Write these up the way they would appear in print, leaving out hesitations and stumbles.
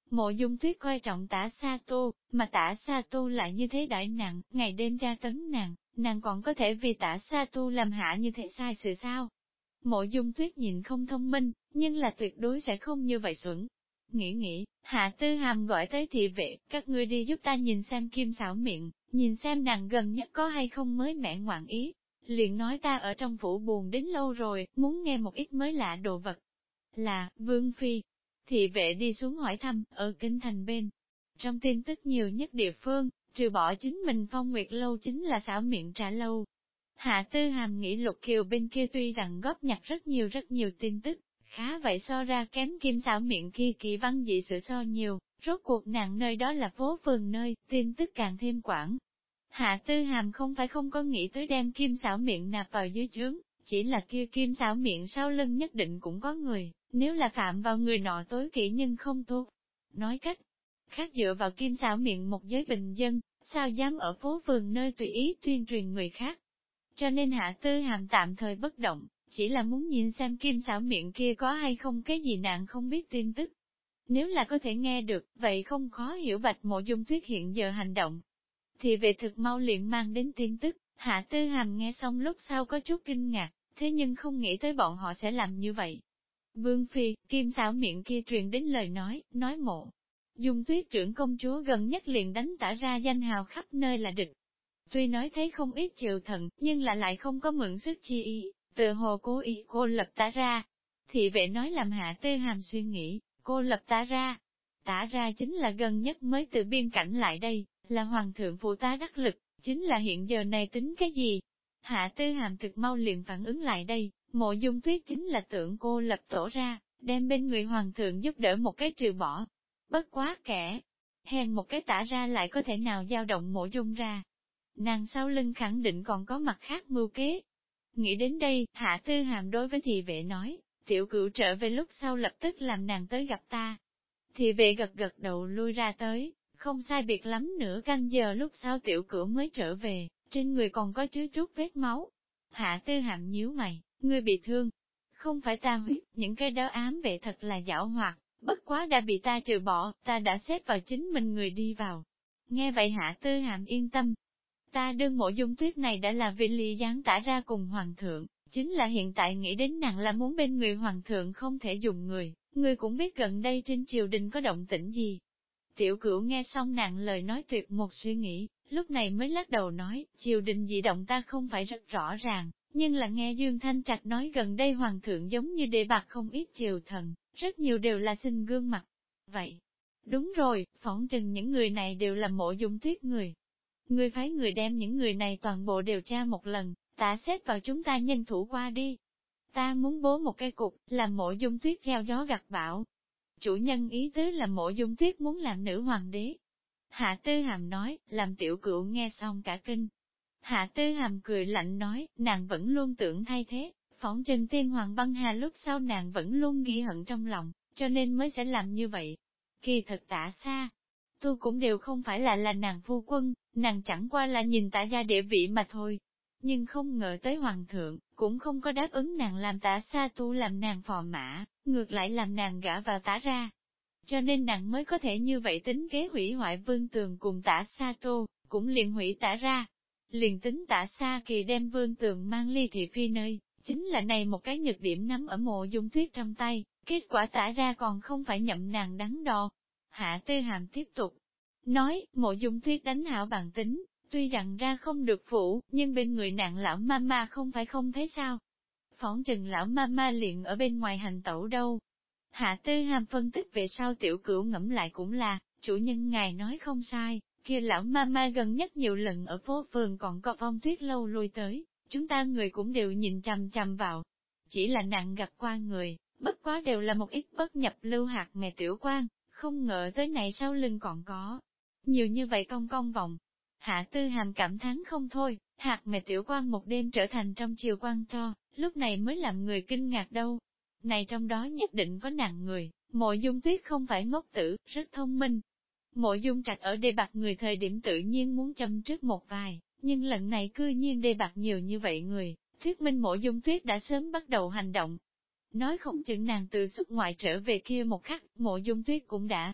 Mộ Dung Tuyết coi trọng Tả Sa Tu, mà Tả Sa Tu lại như thế đại nặng, ngày đêm tra tấn nàng còn có thể vì Tả Sa Tu làm hạ như thế sai sự sao? Mộ Dung Tuyết nhìn không thông minh, nhưng là tuyệt đối sẽ không như vậy xuẩn. Nghĩ, Hạ Tư Hàm gọi tới thị vệ, các ngươi đi giúp ta nhìn xem Kim xảo miệng, nhìn xem nàng gần nhất có hay không mới mẻ ngoạn ý. Liền nói ta ở trong phủ buồn đến lâu rồi, muốn nghe một ít mới lạ đồ vật. Là, Vương Phi. Thị vệ đi xuống hỏi thăm, ở kinh thành bên. Trong tin tức nhiều nhất địa phương, trừ bỏ chính mình Phong Nguyệt lâu chính là xảo miệng trà lâu. Hạ Tư Hàm nghĩ Lục Kiều bên kia tuy rằng góp nhặt rất nhiều tin tức, khá vậy so ra kém Kim xảo miệng kia kỳ văn dị sự so nhiều, rốt cuộc nàng nơi đó là phố phường nơi, tin tức càng thêm quảng. Hạ Tư Hàm không phải không có nghĩ tới đem Kim xảo miệng nạp vào dưới trướng, chỉ là kia Kim xảo miệng sau lưng nhất định cũng có người, nếu là phạm vào người nọ tối kỹ nhưng không tốt. Nói cách khác, dựa vào Kim xảo miệng một giới bình dân, sao dám ở phố phường nơi tùy ý tuyên truyền người khác. Cho nên Hạ Tư Hàm tạm thời bất động, chỉ là muốn nhìn xem Kim xảo miệng kia có hay không cái gì nàng không biết tin tức. Nếu là có thể nghe được, vậy không khó hiểu Bạch Mộ Dung Tuyết hiện giờ hành động. Thì về thực mau liền mang đến tin tức, Hạ Tư Hàm nghe xong lúc sau có chút kinh ngạc, thế nhưng không nghĩ tới bọn họ sẽ làm như vậy. Vương Phi, Kim xảo miệng kia truyền đến lời nói Mộ Dung Tuyết trưởng công chúa gần nhất liền đánh Tả ra danh hào khắp nơi là địch. Tuy nói thấy không ít triều thần, nhưng là lại không có mượn sức chi ý, tự hồ cố ý cô lập Tả ra. Thị vệ nói làm Hạ Tư Hàm suy nghĩ, cô lập Tả ra. Tả ra chính là gần nhất mới từ biên cảnh lại đây, là hoàng thượng phụ tá đắc lực, chính là hiện giờ này tính cái gì? Hạ Tư Hàm thực mau liền phản ứng lại đây, Mộ Dung Tuyết chính là tưởng cô lập tổ ra, đem bên người hoàng thượng giúp đỡ một cái trừ bỏ. Bất quá kẻ, hèn một cái Tả ra lại có thể nào dao động Mộ Dung ra. Nàng sau lưng khẳng định còn có mặt khác mưu kế. Nghĩ đến đây, Hạ Tư Hàm đối với thị vệ nói, tiểu cửu trở về lúc sau lập tức làm nàng tới gặp ta. Thị vệ gật đầu lui ra tới, không sai biệt lắm nửa canh giờ lúc sau tiểu cửu mới trở về, trên người còn có chứa chút vết máu. Hạ Tư Hàm nhíu mày, ngươi bị thương. Không phải ta huyết, những cái đó ám vệ thật là giảo hoạt, bất quá đã bị ta trừ bỏ, ta đã xếp vào chính mình người đi vào. Nghe vậy Hạ Tư Hàm yên tâm. Ta đương Mộ Dung Tuyết này đã là vì ly gián Tả ra cùng hoàng thượng, chính là hiện tại nghĩ đến nàng là muốn bên người hoàng thượng không thể dùng người cũng biết gần đây trên triều đình có động tĩnh gì. Tiểu Cửu nghe xong nàng lời nói tuyệt một suy nghĩ, lúc này mới lắc đầu nói, triều đình dị động ta không phải rất rõ ràng, nhưng là nghe Dương Thanh Trạch nói gần đây hoàng thượng giống như đề bạt không ít triều thần, rất nhiều đều là xin gương mặt. Vậy, đúng rồi, phỏng chừng những người này đều là Mộ Dung Tuyết người. Ngươi phái người đem những người này toàn bộ điều tra một lần, ta xếp vào chúng ta nhân thủ qua đi. Ta muốn bố một cái cục, làm Mộ Dung Tuyết gieo gió gặt bão. Chủ nhân ý tứ là Mộ Dung Tuyết muốn làm nữ hoàng đế. Hạ Tư Hàm nói, làm tiểu cửu nghe xong cả kinh. Hạ Tư Hàm cười lạnh nói, nàng vẫn luôn tưởng thay thế, phỏng chừng tiên hoàng băng hà lúc sau nàng vẫn luôn ghi hận trong lòng, cho nên mới sẽ làm như vậy. Kỳ thật Tả xa, tu cũng đều không phải là nàng phu quân, nàng chẳng qua là nhìn Tả gia địa vị mà thôi. Nhưng không ngờ tới hoàng thượng, cũng không có đáp ứng nàng làm Tả xa tu làm nàng phò mã, ngược lại làm nàng gả vào Tả ra. Cho nên nàng mới có thể như vậy tính kế hủy hoại Vương Tường cùng Tả xa tu, cũng liền hủy Tả ra. Liền tính Tả xa kỳ đem Vương Tường mang ly thị phi nơi, chính là này một cái nhược điểm nắm ở Mộ Dung Tuyết trong tay, kết quả Tả ra còn không phải nhậm nàng đắn đo. Hạ Tư Hàm tiếp tục nói, Mộ Dung Tuyết đánh hảo bản tính, tuy rằng ra không được phủ, nhưng bên người nạn lão mama không phải không thấy sao. Phỏng chừng lão mama liền ở bên ngoài hành tẩu đâu. Hạ Tư Hàm phân tích về sau tiểu cửu ngẫm lại cũng là, chủ nhân ngài nói không sai, kia lão mama gần nhất nhiều lần ở phố phường còn có Phong Tuyết lâu lui tới, chúng ta người cũng đều nhìn chằm chằm vào. Chỉ là nặng gặp qua người, bất quá đều là một ít bất nhập lưu hạt mè tiểu quan, không ngờ tới này sau lưng còn có nhiều như vậy cong cong vòng. Hạ Tư Hàm cảm thán không thôi, hạt mè tiểu quan một đêm trở thành trong chiều quan tro, lúc này mới làm người kinh ngạc đâu. Này trong đó nhất định có nàng người, Mộ Dung Tuyết không phải ngốc tử, rất thông minh. Mộ Dung Trạch ở đề bạt người thời điểm tự nhiên muốn châm trước một vài, nhưng lần này cư nhiên đề bạt nhiều như vậy người, thuyết minh Mộ Dung Tuyết đã sớm bắt đầu hành động. Nói không chừng nàng từ xuất ngoại trở về kia một khắc, Mộ Dung Tuyết cũng đã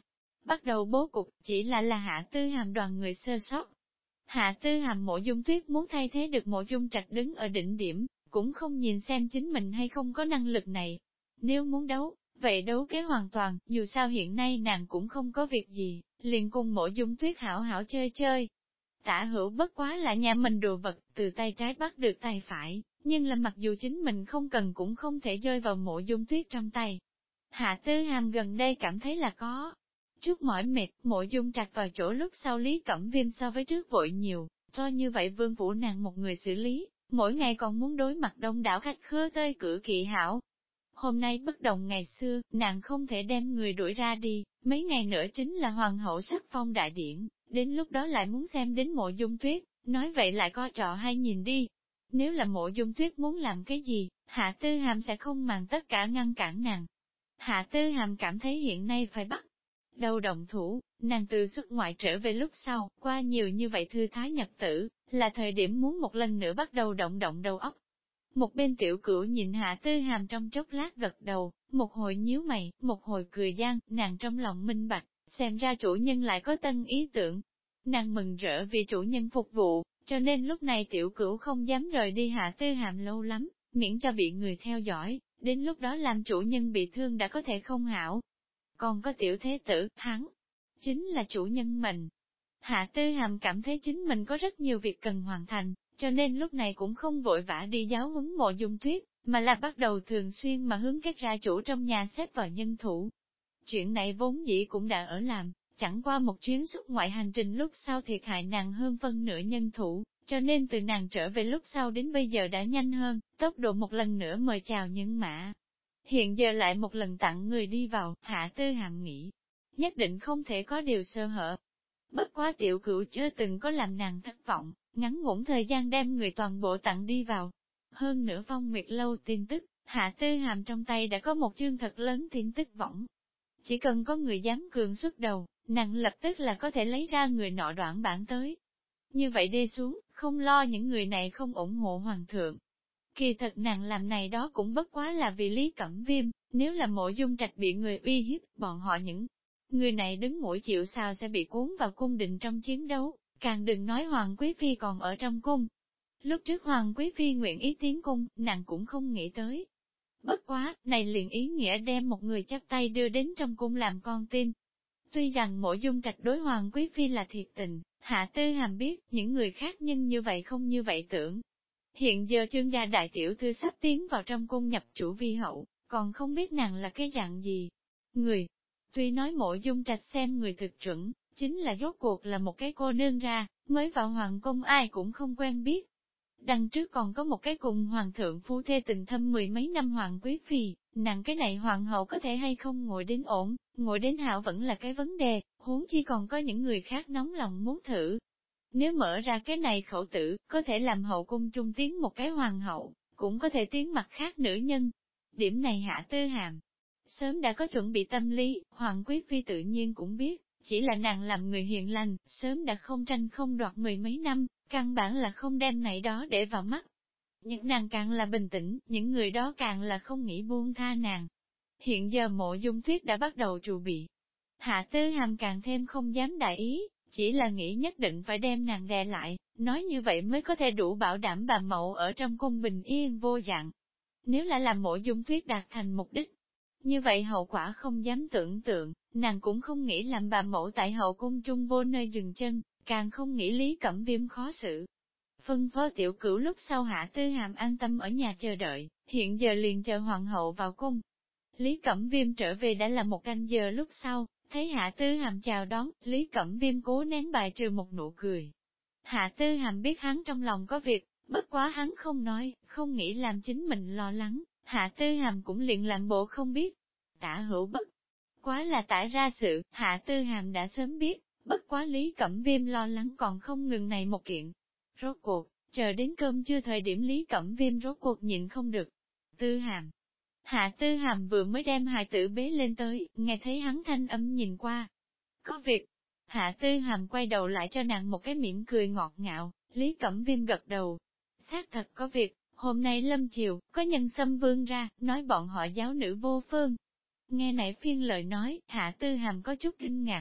bắt đầu bố cục, chỉ là Hạ Tư Hàm đoàn người sơ sót. Hạ Tư Hàm Mộ Dung Tuyết muốn thay thế được Mộ Dung Trạch đứng ở đỉnh điểm, cũng không nhìn xem chính mình hay không có năng lực này. Nếu muốn đấu, vậy đấu kế hoàn toàn, dù sao hiện nay nàng cũng không có việc gì, liền cùng Mộ Dung Tuyết hảo hảo chơi chơi. Tả hữu bất quá là nhà mình đồ vật, từ tay trái bắt được tay phải, nhưng là mặc dù chính mình không cần cũng không thể rơi vào Mộ Dung Tuyết trong tay. Hạ Tư Hàm gần đây cảm thấy là có chút mỏi mệt, Mộ Dung Trạch vào chỗ lúc sau Lý Cẩm Viêm so với trước vội nhiều, cho như vậy Vương Phủ nàng một người xử lý, mỗi ngày còn muốn đối mặt đông đảo khách khứa tơi cửa kỵ hảo. Hôm nay bất đồng ngày xưa, nàng không thể đem người đuổi ra đi, mấy ngày nữa chính là hoàng hậu sắc phong đại điển, đến lúc đó lại muốn xem đến Mộ Dung Tuyết, nói vậy lại coi trò hay nhìn đi. Nếu là Mộ Dung Tuyết muốn làm cái gì, Hạ Tư Hàm sẽ không màng tất cả ngăn cản nàng. Hạ Tư Hàm cảm thấy hiện nay phải bắt đầu động thủ, nàng từ xuất ngoại trở về lúc sau, qua nhiều như vậy thư thái nhật tử, là thời điểm muốn một lần nữa bắt đầu động động đầu óc. Một bên tiểu cửu nhìn Hạ Tư Hàm trong chốc lát gật đầu, một hồi nhíu mày, một hồi cười gian, nàng trong lòng minh bạch, xem ra chủ nhân lại có tân ý tưởng. Nàng mừng rỡ vì chủ nhân phục vụ, cho nên lúc này tiểu cửu không dám rời đi Hạ Tư Hàm lâu lắm, miễn cho bị người theo dõi, đến lúc đó làm chủ nhân bị thương đã có thể không hảo. Còn có tiểu thế tử, hắn, chính là chủ nhân mình. Hạ Tư Hàm cảm thấy chính mình có rất nhiều việc cần hoàn thành, cho nên lúc này cũng không vội vã đi giáo huấn Mộ Dung Tuyết, mà là bắt đầu thường xuyên mà hướng các gia chủ trong nhà xếp vào nhân thủ. Chuyện này vốn dĩ cũng đã ở làm, chẳng qua một chuyến xuất ngoại hành trình lúc sau thiệt hại nàng hơn phân nửa nhân thủ, cho nên từ nàng trở về lúc sau đến bây giờ đã nhanh hơn, tốc độ một lần nữa mời chào nhân mã. Hiện giờ lại một lần tặng người đi vào, Hạ Tư Hàm nghĩ, nhất định không thể có điều sơ hở. Bất quá tiểu cửu chưa từng có làm nàng thất vọng, ngắn ngủn thời gian đem người toàn bộ tặng đi vào. Hơn nữa Phong Nguyệt Lâu tin tức, Hạ Tư Hàm trong tay đã có một chương thật lớn tin tức võng. Chỉ cần có người dám cường xuất đầu, nàng lập tức là có thể lấy ra người nọ đoạn bản tới. Như vậy đi xuống, không lo những người này không ủng hộ hoàng thượng. Kỳ thật nàng làm này đó cũng bất quá là vì Lý Cẩm Viêm, nếu là Mộ Dung Trạch bị người uy hiếp, bọn họ những người này đứng mũi chịu sao sẽ bị cuốn vào cung đình trong chiến đấu, càng đừng nói Hoàng Quý Phi còn ở trong cung. Lúc trước Hoàng Quý Phi nguyện ý tiến cung, nàng cũng không nghĩ tới. Bất quá, này liền ý nghĩa đem một người chắp tay đưa đến trong cung làm con tin. Tuy rằng Mộ Dung Trạch đối Hoàng Quý Phi là thiệt tình, Hạ Tư Hàm biết, những người khác nhưng như vậy không như vậy tưởng. Hiện giờ Trương gia đại tiểu thư sắp tiến vào trong cung nhập chủ vi hậu, còn không biết nàng là cái dạng gì. Người, tuy nói Mộ Dung Trạch xem người thực chuẩn, chính là rốt cuộc là một cái cô nương ra, mới vào hoàng cung ai cũng không quen biết. Đằng trước còn có một cái cùng hoàng thượng phu thê tình thâm mười mấy năm Hoàng Quý Phi, nàng cái này hoàng hậu có thể hay không ngồi đến ổn, ngồi đến hảo vẫn là cái vấn đề, huống chi còn có những người khác nóng lòng muốn thử. Nếu mở ra cái này khẩu tử, có thể làm hậu cung trung tiến một cái hoàng hậu, cũng có thể tiến mặt khác nữ nhân. Điểm này Hạ Tư Hàm sớm đã có chuẩn bị tâm lý, Hoàng Quý Phi tự nhiên cũng biết, chỉ là nàng làm người hiền lành, sớm đã không tranh không đoạt mười mấy năm, căn bản là không đem này đó để vào mắt. Những nàng càng là bình tĩnh, những người đó càng là không nghĩ buông tha nàng. Hiện giờ Mộ Dung Tuyết đã bắt đầu trù bị. Hạ Tư Hàm càng thêm không dám đại ý, chỉ là nghĩ nhất định phải đem nàng đè lại, nói như vậy mới có thể đủ bảo đảm bà mẫu ở trong cung bình yên vô dạng. Nếu là làm Mộ Dung Tuyết đạt thành mục đích, như vậy hậu quả không dám tưởng tượng, nàng cũng không nghĩ làm bà mẫu tại hậu cung trung vô nơi dừng chân, càng không nghĩ Lý Cẩm Viêm khó xử. Phân phó tiểu cửu lúc sau Hạ Tư Hàm an tâm ở nhà chờ đợi, hiện giờ liền chờ hoàng hậu vào cung. Lý Cẩm Viêm trở về đã là một canh giờ lúc sau, thấy Hạ Tư Hàm chào đón, Lý Cẩm Viêm cố nén bài trừ một nụ cười. Hạ Tư Hàm biết hắn trong lòng có việc, bất quá hắn không nói, không nghĩ làm chính mình lo lắng, Hạ Tư Hàm cũng liền làm bộ không biết. Tả hữu bất quá là tả ra sự, Hạ Tư Hàm đã sớm biết, bất quá Lý Cẩm Viêm lo lắng còn không ngừng này một kiện. Rốt cuộc, chờ đến cơm trưa thời điểm Lý Cẩm Viêm rốt cuộc nhịn không được. Tư Hàm. Hạ Tư Hàm vừa mới đem hài tử bế lên tới, nghe thấy hắn thanh âm nhìn qua. Có việc. Hạ Tư Hàm quay đầu lại cho nàng một cái mỉm cười ngọt ngạo, Lý Cẩm Viêm gật đầu. Xác thật có việc, hôm nay lâm chiều, có nhân xâm vương ra, nói bọn họ giáo nữ vô phương. Nghe nãy phiên lời nói, Hạ Tư Hàm có chút kinh ngạc,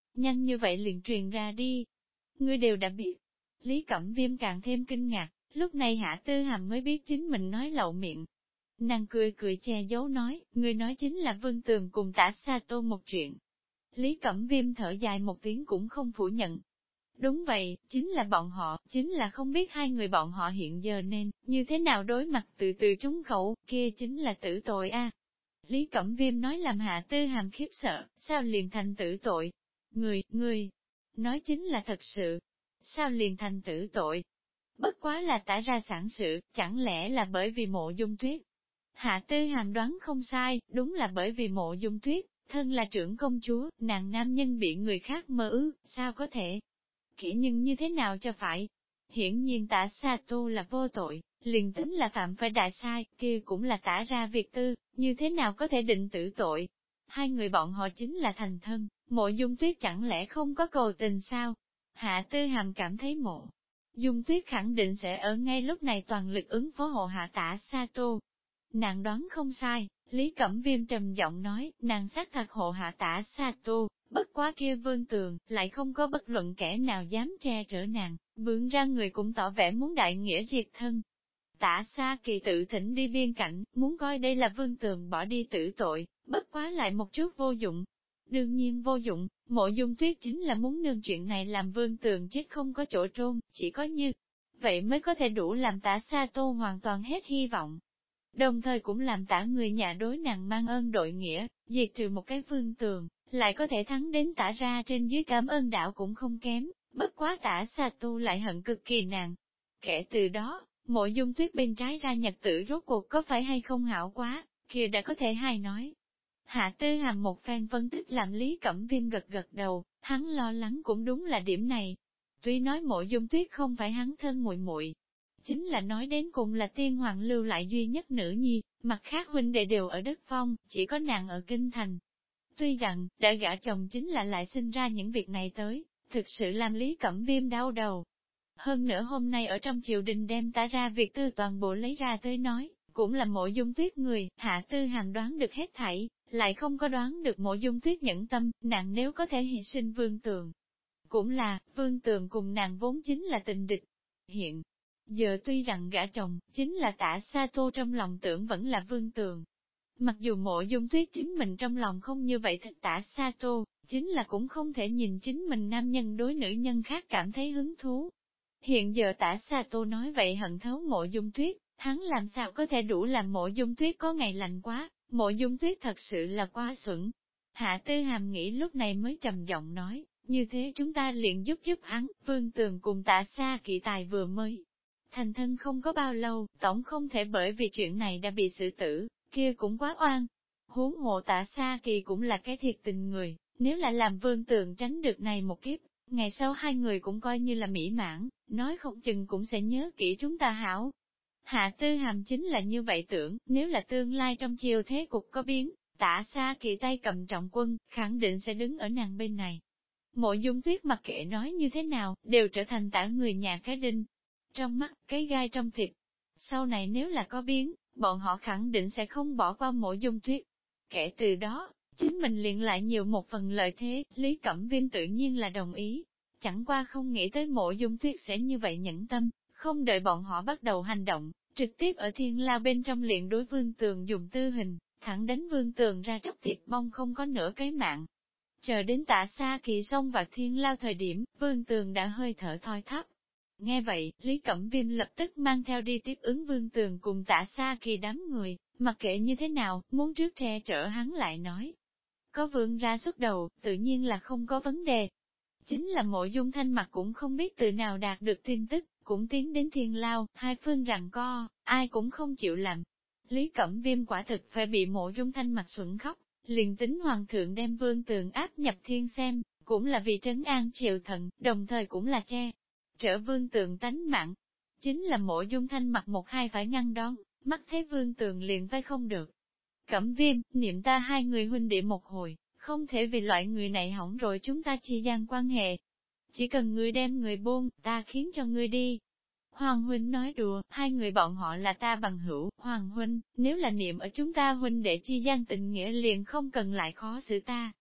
nhanh như vậy liền truyền ra đi. Ngươi đều đã biết. Lý Cẩm Viêm càng thêm kinh ngạc, lúc này Hạ Tư Hàm mới biết chính mình nói lậu miệng. Nàng cười cười che giấu nói, ngươi nói chính là Vương Tường cùng Tả Sa Tô một chuyện. Lý Cẩm Viêm thở dài một tiếng cũng không phủ nhận. Đúng vậy, chính là bọn họ, chính là không biết hai người bọn họ hiện giờ nên, như thế nào đối mặt từ từ trúng khẩu, kia chính là tử tội a. Lý Cẩm Viêm nói làm Hạ Tư Hàm khiếp sợ, sao liền thành tử tội? Người, nói chính là thật sự. Sao liền thành tử tội? Bất quá là tả ra sản sự, chẳng lẽ là bởi vì Mộ Dung Tuyết? Hạ Tư Hàm đoán không sai, đúng là bởi vì Mộ Dung Tuyết, thân là trưởng công chúa, nàng nam nhân bị người khác mơ ước, sao có thể? Kỹ nhưng như thế nào cho phải? Hiển nhiên Tả Sa Tu là vô tội, liền tính là phạm phải đại sai, kia cũng là tả ra việc tư, như thế nào có thể định tử tội? Hai người bọn họ chính là thành thân, Mộ Dung Tuyết chẳng lẽ không có cầu tình sao? Hạ Tư Hàm cảm thấy Mộ Dung Tuyết khẳng định sẽ ở ngay lúc này toàn lực ứng phó hộ hạ Tả Sa Tu. Nàng đoán không sai, Lý Cẩm Viêm trầm giọng nói, nàng xác thật hộ hạ Tả Sa Tu, bất quá kia Vương Tường, lại không có bất luận kẻ nào dám che chở nàng, vươn ra người cũng tỏ vẻ muốn đại nghĩa diệt thân. Tả Sa Kỳ tự thỉnh đi biên cảnh, muốn coi đây là Vương Tường bỏ đi tử tội, bất quá lại một chút vô dụng. Đương nhiên vô dụng, Mộ Dung Tuyết chính là muốn nương chuyện này làm Vương Tường chết không có chỗ trôn, chỉ có như vậy mới có thể đủ làm Tả Sa Tô hoàn toàn hết hy vọng. Đồng thời cũng làm Tả người nhà đối nàng mang ơn đội nghĩa, diệt trừ một cái Vương Tường, lại có thể thắng đến Tả ra trên dưới cảm ơn đảo cũng không kém, bất quá Tả Sa Tu lại hận cực kỳ nàng. Kể từ đó, Mộ Dung Tuyết bên trái ra nhật tử rốt cuộc có phải hay không hảo quá, kia đã có thể hay nói. Hạ Tư Hàm một phen phân tích làm Lý Cẩm Viêm gật gật đầu, hắn lo lắng cũng đúng là điểm này. Tuy nói Mộ Dung Tuyết không phải hắn thân muội muội, chính là nói đến cùng là tiên hoàng lưu lại duy nhất nữ nhi, mặt khác huynh đệ đều ở đất phong, chỉ có nàng ở kinh thành. Tuy rằng, đã gả chồng chính là lại sinh ra những việc này tới, thực sự làm Lý Cẩm Viêm đau đầu. Hơn nữa hôm nay ở trong triều đình đem Tả ra việc tư toàn bộ lấy ra tới nói, cũng là Mộ Dung Tuyết người, Hạ Tư Hàm đoán được hết thảy, lại không có đoán được Mộ Dung Tuyết nhẫn tâm, nàng nếu có thể hy sinh Vương Tường. Cũng là, Vương Tường cùng nàng vốn chính là tình địch. Hiện giờ tuy rằng gả chồng, chính là Tả Sa Tô trong lòng tưởng vẫn là Vương Tường. Mặc dù Mộ Dung Tuyết chính mình trong lòng không như vậy thật Tả Sa Tô, chính là cũng không thể nhìn chính mình nam nhân đối nữ nhân khác cảm thấy hứng thú. Hiện giờ Tả Sa Tô nói vậy hận thấu Mộ Dung Tuyết, hắn làm sao có thể đủ làm Mộ Dung Tuyết có ngày lành quá, Mộ Dung Tuyết thật sự là quá xuẩn. Hạ Tư Hàm nghĩ lúc này mới trầm giọng nói, như thế chúng ta liền giúp hắn, Vương Tường cùng Tả Sa Kỵ tài vừa mới. Thành thân không có bao lâu, tổng không thể bởi vì chuyện này đã bị xử tử, kia cũng quá oan. Huống hộ Tả Sa Kỳ cũng là cái thiệt tình người, nếu là làm Vương Tường tránh được này một kiếp, ngày sau hai người cũng coi như là mỹ mãn, nói không chừng cũng sẽ nhớ kỹ chúng ta hảo. Hạ Tư Hàm chính là như vậy tưởng, nếu là tương lai trong chiều thế cục có biến, Tả Sa Kỳ tay cầm trọng quân, khẳng định sẽ đứng ở nàng bên này. Mộ Dung Tuyết mặc kệ nói như thế nào, đều trở thành Tả người nhà cái đinh. Trong mắt, cái gai trong thịt. Sau này nếu là có biến, bọn họ khẳng định sẽ không bỏ qua Mộ Dung Tuyết. Kể từ đó, chính mình liền lại nhiều một phần lợi thế, Lý Cẩm Viêm tự nhiên là đồng ý. Chẳng qua không nghĩ tới Mộ Dung Tuyết sẽ như vậy nhẫn tâm, không đợi bọn họ bắt đầu hành động, trực tiếp ở thiên lao bên trong liền đối Vương Tường dùng tư hình, thẳng đánh Vương Tường ra tróc thịt bong không có nửa cái mạng. Chờ đến Tả Sa Kỳ xông vào thiên lao thời điểm, Vương Tường đã hơi thở thoi thóp. Nghe vậy, Lý Cẩm Viêm lập tức mang theo đi tiếp ứng Vương Tường cùng Tả Sa Kỳ đám người, mặc kệ như thế nào, muốn trước che chở hắn lại nói. Có Vương ra xuất đầu, tự nhiên là không có vấn đề. Chính là Mộ Dung Thanh Mặc cũng không biết từ nào đạt được tin tức, cũng tiến đến thiên lao, hai phương rằng co, ai cũng không chịu làm. Lý Cẩm Viêm quả thực phải bị Mộ Dung Thanh Mặc xuẩn khóc, liền tính hoàng thượng đem Vương Tường áp nhập thiên xem, cũng là vì trấn an triều thần, đồng thời cũng là che trở Vương Tường tánh mạng. Chính là Mộ Dung Thanh Mặc một hai phải ngăn đón, mắt thấy Vương Tường liền phải không được. Cẩm Viêm, niệm ta hai người huynh đệ một hồi, không thể vì loại người này hỏng rồi chúng ta chi gian quan hệ. Chỉ cần ngươi đem người buông, ta khiến cho ngươi đi. Hoàng huynh nói đùa, hai người bọn họ là ta bằng hữu, Hoàng huynh, nếu là niệm ở chúng ta huynh đệ chi gian tình nghĩa liền không cần lại khó xử ta.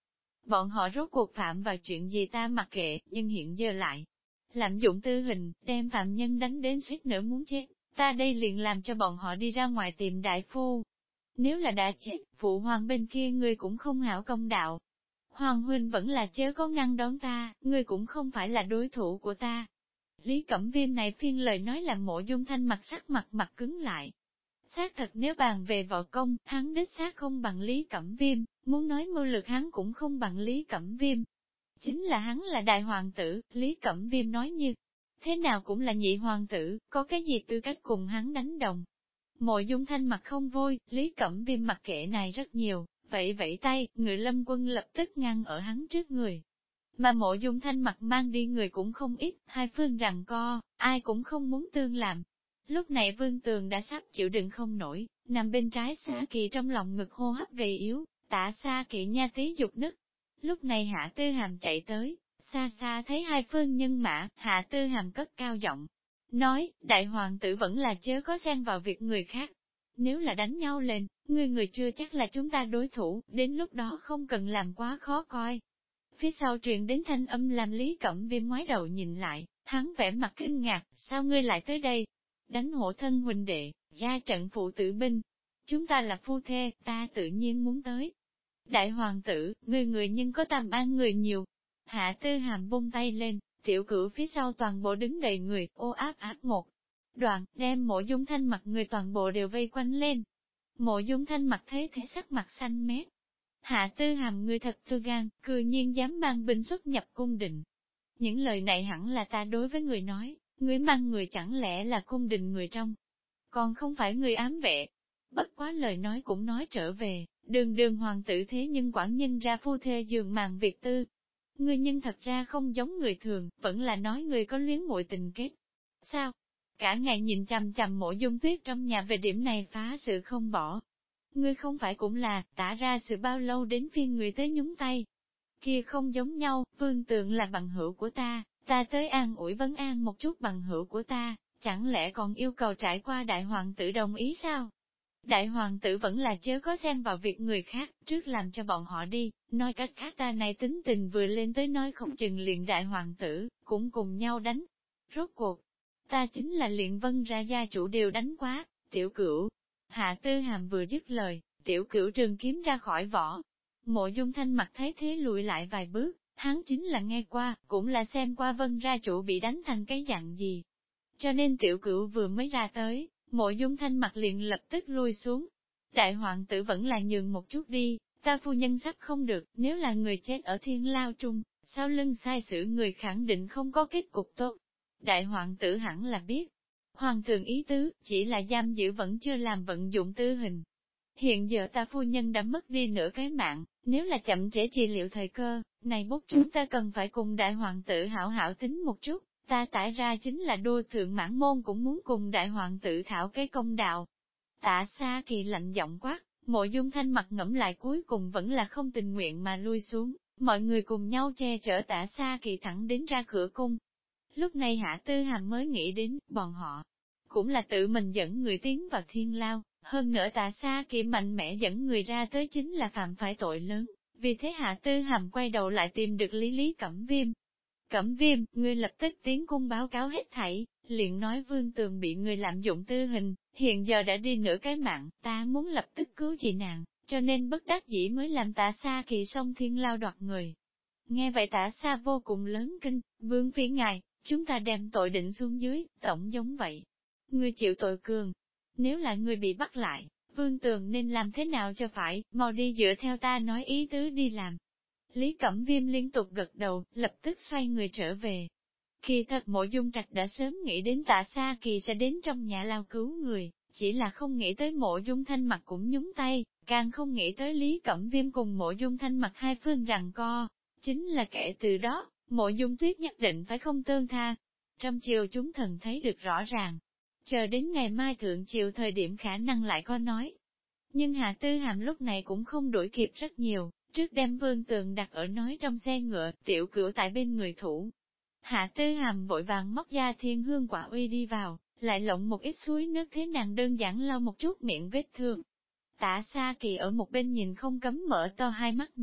bọn họ rốt cuộc phạm vào chuyện gì ta mặc kệ, nhưng hiện giờ lại lạm dụng tư hình, đem phạm nhân đánh đến suýt nữa muốn chết, ta đây liền làm cho bọn họ đi ra ngoài tìm đại phu. Nếu là đã chết, phụ hoàng bên kia ngươi cũng không hảo công đạo. Hoàng huynh vẫn là chớ có ngăn đón ta, ngươi cũng không phải là đối thủ của ta. Lý Cẩm Viêm này phiên lời nói làm Mộ Dung Thanh sắc mặt cứng lại. Xác thật nếu bàn về võ công, hắn đích xác không bằng Lý Cẩm Viêm, muốn nói mưu lực hắn cũng không bằng Lý Cẩm Viêm. Chính là hắn là đại hoàng tử, Lý Cẩm Viêm nói như, thế nào cũng là nhị hoàng tử, có cái gì tư cách cùng hắn đánh đồng. Mộ Dung Thanh mặt không vui, Lý Cẩm Viêm mặc kệ này rất nhiều, vậy vẫy tay, người Lâm Quân lập tức ngăn ở hắn trước người. Mà Mộ Dung Thanh mặt mang đi người cũng không ít, hai phương rằng co, ai cũng không muốn tương làm. Lúc này Vương Tường đã sắp chịu đựng không nổi, nằm bên trái Xa Kỳ trong lòng ngực hô hấp gầy yếu, Tạ Xa Kỳ nha tí dục nứt. Lúc này Hạ Tư Hàm chạy tới, xa xa thấy hai phương nhân mã, Hạ Tư Hàm cất cao giọng, nói, đại hoàng tử vẫn là chớ có xen vào việc người khác. Nếu là đánh nhau lên, người chưa chắc là chúng ta đối thủ, đến lúc đó không cần làm quá khó coi. Phía sau truyền đến thanh âm làm Lý Cẩm Viêm ngoái đầu nhìn lại, hắn vẻ mặt kinh ngạc, sao ngươi lại tới đây? Đánh hộ thân huynh đệ, ra trận phụ tử binh. Chúng ta là phu thê, ta tự nhiên muốn tới. Đại hoàng tử, người nhưng có tầm an người nhiều. Hạ Tư Hàm vung tay lên, tiểu cửu phía sau toàn bộ đứng đầy người, ô áp một đoạn, đem Mộ Dung Thanh mặt người toàn bộ đều vây quanh lên. Mộ Dung Thanh mặt thấy thế sắc mặt xanh mét. Hạ Tư Hàm người thật thư gan, cư nhiên dám mang binh xuất nhập cung đình. Những lời này hẳn là ta đối với người nói, người mang người chẳng lẽ là cung đình người trong, còn không phải người ám vệ. Bất quá lời nói cũng nói trở về, đường hoàng tử thế nhưng quản nhân ra phu thê giường màn việc tư. Người nhân thật ra không giống người thường, vẫn là nói người có luyến muội tình kết. Sao? Cả ngày nhìn chằm chằm Mộ Dung Tuyết trong nhà về điểm này phá sự không bỏ. Ngươi không phải cũng là, tả ra sự bao lâu đến phiên người tới nhúng tay. Kia không giống nhau, Vương Tượng là bằng hữu của ta tới an ủi vấn an một chút bằng hữu của ta, chẳng lẽ còn yêu cầu trải qua đại hoàng tử đồng ý sao? Đại hoàng tử vẫn là chớ có xen vào việc người khác, trước làm cho bọn họ đi, nói cách khác ta này tính tình vừa lên tới nói không chừng liền đại hoàng tử, cũng cùng nhau đánh. Rốt cuộc, ta chính là liền vân ra gia chủ đều đánh quá, tiểu cửu. Hạ Tư Hàm vừa dứt lời, tiểu cửu trường kiếm ra khỏi vỏ. Mộ Dung Thanh mặt thấy thế lùi lại vài bước, hắn chính là nghe qua, cũng là xem qua vân ra chủ bị đánh thành cái dạng gì. Cho nên tiểu cửu vừa mới ra tới, Mộ Dung Thanh mặt liền lập tức lui xuống. Đại hoàng tử vẫn là nhường một chút đi, ta phu nhân sắp không được, nếu là người chết ở thiên lao trung, sau lưng sai sử người khẳng định không có kết cục tốt. Đại hoàng tử hẳn là biết. Hoàng thượng ý tứ, chỉ là giam giữ vẫn chưa làm vận dụng tư hình. Hiện giờ ta phu nhân đã mất đi nửa cái mạng, nếu là chậm trễ trị liệu thời cơ, này bút chúng ta cần phải cùng đại hoàng tử hảo hảo tính một chút, ta tải ra chính là đua thượng mãn môn cũng muốn cùng đại hoàng tử thảo cái công đạo. Tạ Xa Kỳ lạnh giọng quát, Mộ Dung Thanh mặt ngẫm lại cuối cùng vẫn là không tình nguyện mà lui xuống, mọi người cùng nhau che chở Tạ Xa Kỳ thẳng đến ra cửa cung. Lúc này Hạ Tư Hàm mới nghĩ đến, bọn họ cũng là tự mình dẫn người tiến vào thiên lao, hơn nữa Tạ Xa Kỳ mạnh mẽ dẫn người ra tới chính là phạm phải tội lớn, vì thế Hạ Tư Hàm quay đầu lại tìm được Lý Cẩm Viêm. Cẩm Viêm, ngươi lập tức tiến cung báo cáo hết thảy, liền nói Vương Tường bị người lạm dụng tư hình, hiện giờ đã đi nửa cái mạng, ta muốn lập tức cứu chị nàng, cho nên bất đắc dĩ mới làm Tạ Xa Kỳ xông thiên lao đoạt người. Nghe vậy Tạ Xa vô cùng lớn kinh, Vương phi ngài, chúng ta đem tội định xuống dưới, tổng giống vậy. Ngươi chịu tội cường, nếu là ngươi bị bắt lại, Vương Tường nên làm thế nào cho phải, mau đi dựa theo ta nói ý tứ đi làm. Lý Cẩm Viêm liên tục gật đầu, lập tức xoay người trở về. Kỳ thật Mộ Dung Trạch đã sớm nghĩ đến Tạ Xa Kỳ sẽ đến trong nhà lao cứu người, chỉ là không nghĩ tới Mộ Dung Thanh mặt cũng nhúng tay, càng không nghĩ tới Lý Cẩm Viêm cùng Mộ Dung Thanh mặt hai phương rằng co. Chính là kể từ đó, Mộ Dung Tuyết nhất định phải không tương tha. Trong chiều chúng thần thấy được rõ ràng, chờ đến ngày mai thượng chiều thời điểm khả năng lại có nói. Nhưng Hạ Tư Hàm lúc này cũng không đuổi kịp rất nhiều, trước đem Vương Tường đặt ở nói trong xe ngựa, tiểu cửu tại bên người thủ. Hạ Tư Hàm vội vàng móc ra thiên hương quả uy đi vào, lại lộng một ít suối nước thế nàng đơn giản lau một chút miệng vết thương. Tạ Xa Kỳ ở một bên nhìn không cấm mở to hai mắt nhìn,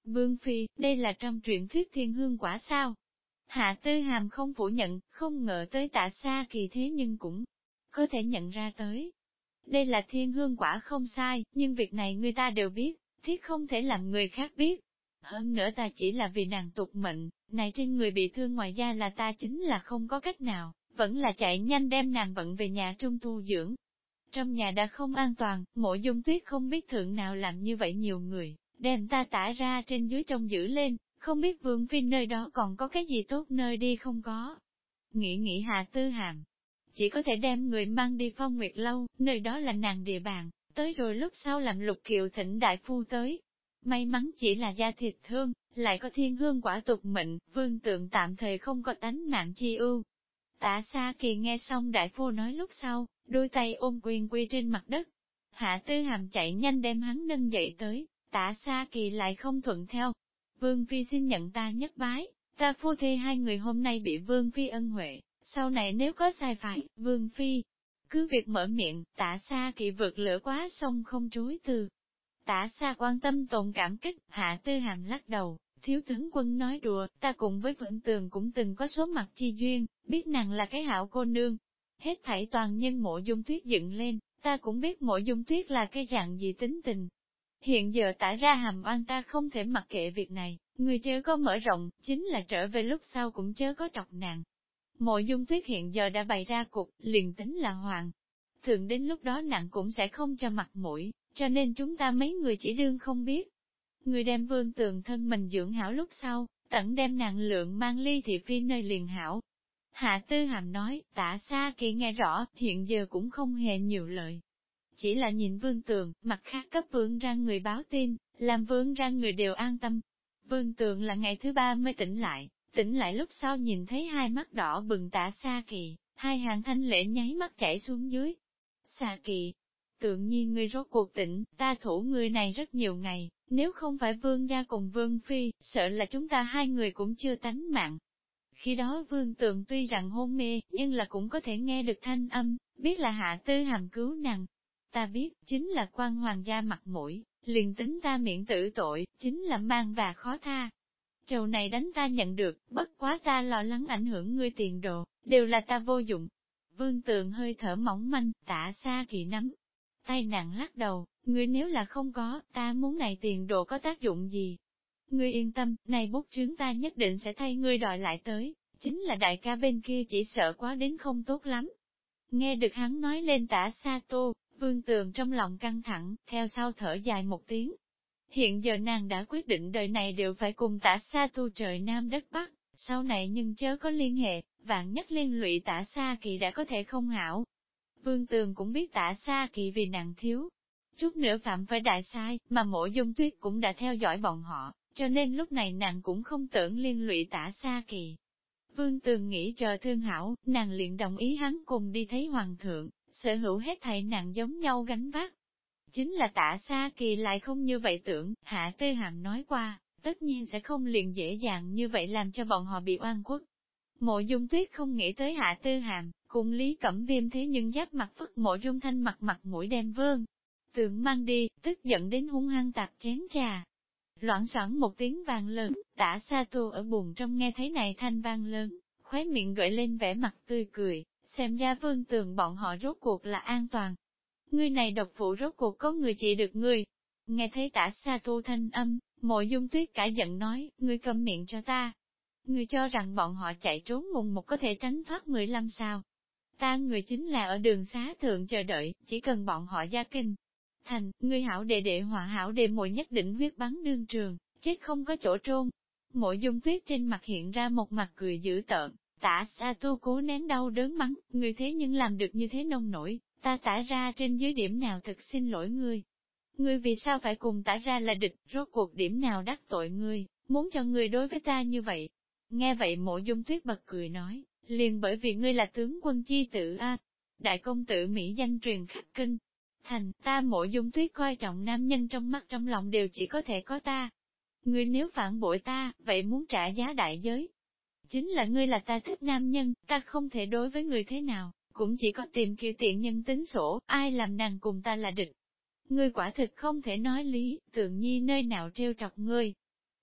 Vương Phi, đây là trong truyện thuyết thiên hương quả sao? Hạ Tư Hàm không phủ nhận, không ngờ tới Tạ Sa Kỳ thế nhưng cũng có thể nhận ra tới. Đây là thiên hương quả không sai, nhưng việc này người ta đều biết, thiết không thể làm người khác biết. Hơn nữa ta chỉ là vì nàng tục mệnh, này trên người bị thương ngoài da là ta chính là không có cách nào, vẫn là chạy nhanh đem nàng vận về nhà trung tu dưỡng. Trong nhà đã không an toàn, Mộ Dung Tuyết không biết thượng nào làm như vậy nhiều người, đem ta tả ra trên dưới trông giữ lên, không biết Vương Phi nơi đó còn có cái gì tốt nơi đi không có. Nghĩ Hạ Tư Hàm, chỉ có thể đem người mang đi Phong Nguyệt Lâu, nơi đó là nàng địa bàn, tới rồi lúc sau làm Lục Kiều thỉnh đại phu tới. May mắn chỉ là da thịt thương, lại có thiên hương quả tục mệnh, Vương Tượng tạm thời không có tánh mạng chi ưu. Tạ Sa Kỳ nghe xong đại phu nói lúc sau, đôi tay ôm quyền quy trên mặt đất. Hạ Tư Hàm chạy nhanh đem hắn nâng dậy tới, Tạ Sa Kỳ lại không thuận theo. Vương Phi xin nhận ta nhất bái, ta phu thê hai người hôm nay bị Vương Phi ân huệ, sau này nếu có sai phải, Vương Phi, cứ việc mở miệng, Tạ Sa Kỳ vượt lửa quá sông không chối từ. Tạ Sa quan tâm tồn cảm kích, Hạ Tư Hàm lắc đầu, thiếu tướng quân nói đùa, ta cùng với Vĩnh Tường cũng từng có số mặt chi duyên, biết nàng là cái hảo cô nương. Hết thảy toàn nhân Mộ Dung Tuyết dựng lên, ta cũng biết Mộ Dung Tuyết là cái dạng gì tính tình. Hiện giờ tả ra hàm oan ta không thể mặc kệ việc này, người chớ có mở rộng, chính là trở về lúc sau cũng chớ có trọc nàng. Mộ Dung Tuyết hiện giờ đã bày ra cục, liền tính là hoàng. Thường đến lúc đó nặng cũng sẽ không cho mặt mũi, cho nên chúng ta mấy người chỉ đương không biết. Người đem Vương Tường thân mình dưỡng hảo lúc sau, tận đem nàng lượng mang ly thị phi nơi liền hảo. Hạ Tư Hàm nói, Tạ Sa Kỳ nghe rõ, hiện giờ cũng không hề nhiều lời. Chỉ là nhìn Vương Tường, mặt khác cấp Vương ra người báo tin, làm Vương ra người đều an tâm. Vương Tường là ngày thứ ba mới tỉnh lại lúc sau nhìn thấy hai mắt đỏ bừng Tạ Sa Kỳ, hai hàng thanh lệ nháy mắt chảy xuống dưới. Sa Kỳ, tự nhiên ngươi rốt cuộc tỉnh, ta thủ ngươi này rất nhiều ngày, nếu không phải Vương ra cùng Vương Phi, sợ là chúng ta hai người cũng chưa tánh mạng. Khi đó Vương Tường tuy rằng hôn mê, nhưng là cũng có thể nghe được thanh âm, biết là Hạ Tư Hàm cứu nàng. Ta biết, chính là quan hoàng gia mặt mũi, liền tính ta miễn tử tội, chính là mang và khó tha. Trầu này đánh ta nhận được, bất quá ta lo lắng ảnh hưởng ngươi tiền đồ, đều là ta vô dụng. Vương Tường hơi thở mỏng manh, Tạ Sa Kỳ nắm tay nặng lắc đầu, ngươi nếu là không có, ta muốn này tiền đồ có tác dụng gì? Ngươi yên tâm, này bút chướng ta nhất định sẽ thay ngươi đòi lại tới, chính là đại ca bên kia chỉ sợ quá đến không tốt lắm. Nghe được hắn nói lên Tả Sa Tô, Vương Tường trong lòng căng thẳng, theo sau thở dài một tiếng. Hiện giờ nàng đã quyết định đời này đều phải cùng Tả Sa Tu trời Nam đất Bắc, sau này nhưng chớ có liên hệ, vạn nhất liên lụy Tả Sa Kỳ đã có thể không hảo. Vương Tường cũng biết Tả Sa Kỳ vì nàng thiếu, chút nữa phạm phải đại sai, mà Mộ Dung Tuyết cũng đã theo dõi bọn họ, cho nên lúc này nàng cũng không tưởng liên lụy Tả Sa Kỳ. Vương Tường nghĩ chờ thương hảo, nàng liền đồng ý hắn cùng đi thấy hoàng thượng, sở hữu hết thảy nàng giống nhau gánh vác. Chính là Tả Sa Kỳ lại không như vậy tưởng, Hạ Tư Hàm nói qua, tất nhiên sẽ không liền dễ dàng như vậy làm cho bọn họ bị oan khuất. Mộ Dung Tuyết không nghĩ tới Hạ Tư Hàm, cùng Lý Cẩm Viêm thế nhưng giáp mặt phất Mộ Dung Thanh mặt mũi đem Vương Tường mang đi, tức giận đến hung hăng tạp chén trà. Loảng xoảng một tiếng vang lớn, Tả Sa Tu ở buồng trong nghe thấy này thanh vang lớn, khóe miệng gợi lên vẻ mặt tươi cười, xem ra Vương Tường bọn họ rốt cuộc là an toàn. Ngươi này độc phụ rốt cuộc có người trị được ngươi. Nghe thấy Tả Sa Tu thanh âm, Mộ Dung Tuyết cả giận nói, ngươi câm miệng cho ta. Ngươi cho rằng bọn họ chạy trốn mùng một có thể tránh thoát 15 sao. Ta người chính là ở đường xá thượng chờ đợi, chỉ cần bọn họ gia kinh. Thành, ngươi hảo đệ họa hảo đệ muội nhất định huyết bắn đương trường, chết không có chỗ trôn. Mộ Dung Tuyết trên mặt hiện ra một mặt cười dữ tợn, Tả Sa Tu cố nén đau đớn mắng, ngươi thế nhưng làm được như thế nông nổi, ta Tả ra trên dưới điểm nào thật xin lỗi ngươi. Ngươi vì sao phải cùng Tả ra là địch, rốt cuộc điểm nào đắc tội ngươi, muốn cho ngươi đối với ta như vậy. Nghe vậy Mộ Dung Tuyết bật cười nói, liền bởi vì ngươi là tướng quân chi tử a, đại công tử Mỹ danh truyền khắp kinh. Thành, ta Mộ Dung Tuyết coi trọng nam nhân trong mắt trong lòng đều chỉ có thể có ta. Ngươi nếu phản bội ta, vậy muốn trả giá đại giới. Chính là ngươi là ta thích nam nhân, ta không thể đối với người thế nào, cũng chỉ có tìm kiểu tiện nhân tính sổ, ai làm nàng cùng ta là địch. Ngươi quả thực không thể nói lý, Tượng Nhi nơi nào trêu chọc ngươi.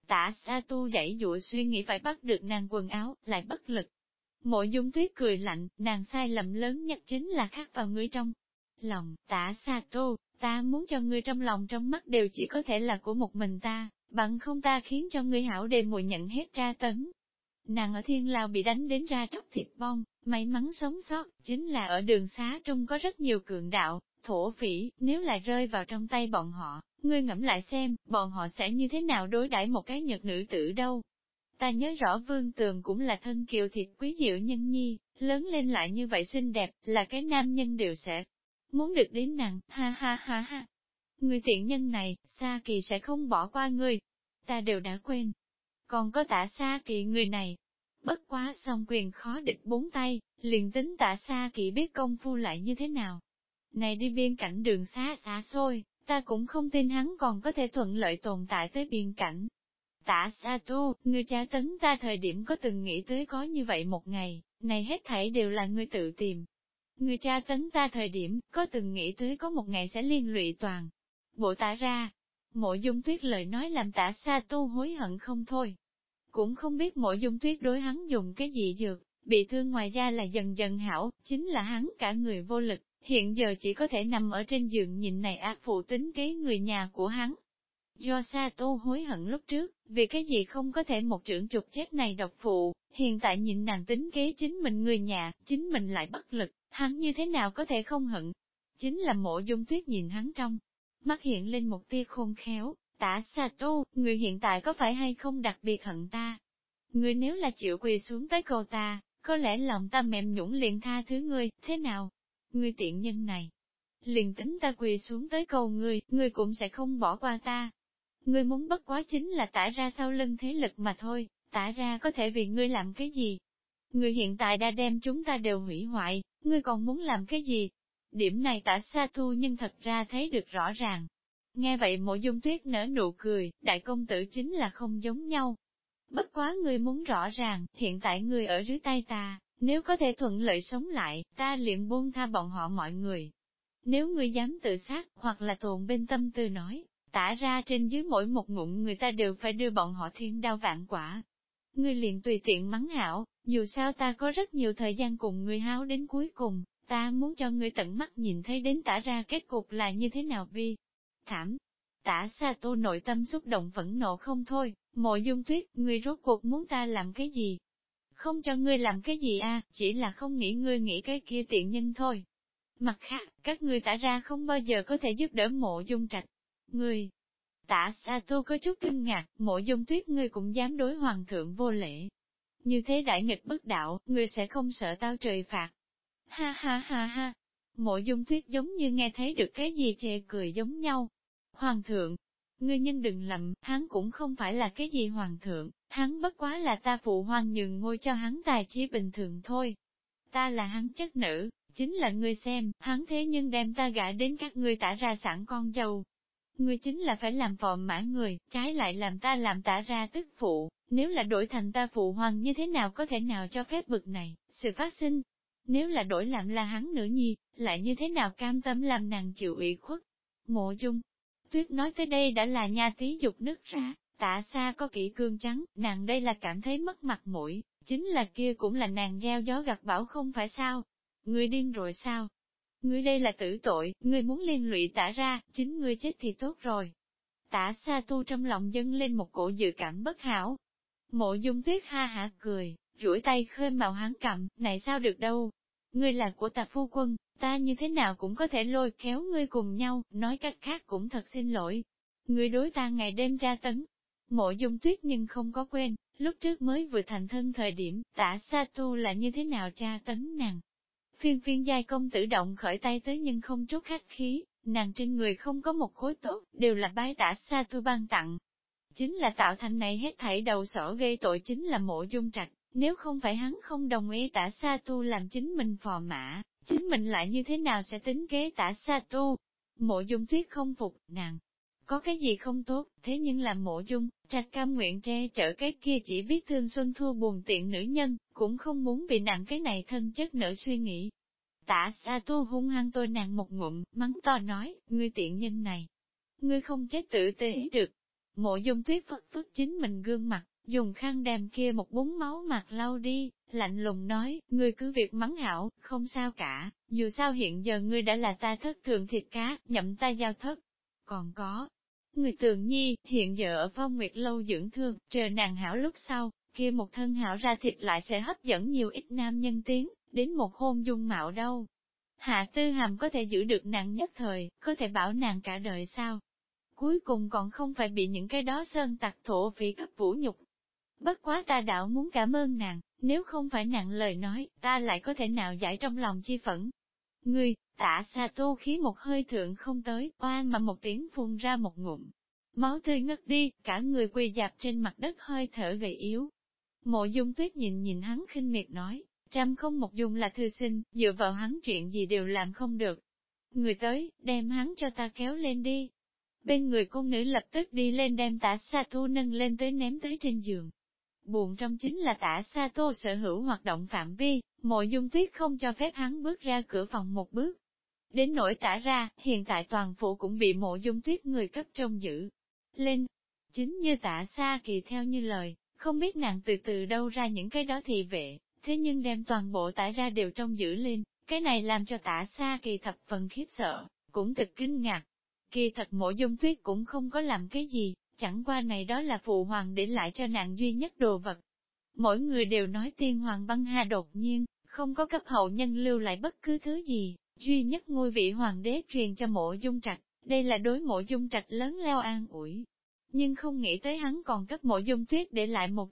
Tả Sa Tu dãy dụa suy nghĩ phải bắt được nàng quần áo, lại bất lực. Mộ Dung Tuyết cười lạnh, nàng sai lầm lớn nhất chính là khắc vào ngươi trong lòng. Tả Sa Tu, ta muốn cho ngươi trong lòng trong mắt đều chỉ có thể là của một mình ta, bằng không ta khiến cho ngươi hảo đề mùi nhận hết tra tấn. Nàng ở Thiên Lao bị đánh đến ra tróc thịt bong, may mắn sống sót, chính là ở đường xá trung có rất nhiều cường đạo, thổ phỉ, nếu lại rơi vào trong tay bọn họ, ngươi ngẫm lại xem, bọn họ sẽ như thế nào đối đãi một cái nhật nữ tử đâu. Ta nhớ rõ Vương Tường cũng là thân kiều thịt quý diệu nhân nhi, lớn lên lại như vậy xinh đẹp, là cái nam nhân đều sẽ muốn được đến nàng, ha ha ha ha. Người tiện nhân này, Sa Kỳ sẽ không bỏ qua ngươi. Ta đều đã quên. Còn có Tả Sa Kỳ người này. Bất quá song quyền khó địch bốn tay, liền tính Tả Sa Kỳ biết công phu lại như thế nào. Này đi biên cảnh đường xá xa xôi, ta cũng không tin hắn còn có thể thuận lợi tồn tại tới biên cảnh. Tả Sa Tu, ngươi tra tấn ta thời điểm có từng nghĩ tới có như vậy một ngày, này hết thảy đều là ngươi tự tìm. Ngươi tra tấn ta thời điểm, có từng nghĩ tới có một ngày sẽ liên lụy toàn. Bộ Tả ra, Mộ Dung Tuyết lời nói làm Tả Sa Tu hối hận không thôi. Cũng không biết Mộ Dung Tuyết đối hắn dùng cái gì dược, bị thương ngoài ra là dần dần hảo, chính là hắn cả người vô lực, hiện giờ chỉ có thể nằm ở trên giường nhìn này ác phụ tính kế người nhà của hắn. Do Sa Tu hối hận lúc trước, vì cái gì không có thể một trưởng trục chết này độc phụ, hiện tại nhìn nàng tính kế chính mình người nhà, chính mình lại bất lực, hắn như thế nào có thể không hận. Chính là Mộ Dung Tuyết nhìn hắn trong mắt hiện lên một tia khôn khéo, Tả Sa Tu, người hiện tại có phải hay không đặc biệt hận ta? Người nếu là chịu quỳ xuống tới cầu ta, có lẽ lòng ta mềm nhũn liền tha thứ ngươi, thế nào? Ngươi tiện nhân này, liền tính ta quỳ xuống tới cầu ngươi cũng sẽ không bỏ qua ta. Ngươi muốn bất quá chính là Tả ra sau lưng thế lực mà thôi, Tả ra có thể vì ngươi làm cái gì? Ngươi hiện tại đã đem chúng ta đều hủy hoại, ngươi còn muốn làm cái gì? Điểm này Tả Sa Tu nhưng thật ra thấy được rõ ràng. Nghe vậy Mộ Dung Tuyết nở nụ cười, đại công tử chính là không giống nhau. Bất quá ngươi muốn rõ ràng, hiện tại ngươi ở dưới tay ta, nếu có thể thuận lợi sống lại, ta liền buông tha bọn họ mọi người. Nếu ngươi dám tự sát, hoặc là tồn bên tâm tư nói, Tả ra trên dưới mỗi một ngụm người ta đều phải đưa bọn họ thiên đao vạn quả. Ngươi liền tùy tiện mắng hảo, dù sao ta có rất nhiều thời gian cùng ngươi háo đến cuối cùng, ta muốn cho ngươi tận mắt nhìn thấy đến Tả ra kết cục là như thế nào bi. Thảm. Tả Sa Tu nội tâm xúc động phẫn nộ không thôi, Mộ Dung Tuyết, ngươi rốt cuộc muốn ta làm cái gì? Không cho ngươi làm cái gì chỉ là không nghĩ ngươi nghĩ cái kia tiện nhân thôi. Mặt khác, các ngươi Tả ra không bao giờ có thể giúp đỡ Mộ Dung Trạch. Ngươi, Tả Sa Tu có chút kinh ngạc, Mộ Dung Tuyết ngươi cũng dám đối hoàng thượng vô lễ. Như thế đại nghịch bất đạo, ngươi sẽ không sợ tao trời phạt. Ha ha ha ha. Mộ Dung Tuyết giống như nghe thấy được cái gì chê cười giống nhau. Hoàng thượng, ngươi nhân đừng lầm, hắn cũng không phải là cái gì hoàng thượng, hắn bất quá là ta phụ hoàng nhường ngôi cho hắn tài trí bình thường thôi. Ta là hắn chất nữ, chính là ngươi xem, hắn thế nhưng đem ta gả đến các ngươi Tả ra sẵn con dâu. Ngươi chính là phải làm phò mã người, trái lại làm ta làm Tả ra tức phụ, nếu là đổi thành ta phụ hoàng như thế nào có thể nào cho phép bực này, sự phát sinh. Nếu là đổi làm là hắn nữ nhi, lại như thế nào cam tâm làm nàng chịu ủy khuất. Mộ Dung Tuyết nói tới đây đã là nha tí dục nứt ra, Tả Xa có kỹ cương trắng, nàng đây là cảm thấy mất mặt mũi, chính là kia cũng là nàng gieo gió gặt bão không phải sao? Ngươi điên rồi sao? Ngươi đây là tử tội, ngươi muốn liên lụy Tả ra, chính ngươi chết thì tốt rồi. Tả Xa Tu trong lòng dâng lên một cổ dự cảm bất hảo. Mộ Dung Tuyết ha hả cười, duỗi tay khơi màu hắn cầm, này sao được đâu? Ngươi là của ta phu quân, ta như thế nào cũng có thể lôi kéo ngươi cùng nhau, nói cách khác cũng thật xin lỗi. Ngươi đối ta ngày đêm tra tấn. Mộ Dung Tuyết nhưng không có quên, lúc trước mới vừa thành thân thời điểm, Tả Sa Tu là như thế nào tra tấn nàng. Phiên phiên giai công tử động khởi tay tới nhưng không chút khách khí, nàng trên người không có một khối tốt, đều là bái Tả Sa Tu ban tặng. Chính là tạo thành này hết thảy đầu sỏ gây tội chính là Mộ Dung Trạch, nếu không phải hắn không đồng ý Tả Sa Tu làm chính mình phò mã, chính mình lại như thế nào sẽ tính kế Tả Sa Tu. Mộ Dung Tuyết không phục, nàng có cái gì không tốt, thế nhưng là Mộ Dung Trạch cam nguyện che chở cái kia chỉ biết thương xuân thua buồn tiện nữ nhân, cũng không muốn bị nặng cái này thân chất nợ suy nghĩ. Tả Sa Tu hung hăng tôi nàng một ngụm, mắng to nói, ngươi tiện nhân này, ngươi không chết tự tế được. Mộ Dung Tuyết phất phất chính mình gương mặt, dùng khăn đem kia một búng máu mặt lau đi, lạnh lùng nói, ngươi cứ việc mắng hảo, không sao cả, dù sao hiện giờ ngươi đã là ta thất thường thịt cá, nhậm ta giao thất. Còn có, người Tường Nhi, hiện giờ ở Phong Nguyệt Lâu dưỡng thương, chờ nàng hảo lúc sau, kia một thân hảo ra thịt lại sẽ hấp dẫn nhiều ít nam nhân tiếng, đến một hôn dung mạo đâu. Hạ Tư Hàm có thể giữ được nàng nhất thời, có thể bảo nàng cả đời sao? Cuối cùng còn không phải bị những cái đó sơn tặc thổ phỉ cấp vũ nhục. Bất quá ta đảo muốn cảm ơn nàng, nếu không phải nàng lời nói, ta lại có thể nào giải trong lòng chi phẫn. Ngươi, Tạ Sa Tô khí một hơi thượng không tới, oan mà một tiếng phun ra một ngụm. Máu tươi ngất đi, cả người quỳ dạp trên mặt đất hơi thở gầy yếu. Mộ Dung Tuyết nhìn nhìn hắn khinh miệt nói, trăm không một dung là thư sinh, dựa vào hắn chuyện gì đều làm không được. Người tới, đem hắn cho ta kéo lên đi. Bên người cung nữ lập tức đi lên đem Tả Sa Tô nâng lên tới ném tới trên giường. Buồn trong chính là Tả Sa Tô sở hữu hoạt động phạm vi, Mộ Dung Tuyết không cho phép hắn bước ra cửa phòng một bước. Đến nỗi Tả ra, hiện tại toàn phủ cũng bị Mộ Dung Tuyết người cấp trông giữ lên. Chính như Tả Sa Kỳ theo như lời, không biết nàng từ từ đâu ra những cái đó thị vệ, thế nhưng đem toàn bộ Tả ra đều trông giữ lên, cái này làm cho Tả Sa Kỳ thập phần khiếp sợ, cũng thật kinh ngạc. Kỳ thật Mộ Dung Tuyết cũng không có làm cái gì, chẳng qua này đó là phụ hoàng để lại cho nàng duy nhất đồ vật. Mỗi người đều nói tiên hoàng băng hà đột nhiên, không có cấp hậu nhân lưu lại bất cứ thứ gì, duy nhất ngôi vị hoàng đế truyền cho Mộ Dung Trạch, đây là đối Mộ Dung Trạch lớn lao an ủi. Nhưng không nghĩ tới hắn còn cấp Mộ Dung Tuyết để lại một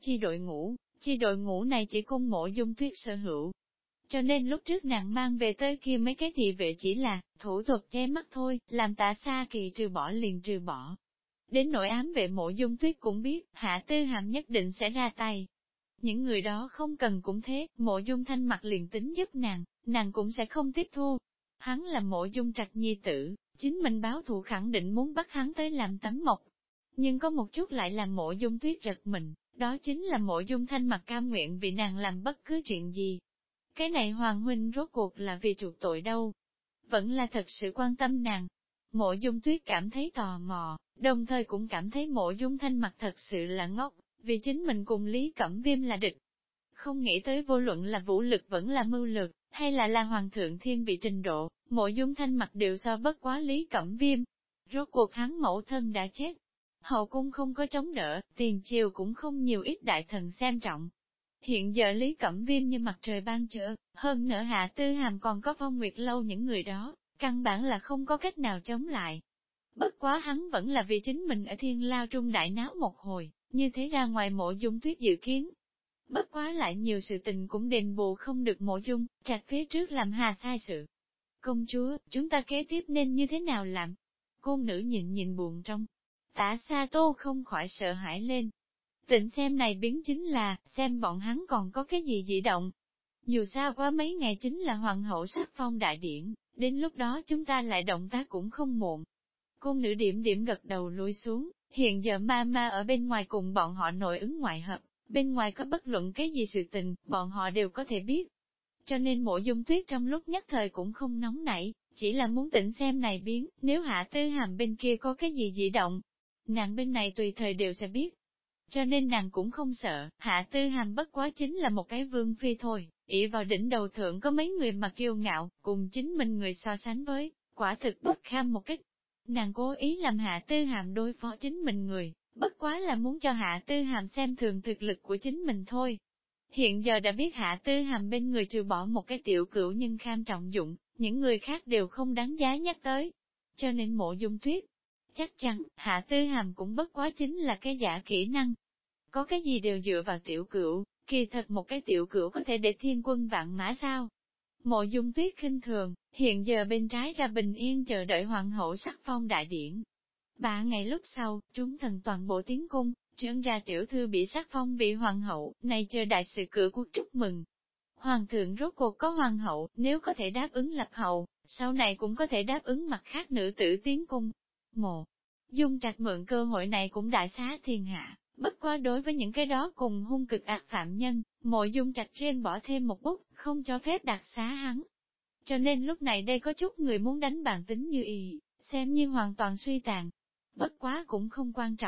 chi đội ngũ này chỉ cung Mộ Dung Tuyết sở hữu. Cho nên lúc trước nàng mang về tới kia mấy cái thị vệ chỉ là thủ thuật che mắt thôi, làm Tả Sa Kỳ trừ bỏ liền trừ bỏ. Đến nỗi ám vệ Mộ Dung Tuyết cũng biết, Hạ Tư Hàm nhất định sẽ ra tay. Những người đó không cần cũng thế, Mộ Dung Thanh mặt liền tính giúp nàng cũng sẽ không tiếp thu. Hắn là Mộ Dung Trạch nhi tử, chính mình báo thù khẳng định muốn bắt hắn tới làm tấm mộc. Nhưng có một chút lại làm Mộ Dung Tuyết giật mình, đó chính là Mộ Dung Thanh mặt cam nguyện vì nàng làm bất cứ chuyện gì. Cái này Hoàng huynh rốt cuộc là vì chuộc tội đâu, vẫn là thật sự quan tâm nàng. Mộ Dung Tuyết cảm thấy tò mò, đồng thời cũng cảm thấy Mộ Dung Thanh mặt thật sự là ngốc, vì chính mình cùng Lý Cẩm Viêm là địch. Không nghĩ tới vô luận là vũ lực vẫn là mưu lược, hay là Hoàng thượng thiên vị trình độ, Mộ Dung Thanh mặt đều so bất quá Lý Cẩm Viêm. Rốt cuộc hắn mẫu thân đã chết, hậu cung không có chống đỡ, tiền triều cũng không nhiều ít đại thần xem trọng. Hiện giờ Lý Cẩm Viêm như mặt trời ban trưa, hơn nữa Hạ Tư Hàm còn có Phong Nguyệt Lâu những người đó, căn bản là không có cách nào chống lại. Bất quá hắn vẫn là vì chính mình ở Thiên Lao Trung đại náo một hồi, như thế ra ngoài Mộ Dung Tuyết dự kiến. Bất quá lại nhiều sự tình cũng đền bù không được Mộ Dung Trạch phía trước làm hà sai sự. Công chúa, chúng ta kế tiếp nên như thế nào làm? Cung nữ nhìn buồn trong. Tả Sa Tô không khỏi sợ hãi lên. Tịnh xem này biến chính là, xem bọn hắn còn có cái gì dị động. Dù sao quá mấy ngày chính là hoàng hậu sắc phong đại điển, đến lúc đó chúng ta lại động tác cũng không muộn. Cung nữ điểm điểm gật đầu lui xuống, hiện giờ ma ở bên ngoài cùng bọn họ nội ứng ngoại hợp, bên ngoài có bất luận cái gì sự tình, bọn họ đều có thể biết. Cho nên Mộ Dung Tuyết trong lúc nhất thời cũng không nóng nảy, chỉ là muốn tỉnh xem này biến, nếu Hạ Tư Hàm bên kia có cái gì dị động, nàng bên này tùy thời đều sẽ biết. Cho nên nàng cũng không sợ, Hạ Tư Hàm bất quá chính là một cái vương phi thôi, ỷ vào đỉnh đầu thượng có mấy người mà kiêu ngạo, cùng chính mình người so sánh với, quả thực bất kham một cách. Nàng cố ý làm Hạ Tư Hàm đối phó chính mình người, bất quá là muốn cho Hạ Tư Hàm xem thường thực lực của chính mình thôi. Hiện giờ đã biết Hạ Tư Hàm bên người trừ bỏ một cái tiểu cửu nhưng kham trọng dụng, những người khác đều không đáng giá nhắc tới. Cho nên Mộ Dung Tuyết, chắc chắn, Hạ Tư Hàm cũng bất quá chính là cái giả kỹ năng. Có cái gì đều dựa vào tiểu cửu, kỳ thật một cái tiểu cửu có thể để thiên quân vạn mã sao? Mộ Dung Tuyết khinh thường, hiện giờ bên trái ra bình yên chờ đợi hoàng hậu sắc phong đại điển. 3 ngày lúc sau, chúng thần toàn bộ tiến cung, trưởng ra tiểu thư bị sắc phong vị hoàng hậu, này chờ đại sự cửa quốc chúc mừng. Hoàng thượng rốt cuộc có hoàng hậu, nếu có thể đáp ứng lập hậu, sau này cũng có thể đáp ứng mặt khác nữ tử tiến cung. Mộ Dung Trạch mượn cơ hội này cũng đại xá thiên hạ. Bất quá đối với những cái đó cùng hung cực ác phạm nhân, Mộ Dung Trạch riêng bỏ thêm một bút, không cho phép đặc xá hắn. Cho nên lúc này đây có chút người muốn đánh bàn tính như ý, xem như hoàn toàn suy tàn. Bất quá cũng không quan trọng,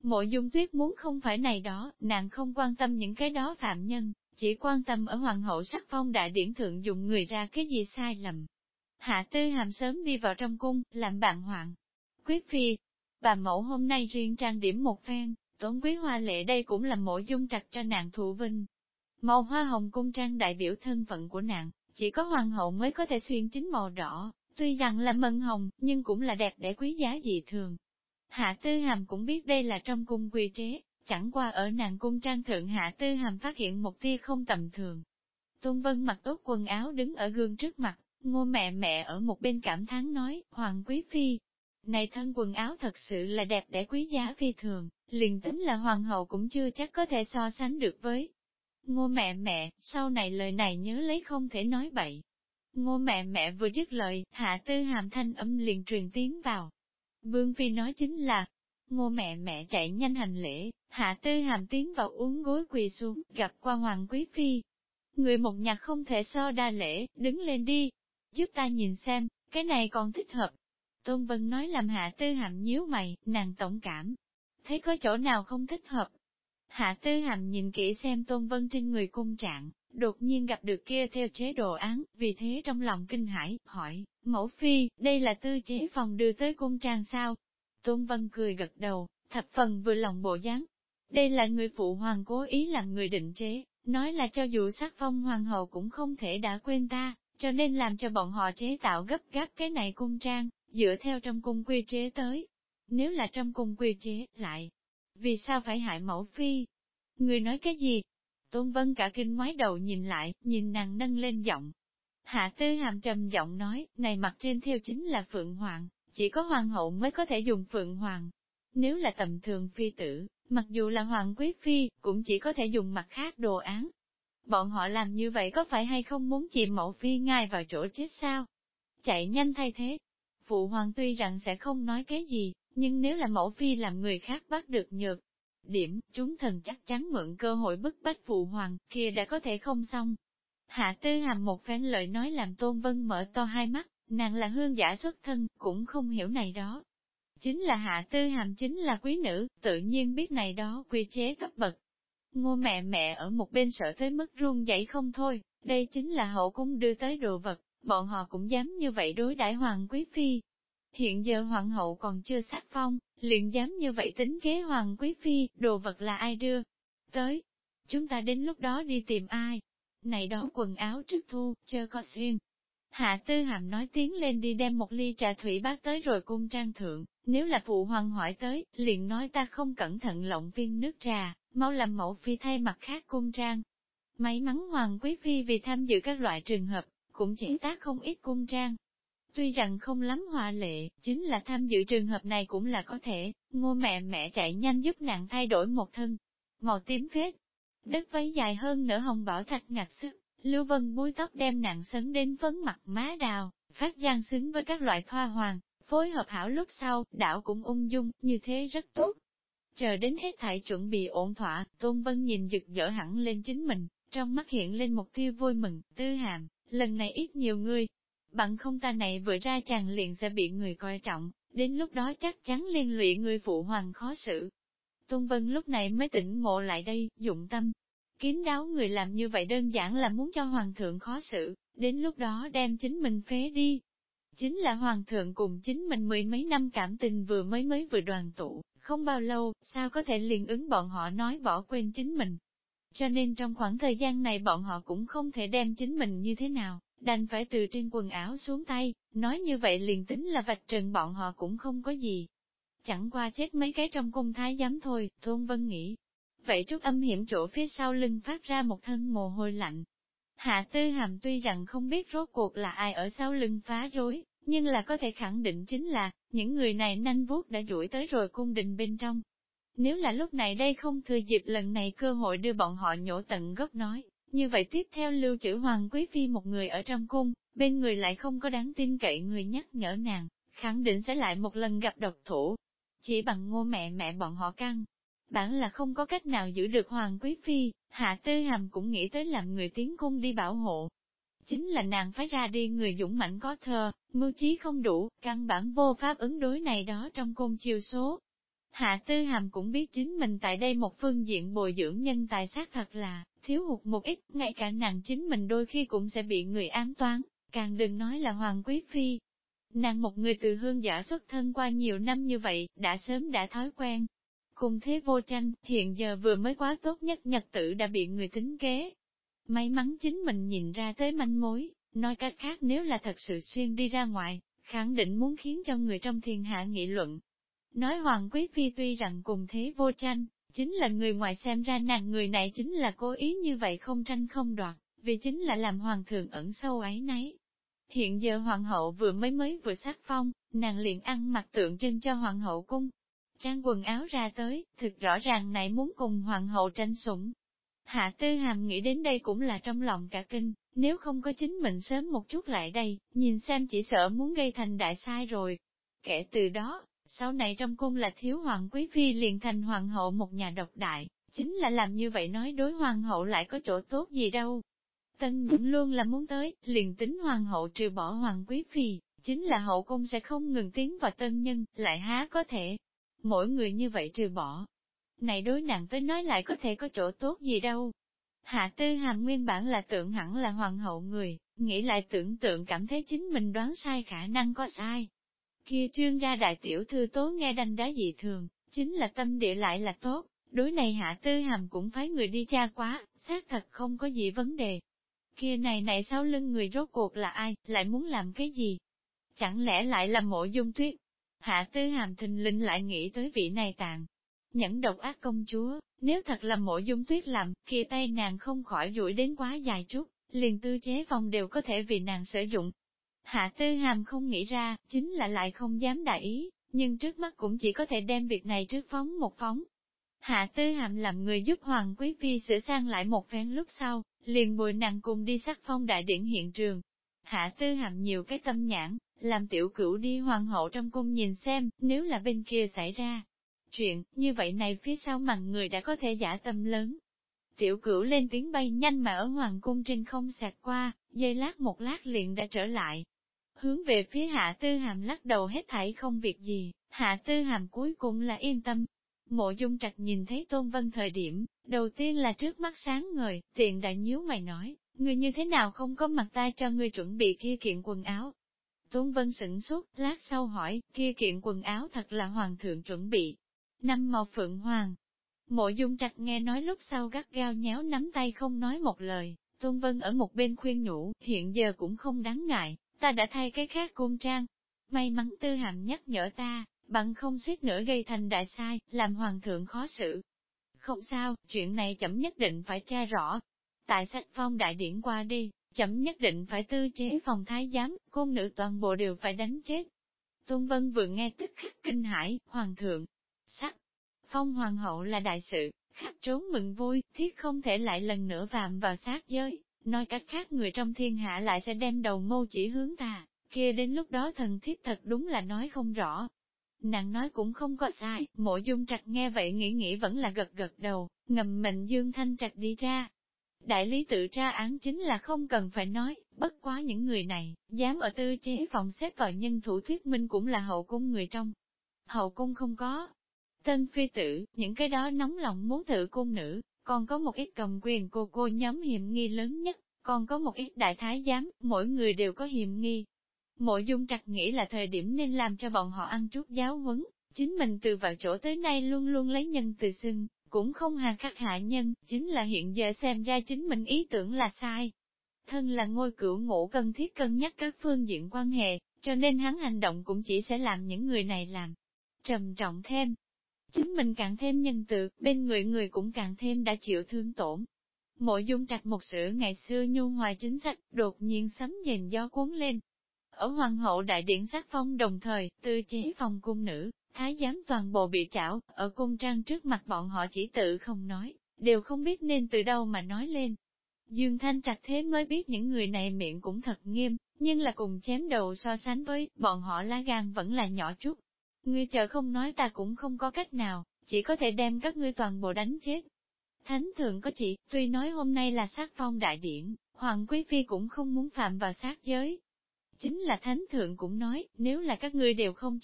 Mộ Dung Tuyết muốn không phải này đó, nàng không quan tâm những cái đó phạm nhân, chỉ quan tâm ở hoàng hậu sắc phong đại điển thượng dùng người ra cái gì sai lầm. Hạ Tư Hàm sớm đi vào trong cung, làm bạn hoạn. Quyết phi, bà mẫu hôm nay riêng trang điểm một phen, tốn quý hoa lệ đây cũng là Mộ Dung Trạch cho nàng thụ vinh. Màu hoa hồng cung trang đại biểu thân phận của nàng, chỉ có hoàng hậu mới có thể xuyên chính màu đỏ, tuy rằng là mận hồng, nhưng cũng là đẹp để quý giá dị thường. Hạ Tư Hàm cũng biết đây là trong cung quy chế, chẳng qua ở nàng cung trang thượng Hạ Tư Hàm phát hiện một tia không tầm thường. Tôn Vân mặc tốt quần áo đứng ở gương trước mặt, Ngô mẹ mẹ ở một bên cảm thán nói, Hoàng Quý Phi, này thân quần áo thật sự là đẹp để quý giá phi thường, liền tính là hoàng hậu cũng chưa chắc có thể so sánh được với. Ngô mẹ mẹ, sau này lời này nhớ lấy không thể nói bậy. Ngô mẹ mẹ vừa dứt lời, Hạ Tư Hàm thanh âm liền truyền tiến vào. Vương Phi nói chính là, Ngô mẹ mẹ chạy nhanh hành lễ, Hạ Tư Hàm tiến vào uốn gối quỳ xuống, gặp qua Hoàng Quý Phi. Người một nhạc không thể so đa lễ, đứng lên đi, giúp ta nhìn xem, cái này còn thích hợp. Tôn Vân nói làm Hạ Tư Hàm nhíu mày, nàng tổng cảm, thấy có chỗ nào không thích hợp. Hạ Tư Hàm nhìn kỹ xem Tôn Vân trên người cung trạng, đột nhiên gặp được kia theo chế đồ án, vì thế trong lòng kinh hãi, hỏi, mẫu phi, đây là tư chế phòng đưa tới cung trang sao? Tôn Vân cười gật đầu, thập phần vừa lòng bộ dáng. Đây là người phụ hoàng cố ý làm người định chế, nói là cho dù sắc phong hoàng hậu cũng không thể đã quên ta, cho nên làm cho bọn họ chế tạo gấp gáp cái này cung trang, dựa theo trong cung quy chế tới. Nếu là trong cung quy chế, lại, vì sao phải hại mẫu phi? Người nói cái gì? Tôn Vân cả kinh ngoái đầu nhìn lại, nhìn nàng nâng lên giọng. Hạ Tư Hàm trầm giọng nói, này mặt trên theo chính là Phượng Hoàng, chỉ có hoàng hậu mới có thể dùng Phượng Hoàng. Nếu là tầm thường phi tử, mặc dù là Hoàng Quý Phi, cũng chỉ có thể dùng mặt khác đồ án. Bọn họ làm như vậy có phải hay không muốn chìm mẫu phi ngài vào chỗ chết sao? Chạy nhanh thay thế. Phụ hoàng tuy rằng sẽ không nói cái gì, nhưng nếu là mẫu phi làm người khác bắt được nhược điểm, chúng thần chắc chắn mượn cơ hội bức bách phụ hoàng, kia đã có thể không xong. Hạ Tư Hàm một phen lời nói làm Tôn Vân mở to hai mắt, nàng là hương giả xuất thân, cũng không hiểu này đó. Chính là Hạ Tư Hàm chính là quý nữ, tự nhiên biết này đó quy chế cấp bậc. Ngô mẹ mẹ ở một bên sợ tới mức run rẩy không thôi, đây chính là hậu cung đưa tới đồ vật, bọn họ cũng dám như vậy đối đãi Hoàng Quý Phi. Hiện giờ hoàng hậu còn chưa sắc phong, liền dám như vậy tính kế Hoàng Quý Phi, đồ vật là ai đưa tới. Chúng ta đến lúc đó đi tìm ai? Này đó quần áo trước thu, chơ co xuyên. Hạ Tư Hàm nói tiến lên đi đem một ly trà thủy bát tới rồi cung trang thượng, nếu là phụ hoàng hỏi tới, liền nói ta không cẩn thận lộng viên nước trà, mau làm mẫu phi thay mặt khác cung trang. May mắn Hoàng Quý Phi vì tham dự các loại trường hợp, cũng chỉ tác không ít cung trang. Tuy rằng không lắm hòa lệ, chính là tham dự trường hợp này cũng là có thể, Ngô mẹ mẹ chạy nhanh giúp nàng thay đổi một thân. Màu tím phết, đất váy dài hơn nửa hồng bảo thạch ngạch sức, Lưu Vân búi tóc đem nàng sấn đến phấn mặt má đào, phát gian xứng với các loại thoa hoàng, phối hợp hảo lúc sau, đảo cũng ung dung, như thế rất tốt. Chờ đến hết thảy chuẩn bị ổn thỏa, Tôn Vân nhìn rực rỡ hẳn lên chính mình, trong mắt hiện lên một tia vui mừng, Tư Hàm, lần này ít nhiều người. Bằng không ta này vừa ra chàng liền sẽ bị người coi trọng, đến lúc đó chắc chắn liên lụy người phụ hoàng khó xử. Tôn Vân lúc này mới tỉnh ngộ lại đây, dụng tâm. Kín đáo người làm như vậy đơn giản là muốn cho hoàng thượng khó xử, đến lúc đó đem chính mình phế đi. Chính là hoàng thượng cùng chính mình mười mấy năm cảm tình mới vừa đoàn tụ, không bao lâu, sao có thể liền ứng bọn họ nói bỏ quên chính mình. Cho nên trong khoảng thời gian này bọn họ cũng không thể đem chính mình như thế nào, đành phải từ trên quần áo xuống tay, nói như vậy liền tính là vạch trần bọn họ cũng không có gì. Chẳng qua chết mấy cái trong cung thái giám thôi, Tôn Vân nghĩ. Vậy chút âm hiểm chỗ phía sau lưng phát ra một thân mồ hôi lạnh. Hạ Tư Hàm tuy rằng không biết rốt cuộc là ai ở sau lưng phá rối, nhưng là có thể khẳng định chính là, những người này nanh vuốt đã đuổi tới rồi cung đình bên trong. Nếu là lúc này đây không thừa dịp lần này cơ hội đưa bọn họ nhổ tận gốc nói, như vậy tiếp theo lưu trữ Hoàng Quý Phi một người ở trong cung, bên người lại không có đáng tin cậy người nhắc nhở nàng, khẳng định sẽ lại một lần gặp độc thủ. Chỉ bằng Ngô mẹ mẹ bọn họ căng, bản là không có cách nào giữ được Hoàng Quý Phi, Hạ Tư Hàm cũng nghĩ tới làm người tiến cung đi bảo hộ. Chính là nàng phải ra đi người dũng mãnh có thờ, mưu trí không đủ, căn bản vô pháp ứng đối này đó trong cung chiêu số. Hạ Tư Hàm cũng biết chính mình tại đây một phương diện bồi dưỡng nhân tài xác thật là thiếu hụt một ít, ngay cả nàng chính mình đôi khi cũng sẽ bị người ám toán, càng đừng nói là Hoàng Quý Phi. Nàng một người từ hương giả xuất thân qua nhiều năm như vậy, đã sớm đã thói quen. Cùng thế vô tranh, hiện giờ vừa mới quá tốt nhất nhật tử đã bị người tính kế. May mắn chính mình nhìn ra tới manh mối, nói cách khác nếu là thật sự xuyên đi ra ngoài, khẳng định muốn khiến cho người trong thiên hạ nghị luận. Nói Hoàng Quý Phi tuy rằng cùng thế vô tranh, chính là người ngoài xem ra nàng người này chính là cố ý như vậy không tranh không đoạt, vì chính là làm hoàng thượng ẩn sâu ấy nấy. Hiện giờ hoàng hậu vừa mới sắc phong, nàng liền ăn mặc tượng trưng cho hoàng hậu cung. Trang quần áo ra tới, thực rõ ràng này muốn cùng hoàng hậu tranh sủng. Hạ Tư Hàm nghĩ đến đây cũng là trong lòng cả kinh, nếu không có chính mình sớm một chút lại đây, nhìn xem chỉ sợ muốn gây thành đại sai rồi. Kể từ đó, sau này trong cung là thiếu hoàng quý phi liền thành hoàng hậu một nhà độc đại, chính là làm như vậy nói đối hoàng hậu lại có chỗ tốt gì đâu. Tân Nhẫn luôn là muốn tới, liền tính hoàng hậu trừ bỏ hoàng quý phi, chính là hậu cung sẽ không ngừng tiến vào tân nhân, lại há có thể. Mỗi người như vậy trừ bỏ. Này đối nặng tới nói lại có thể có chỗ tốt gì đâu. Hạ Tư Hàm nguyên bản là tưởng hẳn là hoàng hậu người, nghĩ lại tưởng tượng cảm thấy chính mình đoán sai khả năng có sai. Kia trương gia đại tiểu thư tố nghe đanh đá dị thường, chính là tâm địa lại là tốt, đối này Hạ Tư Hàm cũng phái người đi tra quá, xác thật không có gì vấn đề. Kia này sau lưng người rốt cuộc là ai, lại muốn làm cái gì? Chẳng lẽ lại là Mộ Dung Tuyết? Hạ Tư Hàm thình lình lại nghĩ tới vị này tàn. Nhẫn độc ác công chúa, nếu thật là Mộ Dung Tuyết làm, kia tay nàng không khỏi duỗi đến quá dài chút, liền tư chế phòng đều có thể vì nàng sử dụng. Hạ Tư Hàm không nghĩ ra, chính là lại không dám đại ý, nhưng trước mắt cũng chỉ có thể đem việc này trước phóng một phóng. Hạ Tư Hàm làm người giúp Hoàng Quý Phi sửa sang lại một phen lúc sau, liền bồi nàng cùng đi sắc phong đại điển hiện trường. Hạ Tư Hàm nhiều cái tâm nhãn, làm tiểu cửu đi hoàng hậu trong cung nhìn xem, nếu là bên kia xảy ra chuyện, như vậy này phía sau màn người đã có thể giả tâm lớn. Tiểu cửu lên tiếng bay nhanh mà ở hoàng cung trên không xẹt qua, giây lát một lát liền đã trở lại. Hướng về phía Hạ Tư Hàm lắc đầu hết thảy không việc gì, Hạ Tư Hàm cuối cùng là yên tâm. Mộ Dung Trạch nhìn thấy Tôn Vân thời điểm, đầu tiên là trước mắt sáng ngời, tiện đại nhíu mày nói, ngươi như thế nào không có mặt ta cho ngươi chuẩn bị kia kiện quần áo. Tôn Vân sửng sốt, lát sau hỏi, kia kiện quần áo thật là hoàng thượng chuẩn bị. Năm màu phượng hoàng. Mộ Dung Trạch nghe nói lúc sau gắt gao nhéo nắm tay không nói một lời, Tôn Vân ở một bên khuyên nhủ, hiện giờ cũng không đáng ngại, ta đã thay cái khác cung trang. May mắn Tư Hàm nhắc nhở ta, bằng không suýt nữa gây thành đại sai, làm hoàng thượng khó xử. Không sao, chuyện này chậm nhất định phải tra rõ. Tại sách phong đại điển qua đi, chậm nhất định phải tư chế phòng thái giám, cung nữ toàn bộ đều phải đánh chết. Tôn Vân vừa nghe tức khắc kinh hãi, hoàng thượng, sắc, phong hoàng hậu là đại sự, khắc trốn mừng vui, thiết không thể lại lần nữa phạm vào sát giới, nói cách khác người trong thiên hạ lại sẽ đem đầu mâu chỉ hướng ta, kia đến lúc đó thần thiết thật đúng là nói không rõ. Nàng nói cũng không có sai, Mộ Dung Trạch nghe vậy nghĩ vẫn là gật gật đầu, ngầm mệnh Dương Thanh Trạch đi ra. Đại lý tự tra án chính là không cần phải nói, bất quá những người này, dám ở tư chế phòng xếp vào nhân thủ thuyết minh cũng là hậu cung người trong. Hậu cung không có. Tân phi tử, những cái đó nóng lòng muốn thử cung nữ, còn có một ít cầm quyền cô nhóm hiểm nghi lớn nhất, còn có một ít đại thái giám, mỗi người đều có hiểm nghi. Mộ Dung Trạch nghĩ là thời điểm nên làm cho bọn họ ăn chút giáo huấn, chính mình từ vào chỗ tới nay luôn luôn lấy nhân từ xưng, cũng không hà khắc hạ nhân, chính là hiện giờ xem ra chính mình ý tưởng là sai. Thân là ngôi cửu ngũ cần thiết cân nhắc các phương diện quan hệ, cho nên hắn hành động cũng chỉ sẽ làm những người này làm trầm trọng thêm. Chính mình càng thêm nhân từ, bên người cũng càng thêm đã chịu thương tổn. Mộ Dung Trạch một sự ngày xưa nhu hòa chính sách, đột nhiên sấm dền gió cuốn lên. Ở hoàng hậu đại điện sắc phong đồng thời, tư chế phòng cung nữ, thái giám toàn bộ bị trảo, ở cung trang trước mặt bọn họ chỉ tự không nói, đều không biết nên từ đâu mà nói lên. Dương Thanh Trạch thế mới biết những người này miệng cũng thật nghiêm, nhưng là cùng chém đầu so sánh với, bọn họ lá gan vẫn là nhỏ chút. Ngươi chờ không nói ta cũng không có cách nào, chỉ có thể đem các ngươi toàn bộ đánh chết. Thánh thượng có chỉ, tuy nói hôm nay là sát phong đại điển, Hoàng Quý Phi cũng không muốn phạm vào sát giới. Chính là thánh thượng cũng nói, nếu là các ngươi đều không chiều,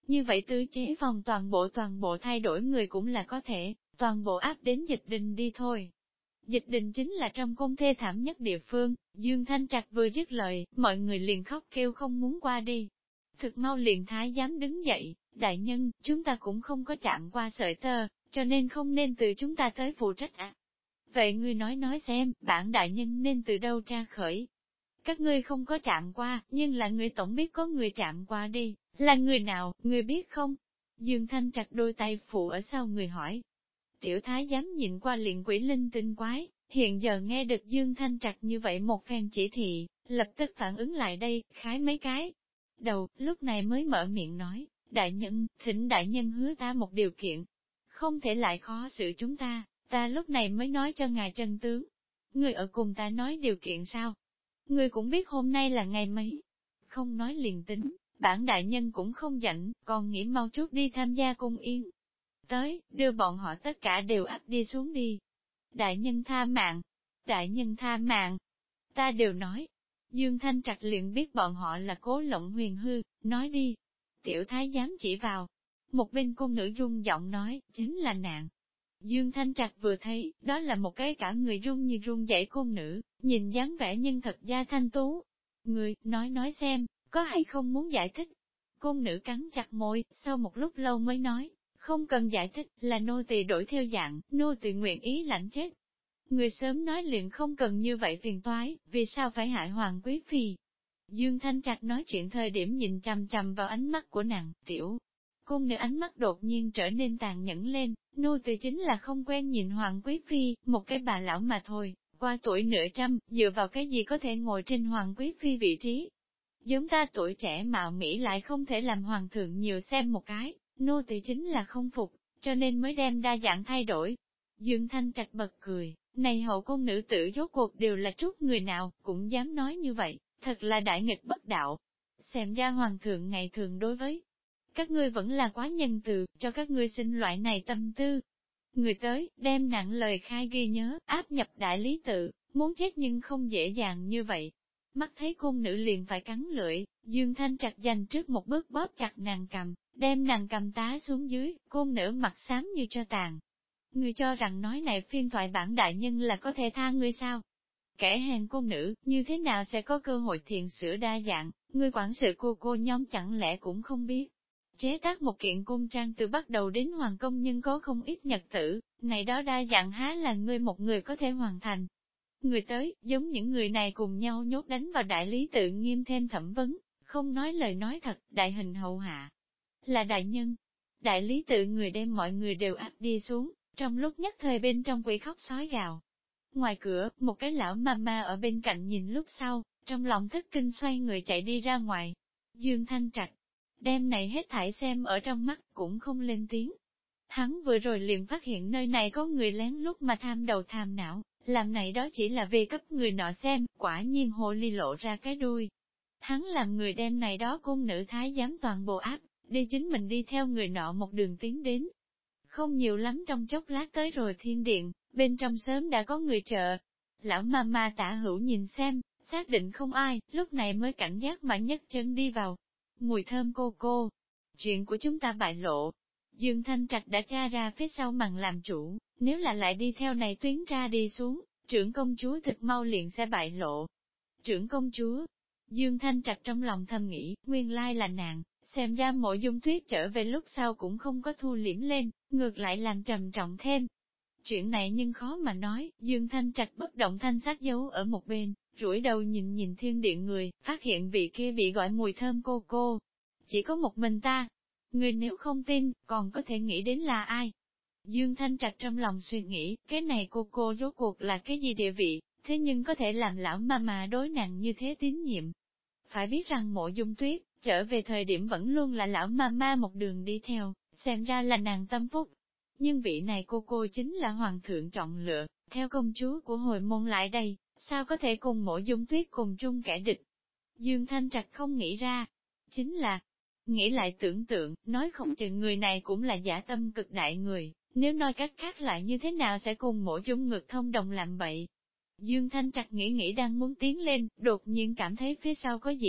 Như vậy tứ chế phòng toàn bộ thay đổi người cũng là có thể, toàn bộ áp đến Dịch Đình đi thôi. Dịch Đình chính là trong cung thê thảm nhất địa phương, Dương Thanh Trạch vừa dứt lời, mọi người liền khóc kêu không muốn qua đi. Thực mau liền thái giám đứng dậy, đại nhân, chúng ta cũng không có chạm qua sợi tơ, cho nên không nên từ chúng ta tới phụ trách ạ. Vậy ngươi nói xem, bản đại nhân nên từ đâu ra khởi? Các ngươi không có chạm qua, nhưng là ngươi tổng biết có người chạm qua đi, là người nào, ngươi biết không? Dương Thanh Trạch đôi tay phụ ở sau người hỏi. Tiểu thái dám nhìn qua liền quỷ linh tinh quái, hiện giờ nghe được Dương Thanh Trạch như vậy một phen chỉ thị, lập tức phản ứng lại đây, khái mấy cái. Đầu, lúc này mới mở miệng nói, đại nhân, thỉnh đại nhân hứa ta một điều kiện. Không thể lại khó xử chúng ta lúc này mới nói cho ngài chân tướng. Người ở cùng ta nói điều kiện sao? Người cũng biết hôm nay là ngày mấy. Không nói liền tính, bản đại nhân cũng không rảnh, còn nghĩ mau chút đi tham gia cung yên. Tới, đưa bọn họ tất cả đều áp đi xuống đi. Đại nhân tha mạng, đại nhân tha mạng. Ta đều nói. Dương Thanh Trạch liền biết bọn họ là cố lộng huyền hư, nói đi. Tiểu thái giám chỉ vào. Một bên cung nữ run giọng nói, chính là nạn. Dương Thanh Trạch vừa thấy, đó là một cái cả người run như run dậy cung nữ, nhìn dáng vẻ nhân thật gia thanh tú. Người, nói xem, có hay không muốn giải thích? Cung nữ cắn chặt môi, sau một lúc lâu mới nói, không cần giải thích, là nô tỳ đổi theo dạng, nô tỳ nguyện ý lãnh chết. Người sớm nói liền không cần như vậy phiền toái, vì sao phải hại hoàng quý phi? Dương Thanh Trạch nói chuyện thời điểm nhìn chằm chằm vào ánh mắt của nàng, tiểu. Cung nữ ánh mắt đột nhiên trở nên tàn nhẫn lên, nô tỳ chính là không quen nhìn hoàng quý phi, một cái bà lão mà thôi, qua tuổi nửa trăm, dựa vào cái gì có thể ngồi trên hoàng quý phi vị trí. Giống ta tuổi trẻ mạo Mỹ lại không thể làm hoàng thượng nhiều xem một cái, nô tỳ chính là không phục, cho nên mới đem đa dạng thay đổi. Dương Thanh Trạch bật cười, này hậu cung nữ tử rốt cuộc đều là chút người nào, cũng dám nói như vậy, thật là đại nghịch bất đạo. Xem ra hoàng thượng ngày thường đối với các ngươi vẫn là quá nhân từ, cho các ngươi sinh loại này tâm tư. Người tới, đem nặng lời khai ghi nhớ, áp nhập đại lý tự, muốn chết nhưng không dễ dàng như vậy. Mắt thấy cung nữ liền phải cắn lưỡi, Dương Thanh Trạch dành trước một bước bóp chặt nàng cầm, đem nàng cầm tá xuống dưới, cung nữ mặt xám như cho tàn. Ngươi cho rằng nói này phiên thoại bản đại nhân là có thể tha ngươi sao? Kẻ hèn cung nữ, như thế nào sẽ có cơ hội thiện sửa đa dạng, ngươi quản sự cô nhóm chẳng lẽ cũng không biết. Chế tác một kiện cung trang từ bắt đầu đến hoàng công nhưng có không ít nhật tử, này đó đa dạng há là ngươi một người có thể hoàn thành. Người tới, giống những người này cùng nhau nhốt đánh vào đại lý tự nghiêm thêm thẩm vấn, không nói lời nói thật, đại hình hậu hạ. Là đại nhân, đại lý tự người đem mọi người đều áp đi xuống, trong lúc nhất thời bên trong quỷ khóc sói gào. Ngoài cửa, một cái lão mama ở bên cạnh nhìn lúc sau, trong lòng thất kinh xoay người chạy đi ra ngoài. Dương Thanh Trạch, đem này hết thảy xem ở trong mắt, cũng không lên tiếng. Hắn vừa rồi liền phát hiện nơi này có người lén lút mà tham đầu tham não, làm này đó chỉ là vì cấp người nọ xem, quả nhiên hồ ly lộ ra cái đuôi. Hắn làm người đem này đó cung nữ thái giám toàn bộ áp, đi chính mình đi theo người nọ một đường tiến đến. Không nhiều lắm trong chốc lát tới rồi thiên điện, bên trong sớm đã có người trợ. Lão ma Tả Hữu nhìn xem, xác định không ai, lúc này mới cảnh giác mà nhấc chân đi vào. Mùi thơm cô, chuyện của chúng ta bại lộ. Dương Thanh Trạch đã tra ra phía sau màn làm chủ, nếu là lại đi theo này tuyến ra đi xuống, trưởng công chúa thực mau liền sẽ bại lộ. Trưởng công chúa, Dương Thanh Trạch trong lòng thầm nghĩ, nguyên lai là nàng, xem ra Mộ Dung Tuyết trở về lúc sau cũng không có thu liễm lên, ngược lại làm trầm trọng thêm. Chuyện này nhưng khó mà nói, Dương Thanh Trạch bất động thanh sắc giấu ở một bên, rủi đầu nhìn thiên điện người, phát hiện vị kia bị gọi mùi thơm cô. Chỉ có một mình ta. Người nếu không tin, còn có thể nghĩ đến là ai? Dương Thanh Trạch trong lòng suy nghĩ, cái này cô rốt cuộc là cái gì địa vị, thế nhưng có thể làm lão mà đối nàng như thế tín nhiệm. Phải biết rằng Mộ Dung Tuyết, trở về thời điểm vẫn luôn là lão ma một đường đi theo, xem ra là nàng tâm phúc. Nhưng vị này cô chính là hoàng thượng chọn lựa, theo công chúa của hồi môn lại đây, sao có thể cùng Mộ Dung Tuyết cùng chung kẻ địch? Dương Thanh Trạch không nghĩ ra, chính là, nghĩ lại tưởng tượng, nói không chừng người này cũng là giả tâm cực đại người, nếu nói cách khác lại như thế nào sẽ cùng Mộ Dung Ngực thông đồng làm vậy? Dương Thanh Trạch nghĩ đang muốn tiến lên, đột nhiên cảm thấy phía sau có gì,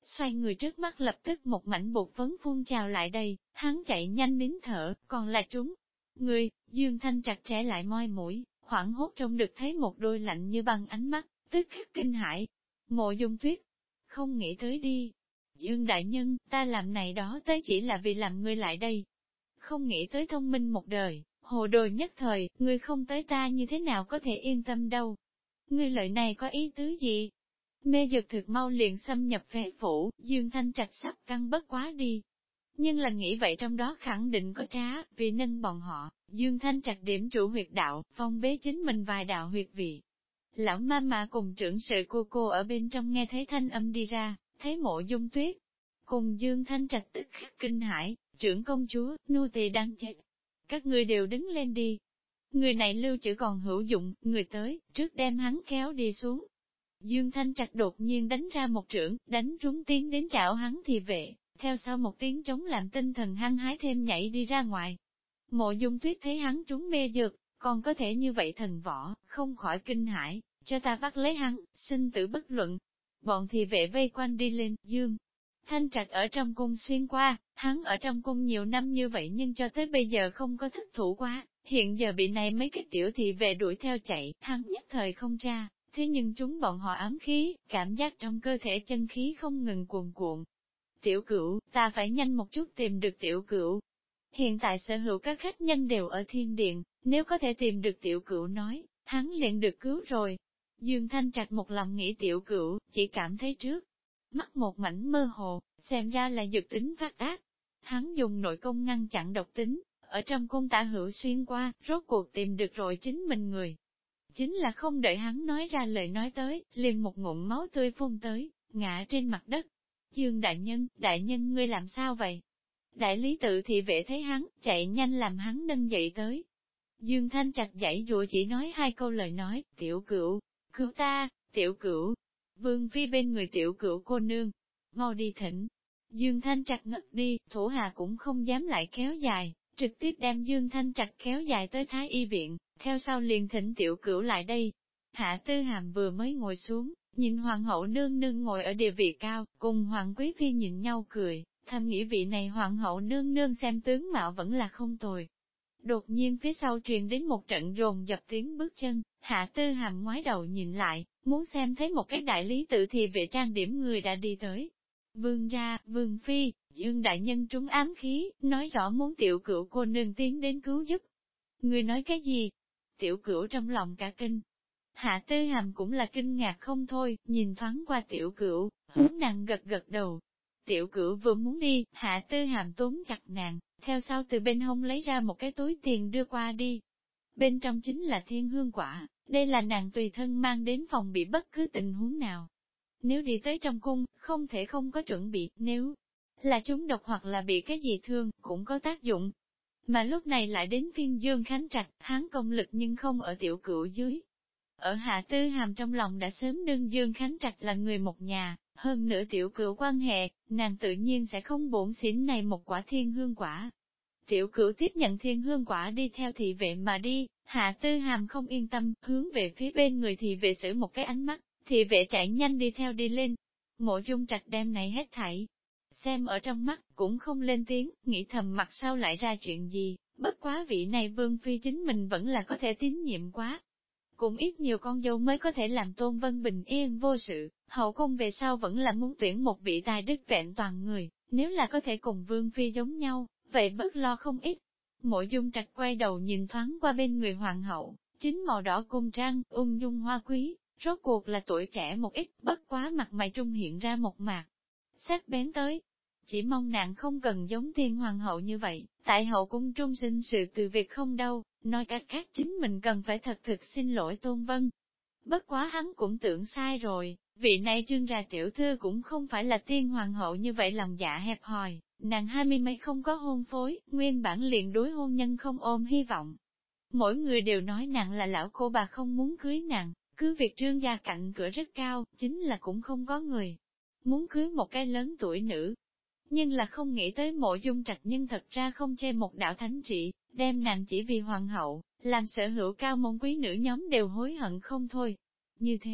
xoay người trước mắt lập tức một mảnh bột phấn phun trào lại đây, hắn chạy nhanh nín thở, còn là trúng. Người, Dương Thanh chặt chẽ lại môi mũi, hoảng hốt trông được thấy một đôi lạnh như băng ánh mắt, tức khắc kinh hãi. Mộ Dung Tuyết, không nghĩ tới đi. Dương đại nhân, ta làm này đó tới chỉ là vì làm ngươi lại đây. Không nghĩ tới thông minh một đời, hồ đồ nhất thời, ngươi không tới ta như thế nào có thể yên tâm đâu. Ngươi lợi này có ý tứ gì? Mê dược thực mau liền xâm nhập phệ phủ, Dương Thanh Trạch sắp căng bất quá đi. Nhưng là nghĩ vậy trong đó khẳng định có trá, vì nâng bọn họ, Dương Thanh Trạch điểm chủ huyệt đạo, phong bế chính mình vài đạo huyệt vị. Lão ma cùng trưởng sự cô ở bên trong nghe thấy thanh âm đi ra, thấy Mộ Dung Tuyết. Cùng Dương Thanh Trạch tức khắc kinh hãi, trưởng công chúa, nô tỳ đang chết. Các ngươi đều đứng lên đi. Người này lưu trữ còn hữu dụng, người tới, trước đem hắn kéo đi xuống. Dương Thanh Trạch đột nhiên đánh ra một trưởng, đánh trúng tiến đến chảo hắn thì vệ, theo sau một tiếng trống làm tinh thần hăng hái thêm nhảy đi ra ngoài. Mộ Dung Tuyết thấy hắn trúng mê dược, còn có thể như vậy thần võ, không khỏi kinh hãi, cho ta bắt lấy hắn, sinh tử bất luận. Bọn thì vệ vây quanh đi lên, Dương Thanh Trạch ở trong cung xuyên qua, hắn ở trong cung nhiều năm như vậy nhưng cho tới bây giờ không có thất thủ quá, hiện giờ bị này mấy cái tiểu thị vệ đuổi theo chạy, hắn nhất thời không ra, thế nhưng chúng bọn họ ám khí, cảm giác trong cơ thể chân khí không ngừng cuồn cuộn. Tiểu Cửu, ta phải nhanh một chút tìm được Tiểu Cửu. Hiện tại sở hữu các khách nhân đều ở thiên điện, nếu có thể tìm được Tiểu Cửu nói, hắn liền được cứu rồi. Dương Thanh Trạch một lòng nghĩ Tiểu Cửu, chỉ cảm thấy trước mắt một mảnh mơ hồ, xem ra là dược tính phát tác. Hắn dùng nội công ngăn chặn độc tính, ở trong cung Tả Hữu xuyên qua, rốt cuộc tìm được rồi chính mình người. Chính là không đợi hắn nói ra lời nói tới, liền một ngụm máu tươi phun tới, ngã trên mặt đất. Dương đại nhân ngươi làm sao vậy? Đại lý tự thị vệ thấy hắn, chạy nhanh làm hắn nâng dậy tới. Dương Thanh Trạch dãy dụa chỉ nói hai câu lời nói, Tiểu Cửu, cứu ta, Tiểu Cửu. Vương phi bên người Tiểu Cửu cô nương, mau đi thỉnh. Dương Thanh Trạch ngất đi, thủ hạ cũng không dám lại kéo dài, trực tiếp đem Dương Thanh Trạch kéo dài tới Thái Y viện, theo sau liền thỉnh Tiểu Cửu lại đây. Hạ Tư Hàm vừa mới ngồi xuống, nhìn Hoàng hậu nương nương ngồi ở địa vị cao, cùng Hoàng Quý Phi nhìn nhau cười, thầm nghĩ vị này Hoàng hậu nương nương xem tướng mạo vẫn là không tồi. Đột nhiên phía sau truyền đến một trận rồn dập tiếng bước chân, Hạ Tư Hàm ngoái đầu nhìn lại, muốn xem thấy một cái đại lý tự thì vệ trang điểm người đã đi tới. Vương gia, Vương Phi, Dương đại nhân trúng ám khí, nói rõ muốn Tiểu Cửu cô nương tiến đến cứu giúp. Người nói cái gì? Tiểu Cửu trong lòng cả kinh. Hạ Tư Hàm cũng là kinh ngạc không thôi, nhìn thoáng qua Tiểu Cửu, hướng nàng gật gật đầu. Tiểu Cửu vừa muốn đi, Hạ Tư Hàm túm chặt nàng, theo sau từ bên hông lấy ra một cái túi tiền đưa qua đi. Bên trong chính là thiên hương quả, đây là nàng tùy thân mang đến phòng bị bất cứ tình huống nào. Nếu đi tới trong cung, không thể không có chuẩn bị, nếu là chúng độc hoặc là bị cái gì thương, cũng có tác dụng. Mà lúc này lại đến phiên Dương Khánh Trạch, hắn công lực nhưng không ở Tiểu Cửu dưới. Ở Hạ Tư Hàm trong lòng đã sớm đương Dương Khánh Trạch là người một nhà, hơn nữa Tiểu Cửu quan hệ, nàng tự nhiên sẽ không bổn xỉn này một quả thiên hương quả. Tiểu Cửu tiếp nhận thiên hương quả đi theo thị vệ mà đi, Hạ Tư Hàm không yên tâm, hướng về phía bên người thị vệ sử một cái ánh mắt, thị vệ chạy nhanh đi theo đi lên. Mộ Dung Trạch đem này hết thảy, xem ở trong mắt, cũng không lên tiếng, nghĩ thầm mặt sau lại ra chuyện gì, bất quá vị này Vương Phi chính mình vẫn là có thể tín nhiệm quá. Cũng ít nhiều con dâu mới có thể làm Tôn Vân bình yên vô sự, hậu cung về sau vẫn là muốn tuyển một vị tài đức vẹn toàn người, nếu là có thể cùng Vương Phi giống nhau, vậy bớt lo không ít. Mộ Dung Trạch quay đầu nhìn thoáng qua bên người hoàng hậu, chính màu đỏ cung trang, ung dung hoa quý, rốt cuộc là tuổi trẻ một ít, bất quá mặt mày trung hiện ra một mạc. Sắc bén tới, chỉ mong nàng không cần giống tiên hoàng hậu như vậy, tại hậu cung trung sinh sự từ việc không đâu, nói cách khác chính mình cần phải thật thực xin lỗi Tôn Vân. Bất quá hắn cũng tưởng sai rồi, vị này trương ra tiểu thư cũng không phải là tiên hoàng hậu như vậy lòng dạ hẹp hòi, nàng 20 mấy không có hôn phối, nguyên bản liền đối hôn nhân không ôm hy vọng. Mỗi người đều nói nàng là lão cô bà không muốn cưới nàng, cứ việc trương gia cạnh cửa rất cao, chính là cũng không có người muốn cưới một cái lớn tuổi nữ. Nhưng là không nghĩ tới Mộ Dung Trạch nhưng thật ra không chê một đạo thánh trị, đem nàng chỉ vì hoàng hậu, làm sở hữu cao môn quý nữ nhóm đều hối hận không thôi. Như thế,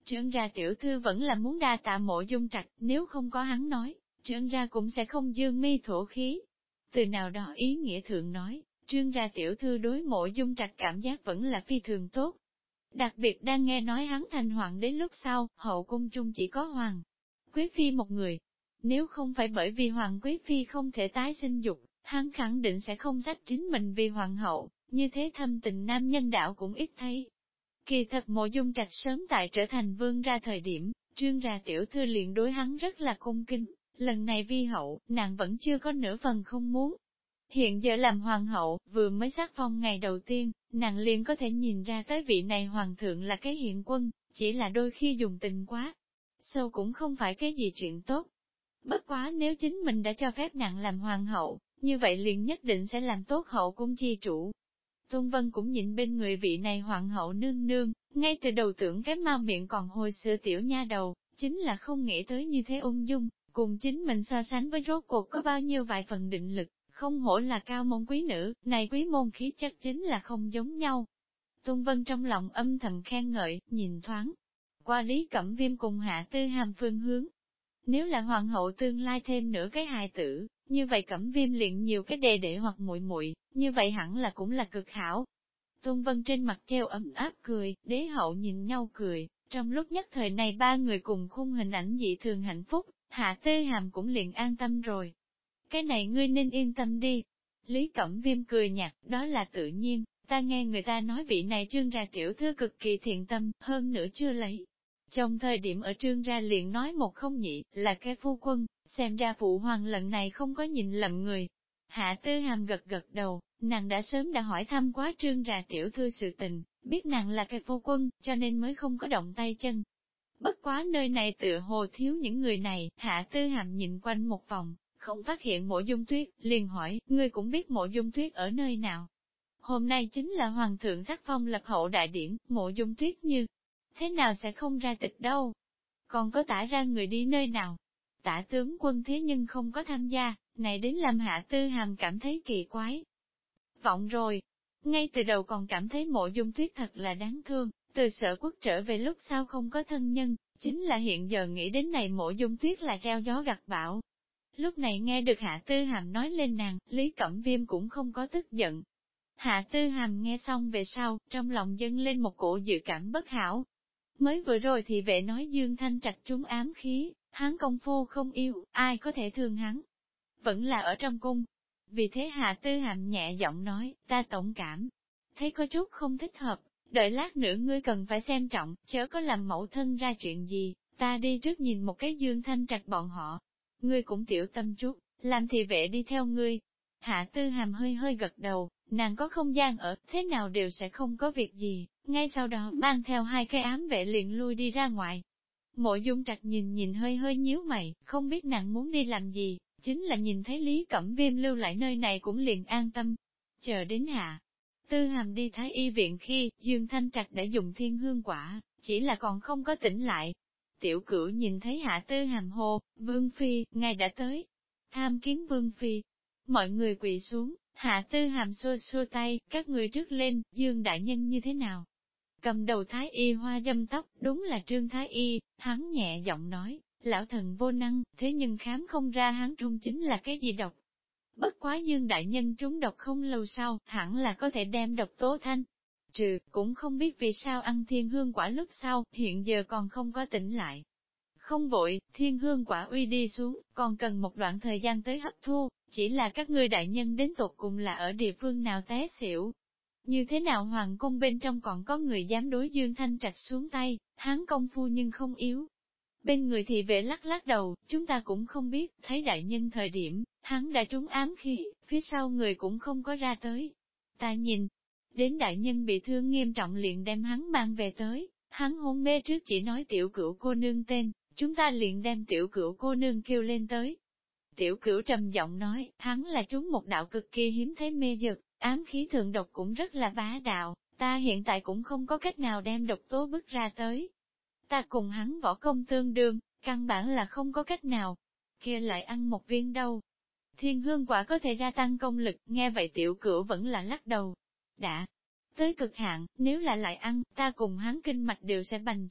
Trương gia tiểu thư vẫn là muốn đa tạ Mộ Dung Trạch, nếu không có hắn nói, Trương gia cũng sẽ không dương mi thổ khí. Từ nào đó ý nghĩa thượng nói, Trương gia tiểu thư đối Mộ Dung Trạch cảm giác vẫn là phi thường tốt. Đặc biệt đang nghe nói hắn thành hoàng đến lúc sau, hậu cung chung chỉ có Hoàng Quý Phi một người. Nếu không phải bởi vì Hoàng Quý Phi không thể tái sinh dục, hắn khẳng định sẽ không dắt chính mình vì hoàng hậu, như thế thâm tình nam nhân đạo cũng ít thấy. Kỳ thật Mộ Dung Trạch sớm tại trở thành vương ra thời điểm, Trương gia tiểu thư liền đối hắn rất là cung kính, lần này vi hậu, nàng vẫn chưa có nửa phần không muốn. Hiện giờ làm hoàng hậu, vừa mới xác phong ngày đầu tiên, nàng liền có thể nhìn ra tới vị này hoàng thượng là cái hiện quân, chỉ là đôi khi dùng tình quá. Sâu cũng không phải cái gì chuyện tốt. Bất quá nếu chính mình đã cho phép nàng làm hoàng hậu, như vậy liền nhất định sẽ làm tốt hậu cung chi chủ. Tôn Vân cũng nhìn bên người vị này hoàng hậu nương nương, ngay từ đầu tưởng cái mau miệng còn hồi xưa tiểu nha đầu, chính là không nghĩ tới như thế ung dung, cùng chính mình so sánh với rốt cuộc có bao nhiêu vài phần định lực, không hổ là cao môn quý nữ, này quý môn khí chất chính là không giống nhau. Tôn Vân trong lòng âm thầm khen ngợi, nhìn thoáng qua Lý Cẩm Viêm cùng Hạ Tư Hàm phương hướng. Nếu là hoàng hậu tương lai thêm nửa cái hài tử, như vậy Cẩm Viêm liền nhiều cái đề đệ hoặc muội muội, như vậy hẳn là cũng là cực hảo. Tôn Vân trên mặt treo ấm áp cười, đế hậu nhìn nhau cười, trong lúc nhất thời này ba người cùng khung hình ảnh dị thường hạnh phúc, Hạ Tư Hàm cũng liền an tâm rồi. Cái này ngươi nên yên tâm đi. Lý Cẩm Viêm cười nhạt, đó là tự nhiên, ta nghe người ta nói vị này Trương gia tiểu thư cực kỳ thiện tâm, hơn nữa chưa lấy. Trong thời điểm ở Trương gia liền nói một không nhị, là cái phu quân, xem ra phụ hoàng lần này không có nhìn lầm người. Hạ Tư Hàm gật gật đầu, nàng đã sớm đã hỏi thăm quá Trương gia tiểu thư sự tình, biết nàng là cái phu quân, cho nên mới không có động tay chân. Bất quá nơi này tựa hồ thiếu những người này, Hạ Tư Hàm nhìn quanh một vòng, không phát hiện Mộ Dung Tuyết, liền hỏi, ngươi cũng biết Mộ Dung Tuyết ở nơi nào. Hôm nay chính là Hoàng thượng sắc phong lập hậu đại điển, Mộ Dung Tuyết như thế nào sẽ không ra tịch đâu. Còn có tả ra người đi nơi nào? Tả tướng quân thế nhưng không có tham gia, này đến làm Hạ Tư Hàm cảm thấy kỳ quái. Vọng rồi, ngay từ đầu còn cảm thấy Mộ Dung Tuyết thật là đáng thương, từ Sở Quốc trở về lúc sau không có thân nhân, chính là hiện giờ nghĩ đến này Mộ Dung Tuyết là treo gió gặt bão. Lúc này nghe được Hạ Tư Hàm nói lên nàng, Lý Cẩm Viêm cũng không có tức giận. Hạ Tư Hàm nghe xong về sau, trong lòng dâng lên một cổ dự cảm bất hảo. Mới vừa rồi thì vệ nói Dương Thanh Trạch trúng ám khí, hắn công phu không yêu, ai có thể thương hắn. Vẫn là ở trong cung. Vì thế Hạ Tư Hàm nhẹ giọng nói, ta tổng cảm thấy có chút không thích hợp, đợi lát nữa ngươi cần phải xem trọng, chớ có làm mẫu thân ra chuyện gì, ta đi trước nhìn một cái Dương Thanh Trạch bọn họ. Ngươi cũng tiểu tâm chút, làm thì vệ đi theo ngươi. Hạ Tư Hàm hơi hơi gật đầu, nàng có không gian ở, thế nào đều sẽ không có việc gì, ngay sau đó mang theo hai cái ám vệ liền lui đi ra ngoài. Mộ Dung Trạch nhìn hơi hơi nhíu mày, không biết nàng muốn đi làm gì, chính là nhìn thấy Lý Cẩm Viêm lưu lại nơi này cũng liền an tâm. Chờ đến Hạ Tư Hàm đi Thái Y viện khi, Dương Thanh Trạch đã dùng thiên hương quả, chỉ là còn không có tỉnh lại. Tiểu Cửu nhìn thấy Hạ Tư Hàm hô, Vương Phi, ngài đã tới. Tham kiến Vương Phi. Mọi người quỳ xuống, Hạ Tư Hàm xua xua tay, các người trước lên, Dương đại nhân như thế nào? Cầm đầu Thái Y hoa dâm tóc, đúng là Trương Thái Y, hắn nhẹ giọng nói, lão thần vô năng, thế nhưng khám không ra hắn trung chính là cái gì độc. Bất quá Dương đại nhân trúng độc không lâu sau, hẳn là có thể đem độc tố thanh trừ, cũng không biết vì sao ăn thiên hương quả lúc sau, hiện giờ còn không có tỉnh lại. Không vội, thiên hương quả uy đi xuống, còn cần một đoạn thời gian tới hấp thu, chỉ là các ngươi đại nhân đến tột cùng là ở địa phương nào té xỉu. Như thế nào hoàng cung bên trong còn có người dám đối Dương Thanh Trạch xuống tay, hắn công phu nhưng không yếu. Bên người thì vệ lắc lắc đầu, chúng ta cũng không biết, thấy đại nhân thời điểm, hắn đã trúng ám khí, phía sau người cũng không có ra tới. Ta nhìn, đến đại nhân bị thương nghiêm trọng liền đem hắn mang về tới, hắn hôn mê trước chỉ nói Tiểu Cửu cô nương tên, chúng ta liền đem Tiểu Cửu cô nương kêu lên tới. Tiểu Cửu trầm giọng nói, hắn là trúng một đạo cực kỳ hiếm thấy mê dược, ám khí thường độc cũng rất là bá đạo, ta hiện tại cũng không có cách nào đem độc tố bức ra tới. Ta cùng hắn võ công tương đương, căn bản là không có cách nào. Kia lại ăn một viên đâu. Thiên hương quả có thể gia tăng công lực, nghe vậy Tiểu Cửu vẫn là lắc đầu. Đã tới cực hạn, nếu là lại ăn, ta cùng hắn kinh mạch đều sẽ bành trướng,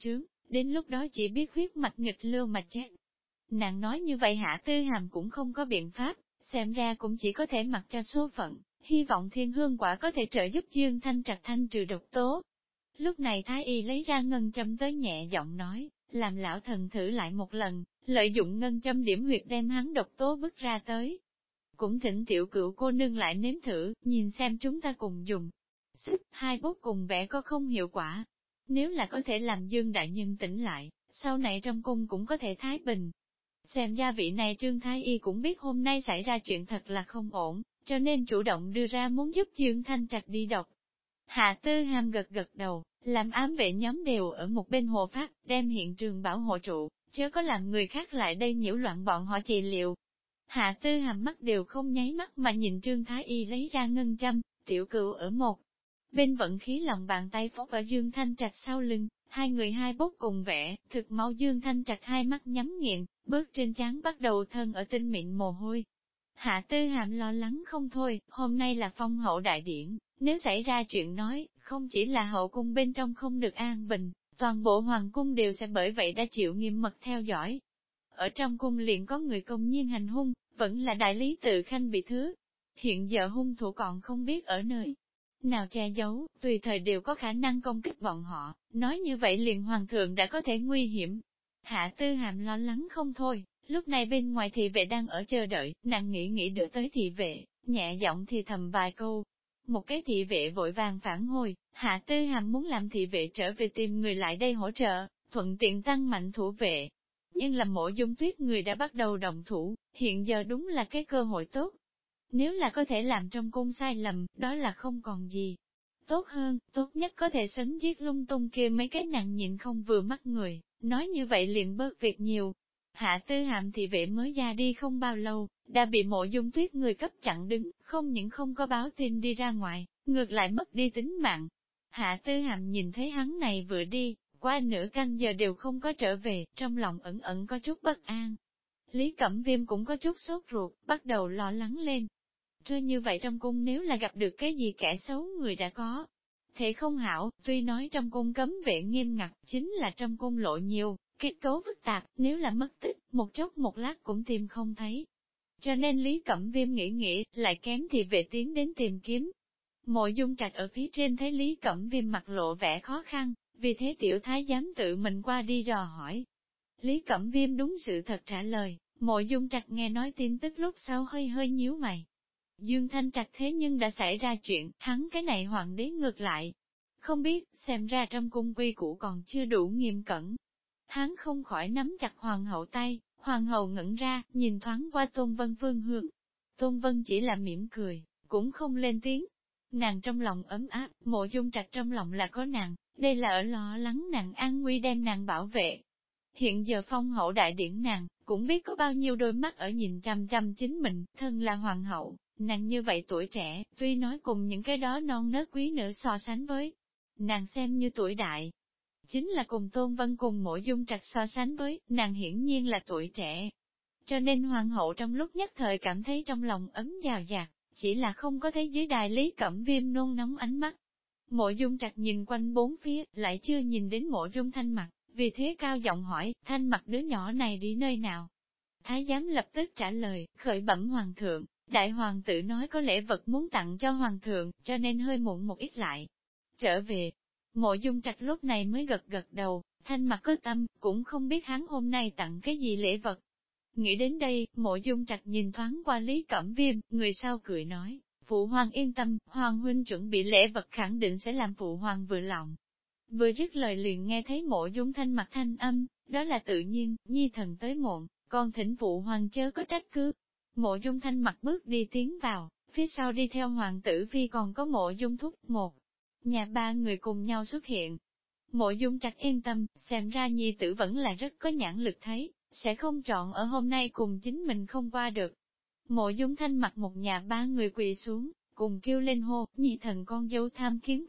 đến lúc đó chỉ biết huyết mạch nghịch lưu mà chết. Nàng nói như vậy Hạ Tư Hàm cũng không có biện pháp, xem ra cũng chỉ có thể mặc cho số phận, hy vọng Thiên Hương quả có thể trợ giúp Dương Thanh Trạch thanh trừ độc tố. Lúc này Thái Y lấy ra ngân châm tới nhẹ giọng nói, làm lão thần thử lại một lần, lợi dụng ngân châm điểm huyệt đem hắn độc tố bức ra tới. Cũng thỉnh tiểu cựu cô nương lại nếm thử, nhìn xem chúng ta cùng dùng. Sức, hai bút cùng vẽ có không hiệu quả. Nếu là có thể làm Dương Đại Nhân tỉnh lại, sau này trong cung cũng có thể thái bình. Xem gia vị này Trương Thái Y cũng biết hôm nay xảy ra chuyện thật là không ổn, cho nên chủ động đưa ra muốn giúp Dương Thanh Trạch đi độc. Hạ Tư Hàm gật gật đầu, làm ám vệ nhóm đều ở một bên hồ phát, đem hiện trường bảo hộ trụ, chớ có làm người khác lại đây nhiễu loạn bọn họ trị liệu. Hạ Tư Hàm mắt đều không nháy mắt mà nhìn Trương Thái Y lấy ra ngân châm, tiểu cựu ở một bên vận khí lòng bàn tay phốc ở Dương Thanh Trạch sau lưng, hai người hai bút cùng vẽ, thực mau Dương Thanh Trạch hai mắt nhắm nghiền, bước trên trán bắt đầu thân ở tinh mịn mồ hôi. Hạ Tư Hàm lo lắng không thôi, hôm nay là phong hậu đại điển, nếu xảy ra chuyện nói, không chỉ là hậu cung bên trong không được an bình, toàn bộ hoàng cung đều sẽ bởi vậy đã chịu nghiêm mật theo dõi. Ở trong cung liền có người công nhiên hành hung, vẫn là đại lý tự khanh bị thứ. Hiện giờ hung thủ còn không biết ở nơi nào che giấu, tùy thời đều có khả năng công kích bọn họ, nói như vậy liền hoàng thượng đã có thể nguy hiểm. Hạ Tư Hàm lo lắng không thôi, lúc này bên ngoài thị vệ đang ở chờ đợi, nàng nghĩ đưa tới thị vệ, nhẹ giọng thì thầm vài câu. Một cái thị vệ vội vàng phản hồi, Hạ Tư Hàm muốn làm thị vệ trở về tìm người lại đây hỗ trợ, thuận tiện tăng mạnh thủ vệ. Nhưng là Mộ Dung Tuyết người đã bắt đầu động thủ, hiện giờ đúng là cái cơ hội tốt. Nếu là có thể làm trong cung sai lầm, đó là không còn gì. Tốt hơn, tốt nhất có thể sấn giết lung tung kia mấy cái nàng nhịn không vừa mắt người, nói như vậy liền bớt việc nhiều. Hạ Tư Hàm thị vệ mới ra đi không bao lâu, đã bị Mộ Dung Tuyết người cấp chặn đứng, không những không có báo tin đi ra ngoài, ngược lại mất đi tính mạng. Hạ Tư Hàm nhìn thấy hắn này vừa đi, qua nửa canh giờ đều không có trở về, trong lòng ẩn ẩn có chút bất an. Lý Cẩm Viêm cũng có chút sốt ruột, bắt đầu lo lắng lên. Trưa như vậy trong cung nếu là gặp được cái gì kẻ xấu người đã có. Thế không hảo, tuy nói trong cung cấm vệ nghiêm ngặt, chính là trong cung lộ nhiều, kết cấu phức tạp, nếu là mất tích, một chốc một lát cũng tìm không thấy. Cho nên Lý Cẩm Viêm nghĩ, lại kém thì vệ tiến đến tìm kiếm. Mộ Dung Trạch ở phía trên thấy Lý Cẩm Viêm mặt lộ vẻ khó khăn, vì thế tiểu thái giám tự mình qua đi dò hỏi. Lý Cẩm Viêm đúng sự thật trả lời, Mộ Dung Trạch nghe nói tin tức lúc sau hơi nhíu mày. Dương Thanh Trạch thế nhưng đã xảy ra chuyện, hắn cái này hoàng đế ngược lại. Không biết, xem ra trong cung quy củ còn chưa đủ nghiêm cẩn. Hắn không khỏi nắm chặt hoàng hậu tay, hoàng hậu ngẩn ra, nhìn thoáng qua Tôn Vân phương hướng. Tôn Vân chỉ là mỉm cười, cũng không lên tiếng. Nàng trong lòng ấm áp, Mộ Dung Trạch trong lòng là có nàng, đây là ở lo lắng nàng an nguy đem nàng bảo vệ. Hiện giờ phong hậu đại điển nàng, cũng biết có bao nhiêu đôi mắt ở nhìn chăm chăm chính mình, thân là hoàng hậu, nàng như vậy tuổi trẻ, tuy nói cùng những cái đó non nớt quý nữ so sánh với, nàng xem như tuổi đại. Chính là cùng Tôn Vân cùng Mộ Dung Trạch so sánh với, nàng hiển nhiên là tuổi trẻ. Cho nên hoàng hậu trong lúc nhất thời cảm thấy trong lòng ấm dào dạt, chỉ là không có thấy dưới đài Lý Cẩm Viêm nôn nóng ánh mắt. Mộ Dung Trạch nhìn quanh bốn phía, lại chưa nhìn đến Mộ Dung Thanh Mặc, vì thế cao giọng hỏi, Thanh Mặc đứa nhỏ này đi nơi nào? Thái giám lập tức trả lời, khởi bẩm hoàng thượng, đại hoàng tử nói có lễ vật muốn tặng cho hoàng thượng, cho nên hơi muộn một ít lại. Trở về, Mộ Dung Trạch lúc này mới gật gật đầu, Thanh Mặc có tâm, cũng không biết hắn hôm nay tặng cái gì lễ vật. Nghĩ đến đây, Mộ Dung Trạch nhìn thoáng qua Lý Cẩm Viêm, người sau cười nói, phụ hoàng yên tâm, hoàng huynh chuẩn bị lễ vật khẳng định sẽ làm phụ hoàng vừa lòng. Vừa dứt lời liền nghe thấy Mộ Dung Thanh Mặc thanh âm, đó là tự nhiên, nhi thần tới muộn, con thỉnh phụ hoàng chớ có trách cứ. Mộ Dung Thanh Mặc bước đi tiến vào, phía sau đi theo hoàng tử phi còn có Mộ Dung Thúc một. Nhà ba người cùng nhau xuất hiện. Mộ Dung Trạch yên tâm, xem ra nhi tử vẫn là rất có nhãn lực thấy, sẽ không chọn ở hôm nay cùng chính mình không qua được. Mộ Dung Thanh Mặc một nhà ba người quỳ xuống, cùng kêu lên hô, nhi thần con dâu tham kiến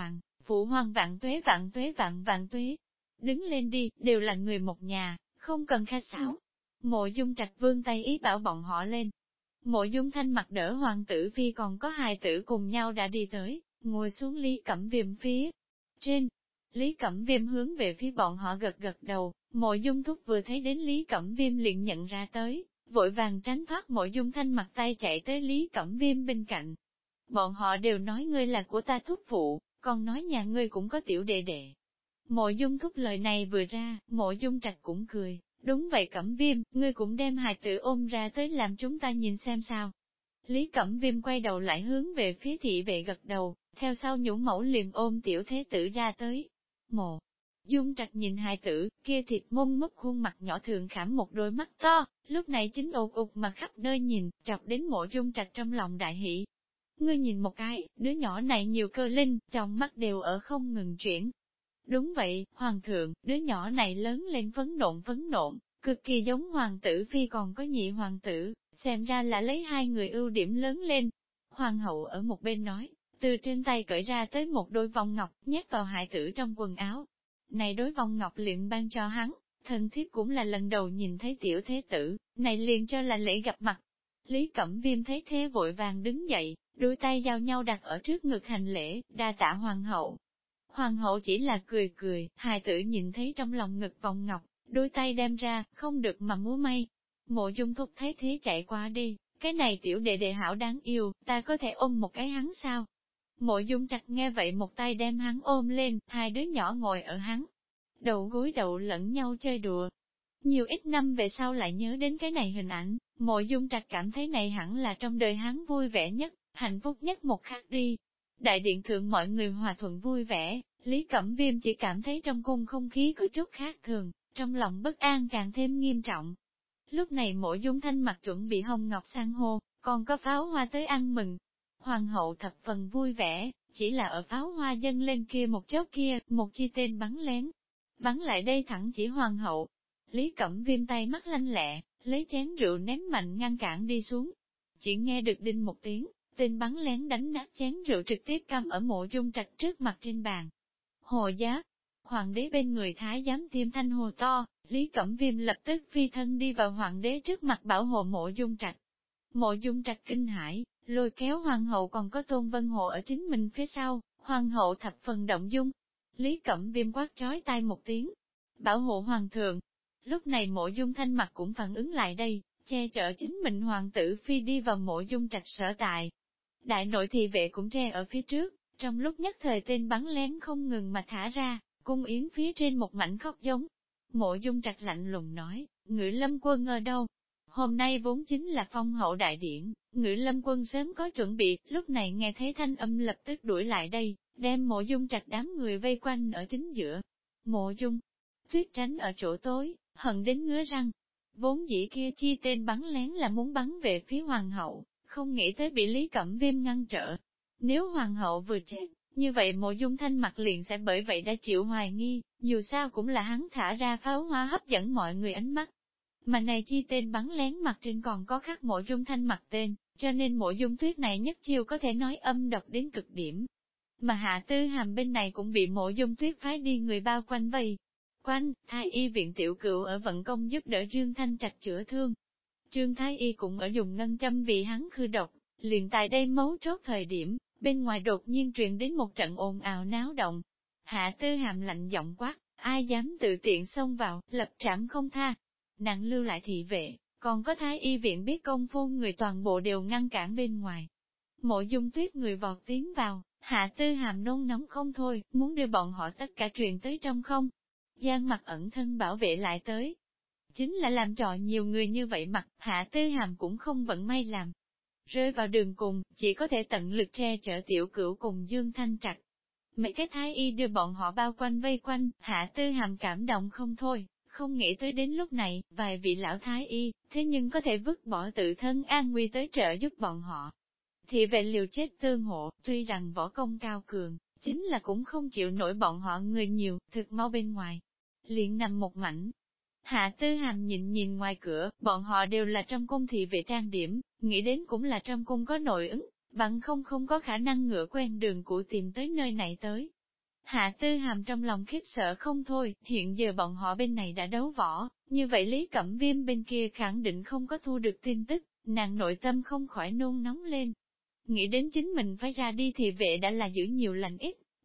phụ hoàng vạn tuế vạn tuế vạn vạn tuế. Đứng lên đi, đều là người một nhà, không cần khách sáo. Mộ Dung Trạch vươn tay ý bảo bọn họ lên. Mộ Dung Thanh Mặc đỡ hoàng tử phi còn có hài tử cùng nhau đã đi tới, ngồi xuống Lý Cẩm Viêm phía trên. Lý Cẩm Viêm hướng về phía bọn họ gật gật đầu, Mộ Dung Thúc vừa thấy đến Lý Cẩm Viêm liền nhận ra tới, vội vàng tránh thoát Mộ Dung Thanh mặt tay chạy tới Lý Cẩm Viêm bên cạnh. Bọn họ đều nói ngươi là của ta thúc phụ, còn nói nhà ngươi cũng có tiểu đệ đệ. Mộ Dung Thúc lời này vừa ra, Mộ Dung Trạch cũng cười, đúng vậy Cẩm Viêm, ngươi cũng đem hài tử ôm ra tới làm chúng ta nhìn xem sao. Lý Cẩm Viêm quay đầu lại hướng về phía thị vệ gật đầu, theo sau nhũ mẫu liền ôm tiểu thế tử ra tới. Mộ Dung Trạch nhìn hài tử, kia thịt mông mất khuôn mặt nhỏ thường khảm một đôi mắt to, lúc này chính ột ụt mà khắp nơi nhìn, chọc đến Mộ Dung Trạch trong lòng đại hỷ. Ngươi nhìn một cái, đứa nhỏ này nhiều cơ linh, trong mắt đều ở không ngừng chuyển. Đúng vậy, Hoàng thượng, đứa nhỏ này lớn lên phấn nộn, cực kỳ giống Hoàng tử phi còn có nhị Hoàng tử, xem ra là lấy hai người ưu điểm lớn lên. Hoàng hậu ở một bên nói, từ trên tay cởi ra tới một đôi vòng ngọc, nhét vào hài tử trong quần áo. Này đối vòng ngọc liền ban cho hắn, thân thiếp cũng là lần đầu nhìn thấy tiểu thế tử, này liền cho là lễ gặp mặt. Lý Cẩm Viêm thấy thế vội vàng đứng dậy, đôi tay giao nhau đặt ở trước ngực hành lễ, đa tạ hoàng hậu. Hoàng hậu chỉ là cười, hài tử nhìn thấy trong lòng ngực vòng ngọc, đôi tay đem ra, không được mà múa may. Mộ Dung Thúc thấy thế chạy qua đi, cái này tiểu đệ đệ hảo đáng yêu, ta có thể ôm một cái hắn sao? Mộ Dung Trạch nghe vậy một tay đem hắn ôm lên, hai đứa nhỏ ngồi ở hắn đầu gối đầu lẫn nhau chơi đùa. Nhiều ít năm về sau lại nhớ đến cái này hình ảnh, Mộ Dung Trạch cảm thấy này hẳn là trong đời hắn vui vẻ nhất, hạnh phúc nhất một khắc đi. Đại điện thượng mọi người hòa thuận vui vẻ, Lý Cẩm Viêm chỉ cảm thấy trong cung không khí có chút khác thường, trong lòng bất an càng thêm nghiêm trọng. Lúc này Mộ Dung Thanh mặt chuẩn bị hồng ngọc san hô, còn có pháo hoa tới ăn mừng. Hoàng hậu thập phần vui vẻ, chỉ là ở pháo hoa dâng lên kia một chốc kia, một chi tên bắn lén. Bắn lại đây thẳng chỉ hoàng hậu. Lý Cẩm Viêm tay mắt lanh lẹ, lấy chén rượu ném mạnh ngăn cản đi xuống. Chỉ nghe được đinh một tiếng, tên bắn lén đánh nát chén rượu trực tiếp cắm ở Mộ Dung Trạch trước mặt trên bàn. Hồ Giá, hoàng đế bên người thái giám tiêm thanh hồ to, Lý Cẩm Viêm lập tức phi thân đi vào hoàng đế trước mặt bảo hộ Mộ Dung Trạch. Mộ Dung Trạch kinh hãi, lôi kéo hoàng hậu còn có Tôn Vân Hồ ở chính mình phía sau, hoàng hậu thập phần động dung. Lý Cẩm Viêm quát trói tai một tiếng, bảo hộ hoàng thượng. Lúc này Mộ Dung Thanh mặt cũng phản ứng lại đây, che chở chính mình hoàng tử phi đi vào Mộ Dung Trạch sở tại. Đại nội thị vệ cũng tre ở phía trước, trong lúc nhất thời tên bắn lén không ngừng mà thả ra, cung yến phía trên một mảnh khóc giống. Mộ Dung Trạch lạnh lùng nói, Ngự Lâm Quân ở đâu? Hôm nay vốn chính là phong hậu đại điển, Ngự Lâm Quân sớm có chuẩn bị, lúc này nghe thấy thanh âm lập tức đuổi lại đây, đem Mộ Dung Trạch đám người vây quanh ở chính giữa. Mộ Dung Tuyết tránh ở chỗ tối, hận đến ngứa răng. Vốn dĩ kia chi tên bắn lén là muốn bắn về phía hoàng hậu, không nghĩ tới bị Lý Cẩm Viêm ngăn trở. Nếu hoàng hậu vừa chết, như vậy Mộ Dung Thanh mặt liền sẽ bởi vậy đã chịu hoài nghi, dù sao cũng là hắn thả ra pháo hoa hấp dẫn mọi người ánh mắt. Mà này chi tên bắn lén mặt trên còn có khắc Mộ Dung Thanh mặt tên, cho nên Mộ Dung Tuyết này nhất chiêu có thể nói âm độc đến cực điểm. Mà Hạ Tư Hàm bên này cũng bị Mộ Dung Tuyết phái đi người bao quanh vây quanh, Thái y viện tiểu cựu ở vận công giúp đỡ Trương Thanh Trạch chữa thương. Trương Thái y cũng ở dùng ngân châm vì hắn khư độc, liền tại đây mấu chốt thời điểm, bên ngoài đột nhiên truyền đến một trận ồn ào náo động. Hạ Tư Hàm lạnh giọng quát, ai dám tự tiện xông vào, lập trảm không tha. Nàng lưu lại thị vệ, còn có Thái y viện biết công phu người toàn bộ đều ngăn cản bên ngoài. Mộ Dung Tuyết người vọt tiến vào, Hạ Tư Hàm nôn nóng không thôi, muốn đưa bọn họ tất cả truyền tới trong không. Giang mặt ẩn thân bảo vệ lại tới. Chính là làm trò nhiều người như vậy mặt, Hạ Tư Hàm cũng không vận may làm. Rơi vào đường cùng, chỉ có thể tận lực che chở tiểu cửu cùng Dương Thanh Trạch. Mấy cái thái y đưa bọn họ bao quanh vây quanh, Hạ Tư Hàm cảm động không thôi, không nghĩ tới đến lúc này, vài vị lão thái y, thế nhưng có thể vứt bỏ tự thân an nguy tới trợ giúp bọn họ. Thì về liều chết tương hộ, tuy rằng võ công cao cường, chính là cũng không chịu nổi bọn họ người nhiều, thực mau bên ngoài. Liền nằm một mảnh. Hạ Tư Hàm nhìn ngoài cửa, bọn họ đều là trong cung thị vệ trang điểm, nghĩ đến cũng là trong cung có nội ứng, bằng không có khả năng ngựa quen đường cũ tìm tới nơi này tới. Hạ Tư Hàm trong lòng khiếp sợ không thôi, hiện giờ bọn họ bên này đã đấu võ, như vậy Lý Cẩm Viêm bên kia khẳng định không có thu được tin tức, nàng nội tâm không khỏi nôn nóng lên. Nghĩ đến chính mình phải ra đi thì vệ đã là giữ nhiều lành ít,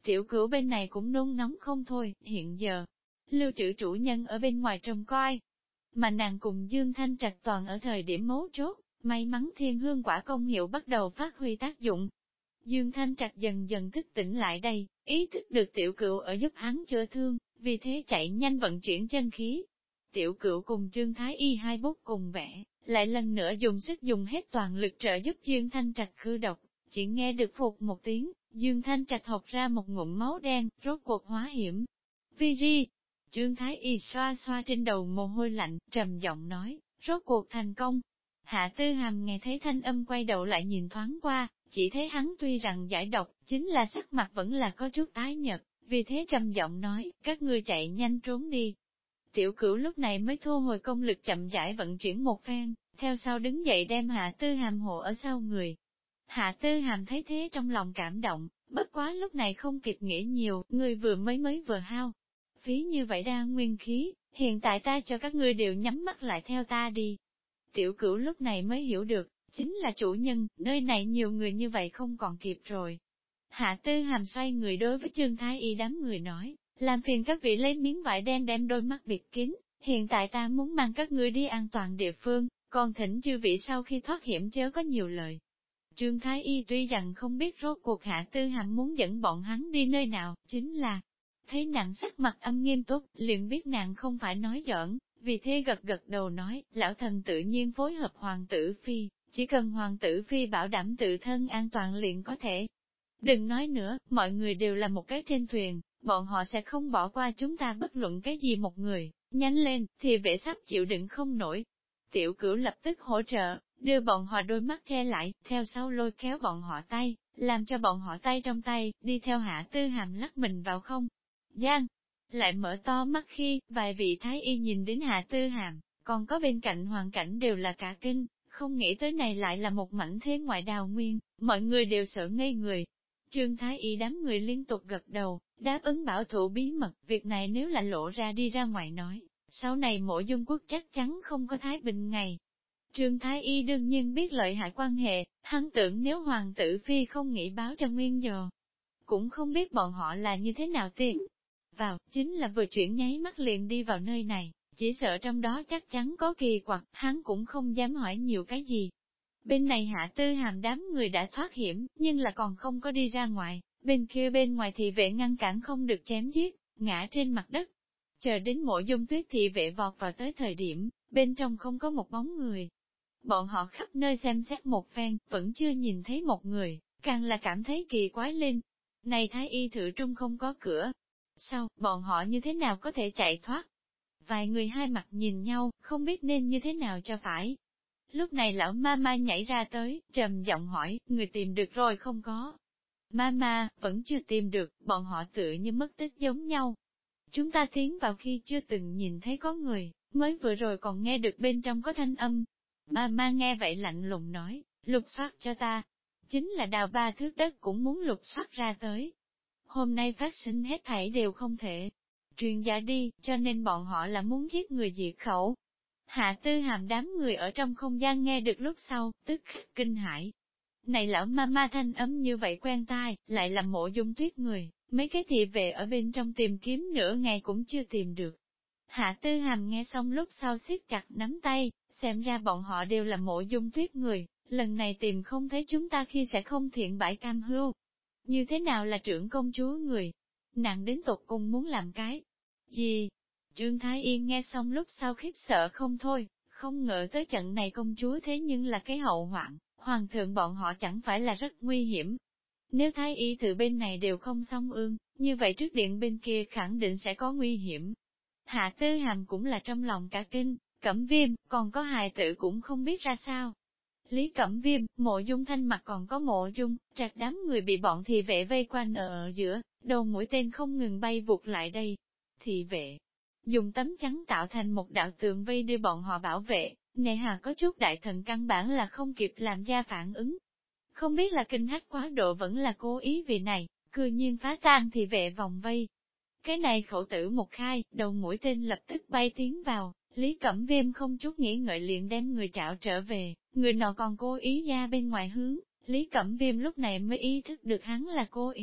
Tiểu Cửu bên này cũng nôn nóng không thôi, hiện giờ, lưu trữ chủ nhân ở bên ngoài trông coi. Mà nàng cùng Dương Thanh Trạch toàn ở thời điểm mấu chốt, may mắn thiên hương quả công hiệu bắt đầu phát huy tác dụng. Dương Thanh Trạch dần dần thức tỉnh lại đây, ý thức được Tiểu Cửu ở giúp hắn chữa thương, vì thế chạy nhanh vận chuyển chân khí. Tiểu Cửu cùng Trương Thái Y hai bút cùng vẽ, lại lần nữa dùng sức dùng hết toàn lực trợ giúp Dương Thanh Trạch khư độc, chỉ nghe được phục một tiếng, Dương Thanh Trạch học ra một ngụm máu đen, rốt cuộc hóa hiểm. Vi Trương Thái Y xoa xoa trên đầu mồ hôi lạnh, trầm giọng nói, rốt cuộc thành công. Hạ Tư Hàm nghe thấy thanh âm quay đầu lại nhìn thoáng qua, chỉ thấy hắn tuy rằng giải độc, chính là sắc mặt vẫn là có chút tái nhợt, vì thế trầm giọng nói, các ngươi chạy nhanh trốn đi. Tiểu Cửu lúc này mới thu hồi công lực chậm rãi vận chuyển một phen, theo sau đứng dậy đem Hạ Tư Hàm hộ ở sau người. Hạ Tư Hàm thấy thế trong lòng cảm động, bất quá lúc này không kịp nghĩ nhiều, người vừa mới vừa hao. Phí như vậy đa nguyên khí, hiện tại ta cho các ngươi đều nhắm mắt lại theo ta đi. Tiểu Cửu lúc này mới hiểu được, chính là chủ nhân, nơi này nhiều người như vậy không còn kịp rồi. Hạ Tư Hàm xoay người đối với Trương Thái Y đám người nói, làm phiền các vị lấy miếng vải đen đem đôi mắt bịt kín, hiện tại ta muốn mang các ngươi đi an toàn địa phương, còn thỉnh chư vị sau khi thoát hiểm chớ có nhiều lời. Trương Thái Y tuy rằng không biết rốt cuộc Hạ Tư Hàm muốn dẫn bọn hắn đi nơi nào, chính là thấy nàng sắc mặt âm nghiêm túc, liền biết nàng không phải nói giỡn, vì thế gật gật đầu nói, lão thần tự nhiên phối hợp hoàng tử phi, chỉ cần hoàng tử phi bảo đảm tự thân an toàn liền có thể. Đừng nói nữa, mọi người đều là một cái trên thuyền, bọn họ sẽ không bỏ qua chúng ta bất luận cái gì một người, nhanh lên, thì vệ sắp chịu đựng không nổi. Tiểu Cửu lập tức hỗ trợ, đưa bọn họ đôi mắt che lại, theo sau lôi kéo bọn họ tay, làm cho bọn họ tay trong tay, đi theo Hạ Tư Hàm lắc mình vào không. Giang, lại mở to mắt khi, vài vị thái y nhìn đến Hạ Tư Hàm, còn có bên cạnh hoàn cảnh đều là cả kinh, không nghĩ tới này lại là một mảnh thế ngoại đào nguyên, mọi người đều sợ ngây người. Trương Thái Y đám người liên tục gật đầu, đáp ứng bảo thủ bí mật, việc này nếu là lộ ra đi ra ngoài nói, sau này Mộ Dung quốc chắc chắn không có thái bình ngày. Trương Thái Y đương nhiên biết lợi hại quan hệ, hắn tưởng nếu hoàng tử phi không nghĩ báo cho nguyên giờ, cũng không biết bọn họ là như thế nào tiền. Vào, chính là vừa chuyển nháy mắt liền đi vào nơi này, chỉ sợ trong đó chắc chắn có kỳ quặc, hắn cũng không dám hỏi nhiều cái gì. Bên này Hạ Tư Hàm đám người đã thoát hiểm, nhưng là còn không có đi ra ngoài, bên kia bên ngoài thị vệ ngăn cản không được chém giết, ngã trên mặt đất. Chờ đến Mộ Dung Tuyết thị vệ vọt vào tới thời điểm, bên trong không có một bóng người. Bọn họ khắp nơi xem xét một phen, vẫn chưa nhìn thấy một người, càng là cảm thấy kỳ quái lên. Này Thái Y thử trung không có cửa. Sao, bọn họ như thế nào có thể chạy thoát? Vài người hai mặt nhìn nhau, không biết nên như thế nào cho phải. Lúc này lão Mama nhảy ra tới, trầm giọng hỏi, người tìm được rồi không có? Mama, vẫn chưa tìm được, bọn họ tựa như mất tích giống nhau. Chúng ta tiến vào khi chưa từng nhìn thấy có người, mới vừa rồi còn nghe được bên trong có thanh âm. Mama nghe vậy lạnh lùng nói, lục soát cho ta. Chính là đào 3 thước đất cũng muốn lục soát ra tới. Hôm nay phát sinh hết thảy đều không thể truyền ra đi, cho nên bọn họ là muốn giết người diệt khẩu. Hạ Tư Hàm đám người ở trong không gian nghe được lúc sau, tức khắc kinh hãi. Này lão Mama thanh ấm như vậy quen tai, lại là Mộ Dung Tuyết người, mấy cái thị vệ ở bên trong tìm kiếm nửa ngày cũng chưa tìm được. Hạ Tư Hàm nghe xong lúc sau siết chặt nắm tay, xem ra bọn họ đều là Mộ Dung Tuyết người, lần này tìm không thấy chúng ta khi sẽ không thiện bãi cam hưu. Như thế nào là trưởng công chúa người? Nàng đến tột cùng muốn làm cái gì? Trương Thái Yên nghe xong lúc sau khiếp sợ không thôi, không ngờ tới trận này công chúa thế nhưng là cái hậu hoạn, hoàng thượng bọn họ chẳng phải là rất nguy hiểm. Nếu Thái Y từ bên này đều không xong ương, như vậy trước điện bên kia khẳng định sẽ có nguy hiểm. Hạ Tư Hàm cũng là trong lòng cả kinh, Cẩm Viêm, còn có hài tử cũng không biết ra sao. Lý Cẩm Viêm, Mộ Dung Thanh mặt còn có Mộ Dung, Trạc đám người bị bọn thị vệ vây quanh ở giữa, đầu mũi tên không ngừng bay vụt lại đây. Thị vệ dùng tấm chắn tạo thành một đạo tường vây đưa bọn họ bảo vệ, nề hà có chút đại thần căn bản là không kịp làm ra phản ứng. Không biết là kinh hách quá độ vẫn là cố ý vì này, cư nhiên phá tan thị vệ vòng vây. Cái này khẩu tử một khai, đầu mũi tên lập tức bay tiến vào, Lý Cẩm Viêm không chút nghĩ ngợi liền đem người trảo trở về, người nọ còn cố ý ra bên ngoài hướng, Lý Cẩm Viêm lúc này mới ý thức được hắn là cố ý,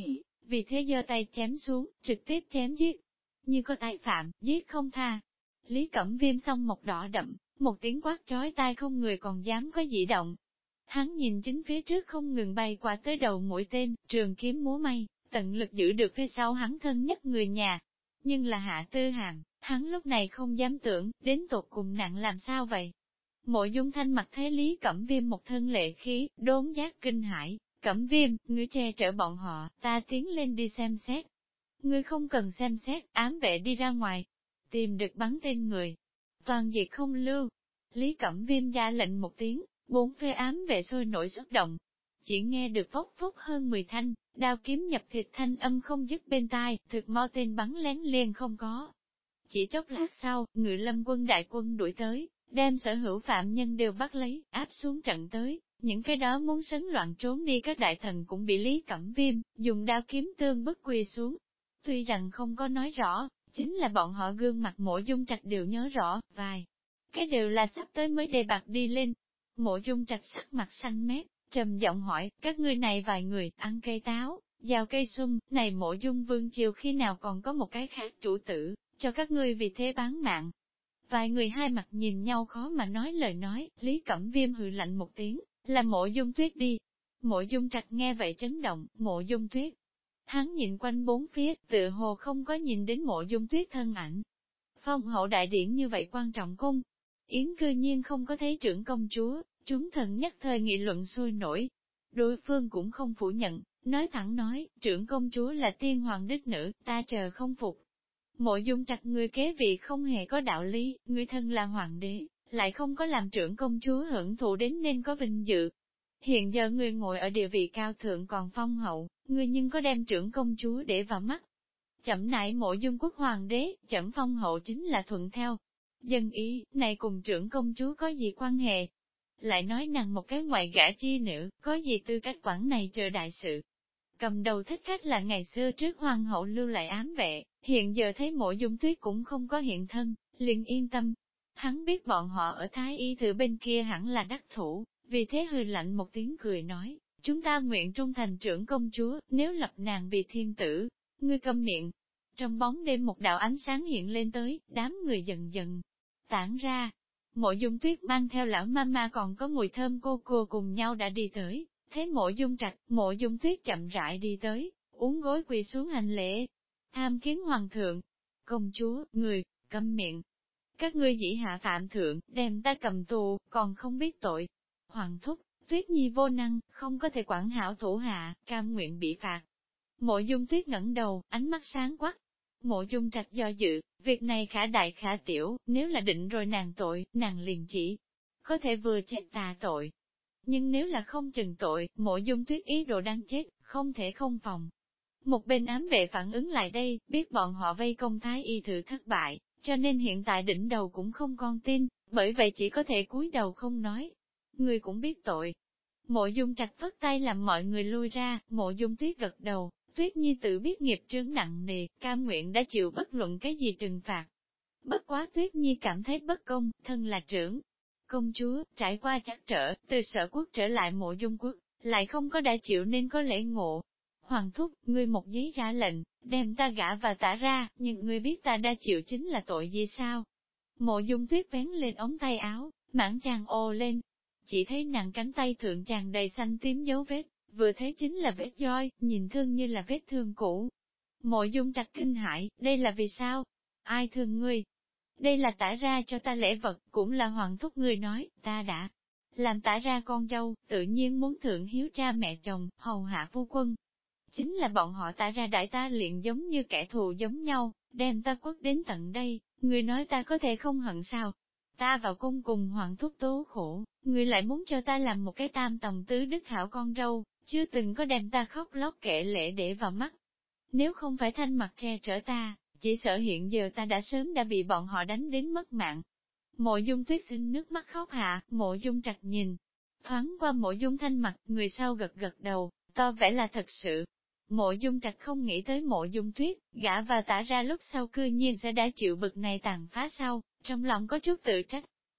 vì thế giơ tay chém xuống, trực tiếp chém giết. Như có tai phạm, giết không tha. Lý Cẩm Viêm xong một đỏ đậm, một tiếng quát trói tai không người còn dám có dị động. Hắn nhìn chính phía trước không ngừng bay qua tới đầu mũi tên, trường kiếm múa may, tận lực giữ được phía sau hắn thân nhất người nhà. Nhưng là Hạ Tư Hàm, hắn lúc này không dám tưởng, đến tột cùng nặng làm sao vậy? Mộ Dung Thanh mặt thấy Lý Cẩm Viêm một thân lệ khí, đốn giác kinh hãi, Cẩm Viêm, ngươi che chở bọn họ, ta tiến lên đi xem xét. Ngươi không cần xem xét, ám vệ đi ra ngoài, tìm được bắn tên người. Toàn diệt không lưu. Lý Cẩm Viêm ra lệnh một tiếng, bốn phía ám vệ sôi nổi xuất động. Chỉ nghe được phốc phốc hơn 10 thanh, đao kiếm nhập thịt thanh âm không dứt bên tai, thực mau tên bắn lén liền không có. Chỉ chốc lát sau, Ngự Lâm quân đại quân đuổi tới, đem sở hữu phạm nhân đều bắt lấy, áp xuống trận tới. Những cái đó muốn sấn loạn trốn đi các đại thần cũng bị Lý Cẩm Viêm, dùng đao kiếm tương bức quỳ xuống. Tuy rằng không có nói rõ, chính là bọn họ gương mặt Mộ Dung Trạch đều nhớ rõ, vài cái đều là sắp tới mới đề bạc đi lên. Mộ Dung Trạch sắc mặt xanh mét, trầm giọng hỏi, các ngươi này vài người, ăn cây táo, giao cây sung, này Mộ Dung Vương Triều khi nào còn có một cái khác chủ tử, cho các ngươi vì thế bán mạng. Vài người hai mặt nhìn nhau khó mà nói lời nói, Lý Cẩm Viêm hừ lạnh một tiếng, là Mộ Dung Tuyết đi. Mộ Dung Trạch nghe vậy chấn động, Mộ Dung Tuyết. Hắn nhìn quanh bốn phía, tựa hồ không có nhìn đến Mộ Dung Tuyết thân ảnh. Phong hậu đại điển như vậy quan trọng cung. Yến cư nhiên không có thấy trưởng công chúa, chúng thần nhất thời nghị luận sôi nổi. Đối phương cũng không phủ nhận, nói thẳng nói, trưởng công chúa là tiên hoàng đích nữ, ta chờ không phục. Mộ Dung Trạch người kế vị không hề có đạo lý, người thân là hoàng đế, lại không có làm trưởng công chúa hưởng thụ đến nên có vinh dự. Hiện giờ người ngồi ở địa vị cao thượng còn phong hậu, người nhưng có đem trưởng công chúa để vào mắt. Chậm nại Mộ Dung quốc hoàng đế, chậm phong hậu chính là thuận theo. Dân ý, này cùng trưởng công chúa có gì quan hệ? Lại nói nàng một cái ngoại gã chi nữ, có gì tư cách quản này chờ đại sự? Cầm đầu thích khách là ngày xưa trước hoàng hậu lưu lại ám vệ, hiện giờ thấy Mộ Dung Tuyết cũng không có hiện thân, liền yên tâm. Hắn biết bọn họ ở Thái Y Thự bên kia hẳn là đắc thủ, vì thế hừ lạnh một tiếng cười nói, chúng ta nguyện trung thành trưởng công chúa, nếu lập nàng vì thiên tử, ngươi câm miệng. Trong bóng đêm một đạo ánh sáng hiện lên tới, đám người dần dần tản ra. Mộ Dung Tuyết mang theo lão mama còn có mùi thơm cô cùng nhau đã đi tới, thấy Mộ Dung Trạch, Mộ Dung Tuyết chậm rãi đi tới, uốn gối quỳ xuống hành lễ. Tham kiến hoàng thượng, công chúa, người, câm miệng. Các ngươi dĩ hạ phạm thượng, đem ta cầm tù, còn không biết tội. Hoàng thúc, Tuyết Nhi vô năng, không có thể quản hảo thủ hạ, cam nguyện bị phạt. Mộ Dung Tuyết ngẩng đầu, ánh mắt sáng quắc. Mộ Dung Trạch do dự, việc này khả đại khả tiểu, nếu là định rồi nàng tội, nàng liền chỉ có thể vừa chết tà tội. Nhưng nếu là không chừng tội, Mộ Dung Tuyết ý đồ đang chết, không thể không phòng. Một bên ám vệ phản ứng lại đây, biết bọn họ vây công Thái Y Thự thất bại, cho nên hiện tại đỉnh đầu cũng không con tin, bởi vậy chỉ có thể cúi đầu không nói. Người cũng biết tội. Mộ Dung Trạch phất tay làm mọi người lui ra, Mộ Dung Tuyết gật đầu, Tuyết Nhi tự biết nghiệp chướng nặng nề, cam nguyện đã chịu bất luận cái gì trừng phạt. Bất quá Tuyết Nhi cảm thấy bất công, thân là trưởng. Công chúa, trải qua trắc trở, từ Sở quốc trở lại Mộ Dung quốc, lại không có đã chịu nên có lễ ngộ. Hoàng thúc, ngươi một giấy ra lệnh, đem ta gả và tả ra, nhưng ngươi biết ta đã chịu chính là tội gì sao? Mộ Dung Tuyết vén lên ống tay áo, mãn chàng ồ lên. Chỉ thấy nàng cánh tay thượng tràn đầy xanh tím dấu vết, vừa thấy chính là vết roi, nhìn thương như là vết thương cũ. Mộ Dung Trạch kinh hãi, đây là vì sao? Ai thương ngươi? Đây là tả ra cho ta lễ vật, cũng là hoàng thúc ngươi nói, ta đã làm tả ra con dâu, tự nhiên muốn thượng hiếu cha mẹ chồng, hầu hạ phu quân. Chính là bọn họ tả ra đại ta liền giống như kẻ thù giống nhau, đem ta quất đến tận đây, ngươi nói ta có thể không hận sao? Ta vào cung cùng hoàng thúc tố khổ, ngươi lại muốn cho ta làm một cái tam tòng tứ đức hảo con dâu, chưa từng có đem ta khóc lóc kể lễ để vào mắt. Nếu không phải thanh mặt che chở ta, chỉ sợ hiện giờ ta đã sớm đã bị bọn họ đánh đến mất mạng. Mộ Dung Tuyết xin nước mắt khóc hạ, Mộ Dung Trạch nhìn, thoáng qua Mộ Dung Thanh mặt, người sau gật gật đầu, to vẻ là thật sự. Mộ Dung Trạch không nghĩ tới Mộ Dung Tuyết, gả và tả ra lúc sau cư nhiên sẽ đã chịu bực này tàn phá sau, trong lòng có chút tự trách.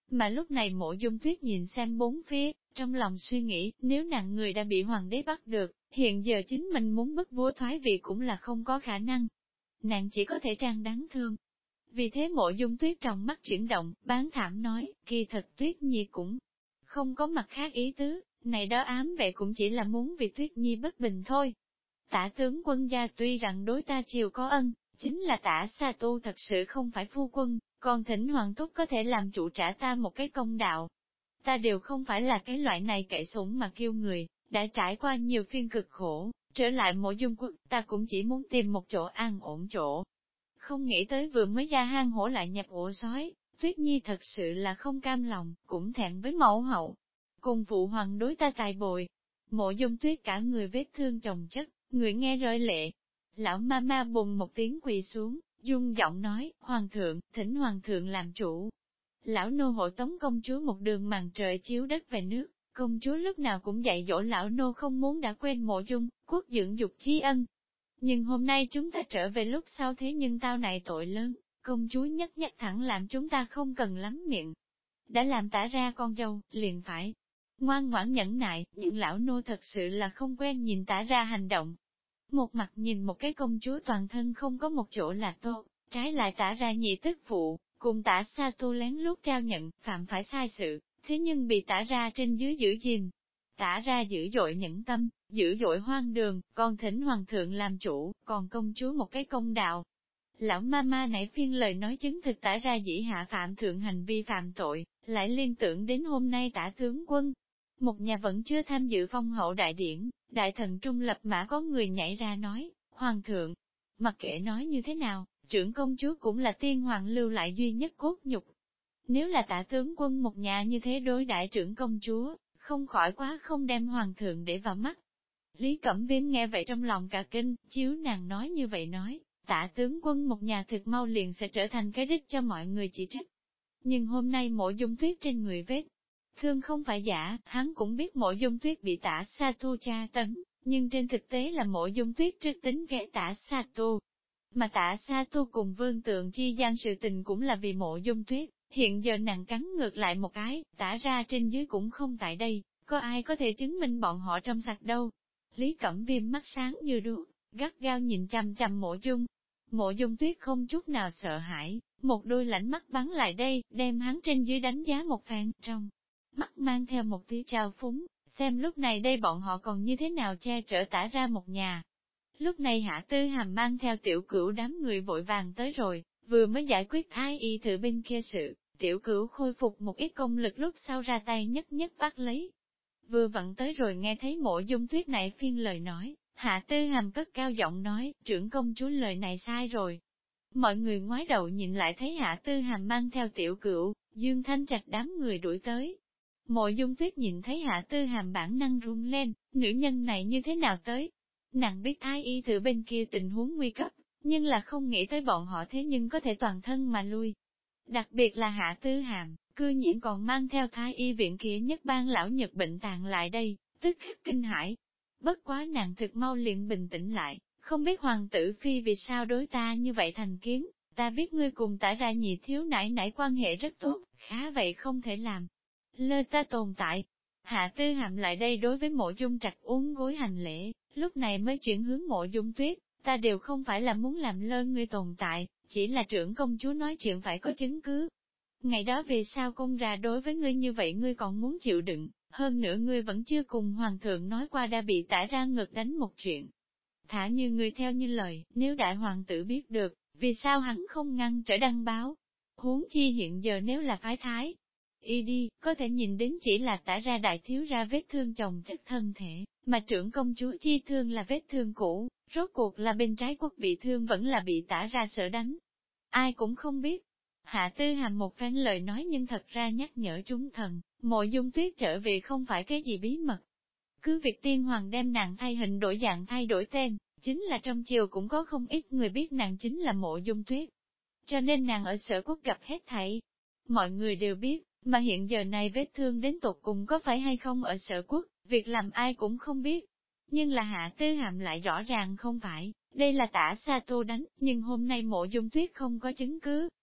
Mà lúc này Mộ Dung Tuyết nhìn xem bốn phía, trong lòng suy nghĩ, nếu nàng người đã bị hoàng đế bắt được, hiện giờ chính mình muốn bức vua thoái vị cũng là không có khả năng. Nàng chỉ có thể trang đáng thương. Vì thế Mộ Dung Tuyết trong mắt chuyển động, bán thảm nói, kỳ thật Tuyết Nhi cũng không có mặt khác ý tứ, này đó ám vệ cũng chỉ là muốn vì Tuyết Nhi bất bình thôi. Tả tướng quân gia tuy rằng đối ta chiều có ân, chính là tả Sa Tu thật sự không phải phu quân, còn thỉnh hoàng thúc có thể làm chủ trả ta một cái công đạo. Ta đều không phải là cái loại này kệ sủng mà kêu người, đã trải qua nhiều phiên cực khổ, trở lại Mộ Dung quốc, ta cũng chỉ muốn tìm một chỗ an ổn chỗ. Không nghĩ tới vừa mới ra hang hổ lại nhập ổ sói, Tuyết Nhi thật sự là không cam lòng, cũng thẹn với mẫu hậu. Cùng phụ hoàng đối ta tài bồi. Mộ Dung Tuyết cả người vết thương chồng chất, người nghe rơi lệ. Lão ma ma bùng một tiếng quỳ xuống, dung giọng nói, hoàng thượng, thỉnh hoàng thượng làm chủ. Lão nô hộ tống công chúa một đường màn trời chiếu đất về nước, công chúa lúc nào cũng dạy dỗ lão nô không muốn đã quên Mộ Dung, quốc dưỡng dục chi ân. Nhưng hôm nay chúng ta trở về lúc sau thế nhưng tao này tội lớn, công chúa nhất nhất thẳng làm chúng ta không cần lắm miệng. Đã làm tả ra con dâu, liền phải ngoan ngoãn nhẫn nại, nhưng lão nô thật sự là không quen nhìn tả ra hành động. Một mặt nhìn một cái công chúa toàn thân không có một chỗ là tốt, trái lại tả ra nhị tức phụ, cùng tả Sa Tu lén lút trao nhận, phạm phải sai sự, thế nhưng bị tả ra trên dưới giữ gìn. Tả ra dữ dội nhẫn tâm, dữ dội hoang đường, còn thỉnh hoàng thượng làm chủ, còn công chúa một cái công đạo. Lão ma ma nãy phiên lời nói chứng thực tả ra dĩ hạ phạm thượng hành vi phạm tội, lại liên tưởng đến hôm nay tả tướng quân. Một nhà vẫn chưa tham dự phong hậu đại điển, đại thần trung lập mã có người nhảy ra nói, hoàng thượng, mặc kệ nói như thế nào, trưởng công chúa cũng là tiên hoàng lưu lại duy nhất cốt nhục. Nếu là tả tướng quân một nhà như thế đối đại trưởng công chúa, không khỏi quá không đem hoàng thượng để vào mắt. Lý Cẩm Viêm nghe vậy trong lòng cả kinh, chiếu nàng nói như vậy nói, tả tướng quân một nhà thực mau liền sẽ trở thành cái đích cho mọi người chỉ trích. Nhưng hôm nay Mộ Dung Tuyết trên người vết thương không phải giả, hắn cũng biết Mộ Dung Tuyết bị tả Sa Tu tra tấn, nhưng trên thực tế là Mộ Dung Tuyết trước tính kẻ tả Sa Tu. Mà tả Sa Tu cùng Vương Tượng chi gian sự tình cũng là vì Mộ Dung Tuyết, hiện giờ nàng cắn ngược lại một cái, tả ra trên dưới cũng không tại đây, có ai có thể chứng minh bọn họ trong sạch đâu. Lý Cẩm Viêm mắt sáng như đuốc, gắt gao nhìn chằm chằm Mộ Dung. Mộ Dung Tuyết không chút nào sợ hãi, một đôi lãnh mắt bắn lại đây, đem hắn trên dưới đánh giá một phen, trong mắt mang theo một tí trào phúng, xem lúc này đây bọn họ còn như thế nào che chở tả ra một nhà. Lúc này Hạ Tư Hàm mang theo tiểu cửu đám người vội vàng tới rồi, vừa mới giải quyết ai y thử bên kia sự, tiểu cửu khôi phục một ít công lực lúc sau ra tay nhất nhất bắt lấy. Vừa vặn tới rồi nghe thấy Mộ Dung Tuyết này phiên lời nói, Hạ Tư Hàm cất cao giọng nói, trưởng công chúa lời này sai rồi. Mọi người ngoái đầu nhìn lại thấy Hạ Tư Hàm mang theo tiểu cửu, Dương Thanh Trạch đám người đuổi tới. Mộ Dung Tuyết nhìn thấy Hạ Tư Hàm bản năng run lên, nữ nhân này như thế nào tới? Nàng biết ai y thử bên kia tình huống nguy cấp, nhưng là không nghĩ tới bọn họ thế nhưng có thể toàn thân mà lui. Đặc biệt là Hạ Tư Hàm, cư nhiên còn mang theo thái y viện kia nhất ban lão Nhật bệnh tàn lại đây, tức khắc kinh hãi. Bất quá nàng thực mau liền bình tĩnh lại, không biết hoàng tử phi vì sao đối ta như vậy thành kiến, ta biết ngươi cùng tả ra nhị thiếu nãi nãi quan hệ rất tốt, khá vậy không thể làm. Lơ ta tồn tại. Hạ Tư Hàm lại đây đối với Mộ Dung Trạch uống gối hành lễ, lúc này mới chuyển hướng Mộ Dung Tuyết, ta đều không phải là muốn làm lơ ngươi tồn tại, chỉ là trưởng công chúa nói chuyện phải có chứng cứ. Ngày đó vì sao công ra đối với ngươi như vậy ngươi còn muốn chịu đựng, hơn nữa ngươi vẫn chưa cùng hoàng thượng nói qua đã bị tả ra ngực đánh một chuyện. Thả như ngươi theo như lời, nếu đại hoàng tử biết được, vì sao hắn không ngăn trở đăng báo? Huống chi hiện giờ nếu là phái thái, y đi, có thể nhìn đến chỉ là tả ra đại thiếu ra vết thương chồng chất thân thể, mà trưởng công chúa chi thương là vết thương cũ, rốt cuộc là bên trái quốc bị thương vẫn là bị tả ra sợ đánh. Ai cũng không biết. Hạ Tư Hàm một phen lời nói nhưng thật ra nhắc nhở chúng thần, Mộ Dung Tuyết trở về không phải cái gì bí mật. Cứ việc tiên hoàng đem nàng thay hình đổi dạng thay đổi tên, chính là trong triều cũng có không ít người biết nàng chính là Mộ Dung Tuyết. Cho nên nàng ở Sở Quốc gặp hết thảy. Mọi người đều biết, mà hiện giờ này vết thương đến tột cùng có phải hay không ở Sở Quốc, việc làm ai cũng không biết. Nhưng là Hạ Tư Hàm lại rõ ràng không phải, đây là tả Sa Tu đánh, nhưng hôm nay Mộ Dung Tuyết không có chứng cứ.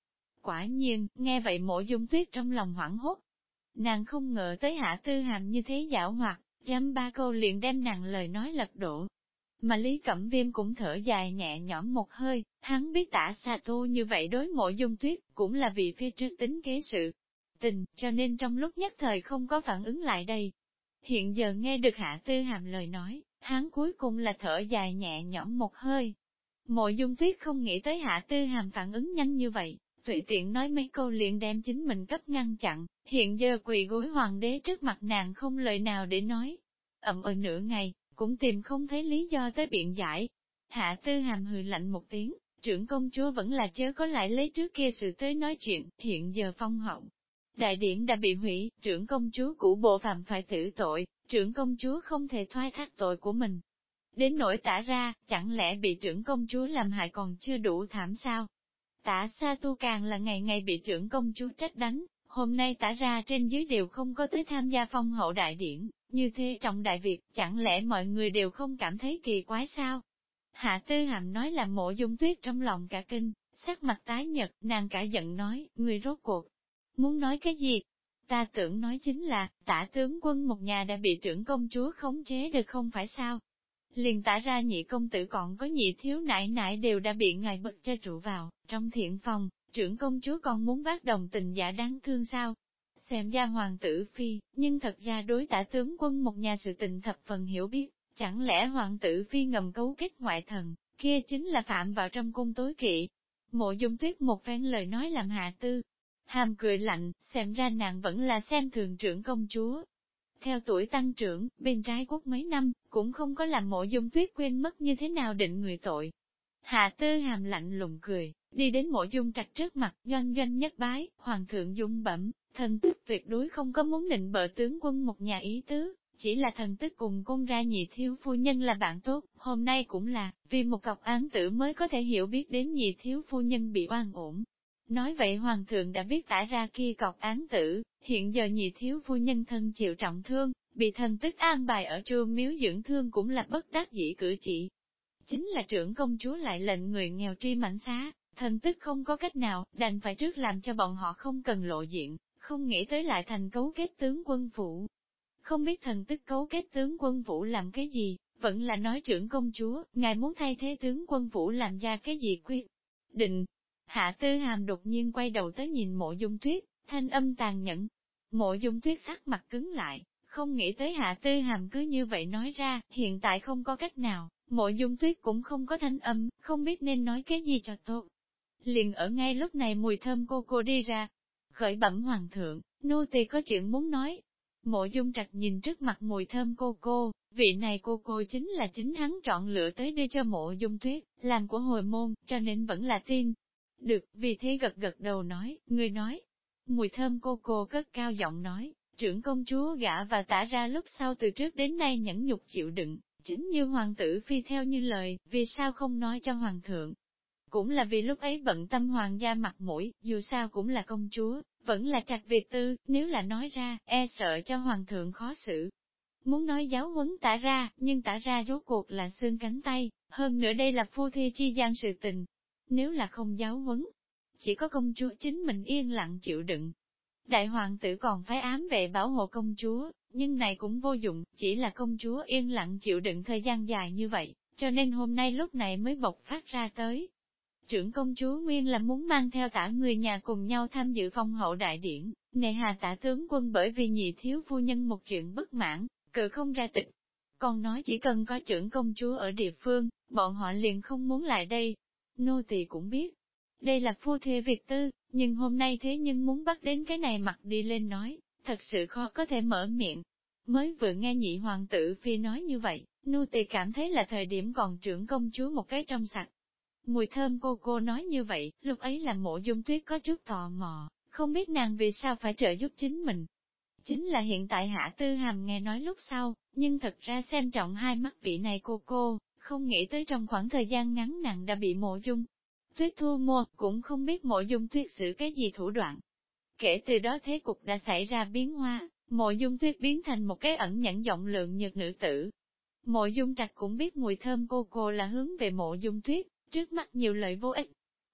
Quả nhiên, nghe vậy Mộ Dung Tuyết trong lòng hoảng hốt. Nàng không ngờ tới Hạ Tư Hàm như thế giảo hoạt, dăm ba câu liền đem nàng lời nói lật đổ. Mà Lý Cẩm Viêm cũng thở dài nhẹ nhõm một hơi, hắn biết Tả Sa Tu như vậy đối Mộ Dung Tuyết, cũng là vì phía trước tính kế sự tình, cho nên trong lúc nhất thời không có phản ứng lại đây. Hiện giờ nghe được Hạ Tư Hàm lời nói, hắn cuối cùng là thở dài nhẹ nhõm một hơi. Mộ Dung Tuyết không nghĩ tới Hạ Tư Hàm phản ứng nhanh như vậy, tùy tiện nói mấy câu liền đem chính mình cấp ngăn chặn, hiện giờ quỳ gối hoàng đế trước mặt nàng không lời nào để nói. Nửa ngày, cũng tìm không thấy lý do tới biện giải. Hạ Tư Hàm hừ lạnh một tiếng, trưởng công chúa vẫn là chớ có lại lấy trước kia sự tới nói chuyện, hiện giờ phong hậu. Đại điển đã bị hủy, trưởng công chúa cũ bộ phạm phải tử tội, trưởng công chúa không thể thoái thác tội của mình. Đến nỗi Tả ra, chẳng lẽ bị trưởng công chúa làm hại còn chưa đủ thảm sao? Tả Sa Tu càng là ngày ngày bị trưởng công chúa trách đánh, hôm nay Tả ra trên dưới đều không có tới tham gia phong hậu đại điển, như thế trọng đại việc, chẳng lẽ mọi người đều không cảm thấy kỳ quái sao? Hạ Tư Hàm nói là Mộ Dung Tuyết trong lòng cả kinh, sắc mặt tái nhợt, nàng cả giận nói, người rốt cuộc, muốn nói cái gì? Ta tưởng nói chính là, Tả tướng quân một nhà đã bị trưởng công chúa khống chế được không phải sao? Liền Tả ra nhị công tử còn có nhị thiếu nãi nãi đều đã bị ngài bật cho trụ vào, trong thiện phòng, trưởng công chúa còn muốn bác đồng tình giả đáng thương sao? Xem ra hoàng tử phi, nhưng thật ra đối Tả tướng quân một nhà sự tình thập phần hiểu biết, chẳng lẽ hoàng tử phi ngầm cấu kết ngoại thần, kia chính là phạm vào trong cung tối kỵ. Mộ Dung Tuyết một phen lời nói làm Hạ Tư Hàm cười lạnh, xem ra nàng vẫn là xem thường trưởng công chúa. Theo tuổi tăng trưởng, bên trái quốc mấy năm, cũng không có làm Mộ Dung Tuyết quên mất như thế nào định người tội. Hạ Tư Hàm lạnh lùng cười, đi đến Mộ Dung Trạch trước mặt, doanh doanh nhất bái, hoàng thượng dung bẩm, thần tức tuyệt đối không có muốn định bợ tướng quân một nhà ý tứ, chỉ là thần tức cùng cung ra nhị thiếu phu nhân là bạn tốt, hôm nay cũng là, vì một cọc án tử mới có thể hiểu biết đến nhị thiếu phu nhân bị oan ổn. Nói vậy hoàng thượng đã biết Tả ra kia cọc án tử, hiện giờ nhị thiếu phu nhân thân chịu trọng thương, bị thần tức an bài ở Trù Miếu dưỡng thương cũng là bất đắc dĩ cử chỉ. Chính là trưởng công chúa lại lệnh người nghèo truy mảnh xá, thần tức không có cách nào, đành phải trước làm cho bọn họ không cần lộ diện, không nghĩ tới lại thành cấu kết tướng quân phủ. Không biết thần tức cấu kết tướng quân phủ làm cái gì, vẫn là nói trưởng công chúa, ngài muốn thay thế tướng quân phủ làm ra cái gì quyết định. Hạ Tư Hàm đột nhiên quay đầu tới nhìn Mộ Dung Tuyết, thanh âm tàn nhẫn. Mộ Dung Tuyết sắc mặt cứng lại, không nghĩ tới Hạ Tư Hàm cứ như vậy nói ra, hiện tại không có cách nào, Mộ Dung Tuyết cũng không có thanh âm, không biết nên nói cái gì cho tốt. Liền ở ngay lúc này Mùi Thơm cô đi ra, khởi bẩm hoàng thượng, nô tỳ có chuyện muốn nói. Mộ Dung Trạch nhìn trước mặt Mùi Thơm cô, vị này cô chính là chính hắn chọn lựa tới đưa cho Mộ Dung Tuyết, làm của hồi môn, cho nên vẫn là tin. Được, vì thế gật gật đầu nói, người nói. Mùi Thơm cô cất cao giọng nói, trưởng công chúa gả và Tả ra lúc sau từ trước đến nay nhẫn nhục chịu đựng, chính như hoàng tử phi theo như lời, vì sao không nói cho hoàng thượng. Cũng là vì lúc ấy bận tâm hoàng gia mặt mũi, dù sao cũng là công chúa, vẫn là Trạch Việt tư, nếu là nói ra, e sợ cho hoàng thượng khó xử. Muốn nói giáo huấn Tả ra, nhưng Tả ra rốt cuộc là xương cánh tay, hơn nữa đây là phu thê chi gian sự tình. Nếu là không giáo huấn, chỉ có công chúa chính mình yên lặng chịu đựng. Đại hoàng tử còn phải ám vệ bảo hộ công chúa, nhưng này cũng vô dụng, chỉ là công chúa yên lặng chịu đựng thời gian dài như vậy, cho nên hôm nay lúc này mới bộc phát ra tới. Trưởng công chúa nguyên là muốn mang theo Tả người nhà cùng nhau tham dự phong hậu đại điển, nề hà Tả tướng quân bởi vì nhị thiếu phu nhân một chuyện bất mãn, cự không ra tịch. Còn nói chỉ cần có trưởng công chúa ở địa phương, bọn họ liền không muốn lại đây. Nô tỳ cũng biết, đây là phu thê việc tư, nhưng hôm nay thế nhưng muốn bắt đến cái này mặt đi lên nói, thật sự khó có thể mở miệng. Mới vừa nghe nhị hoàng tử phi nói như vậy, nô tỳ cảm thấy là thời điểm còn trưởng công chúa một cái trong sạch. Mùi Thơm cô nói như vậy, lúc ấy là Mộ Dung Tuyết có chút tò mò, không biết nàng vì sao phải trợ giúp chính mình. Chính là hiện tại Hạ Tư Hàm nghe nói lúc sau, nhưng thật ra xem trọng hai mắt vị này cô, không nghĩ tới trong khoảng thời gian ngắn nàng đã bị Mộ Dung Tuyết thu mua, cũng không biết Mộ Dung Tuyết xử cái gì thủ đoạn. Kể từ đó thế cục đã xảy ra biến hóa, Mộ Dung Tuyết biến thành một cái ẩn nhẫn rộng lượng nhược nữ tử. Mộ Dung Trạch cũng biết Mùi Thơm cô là hướng về Mộ Dung Tuyết, trước mắt nhiều lời vô ích.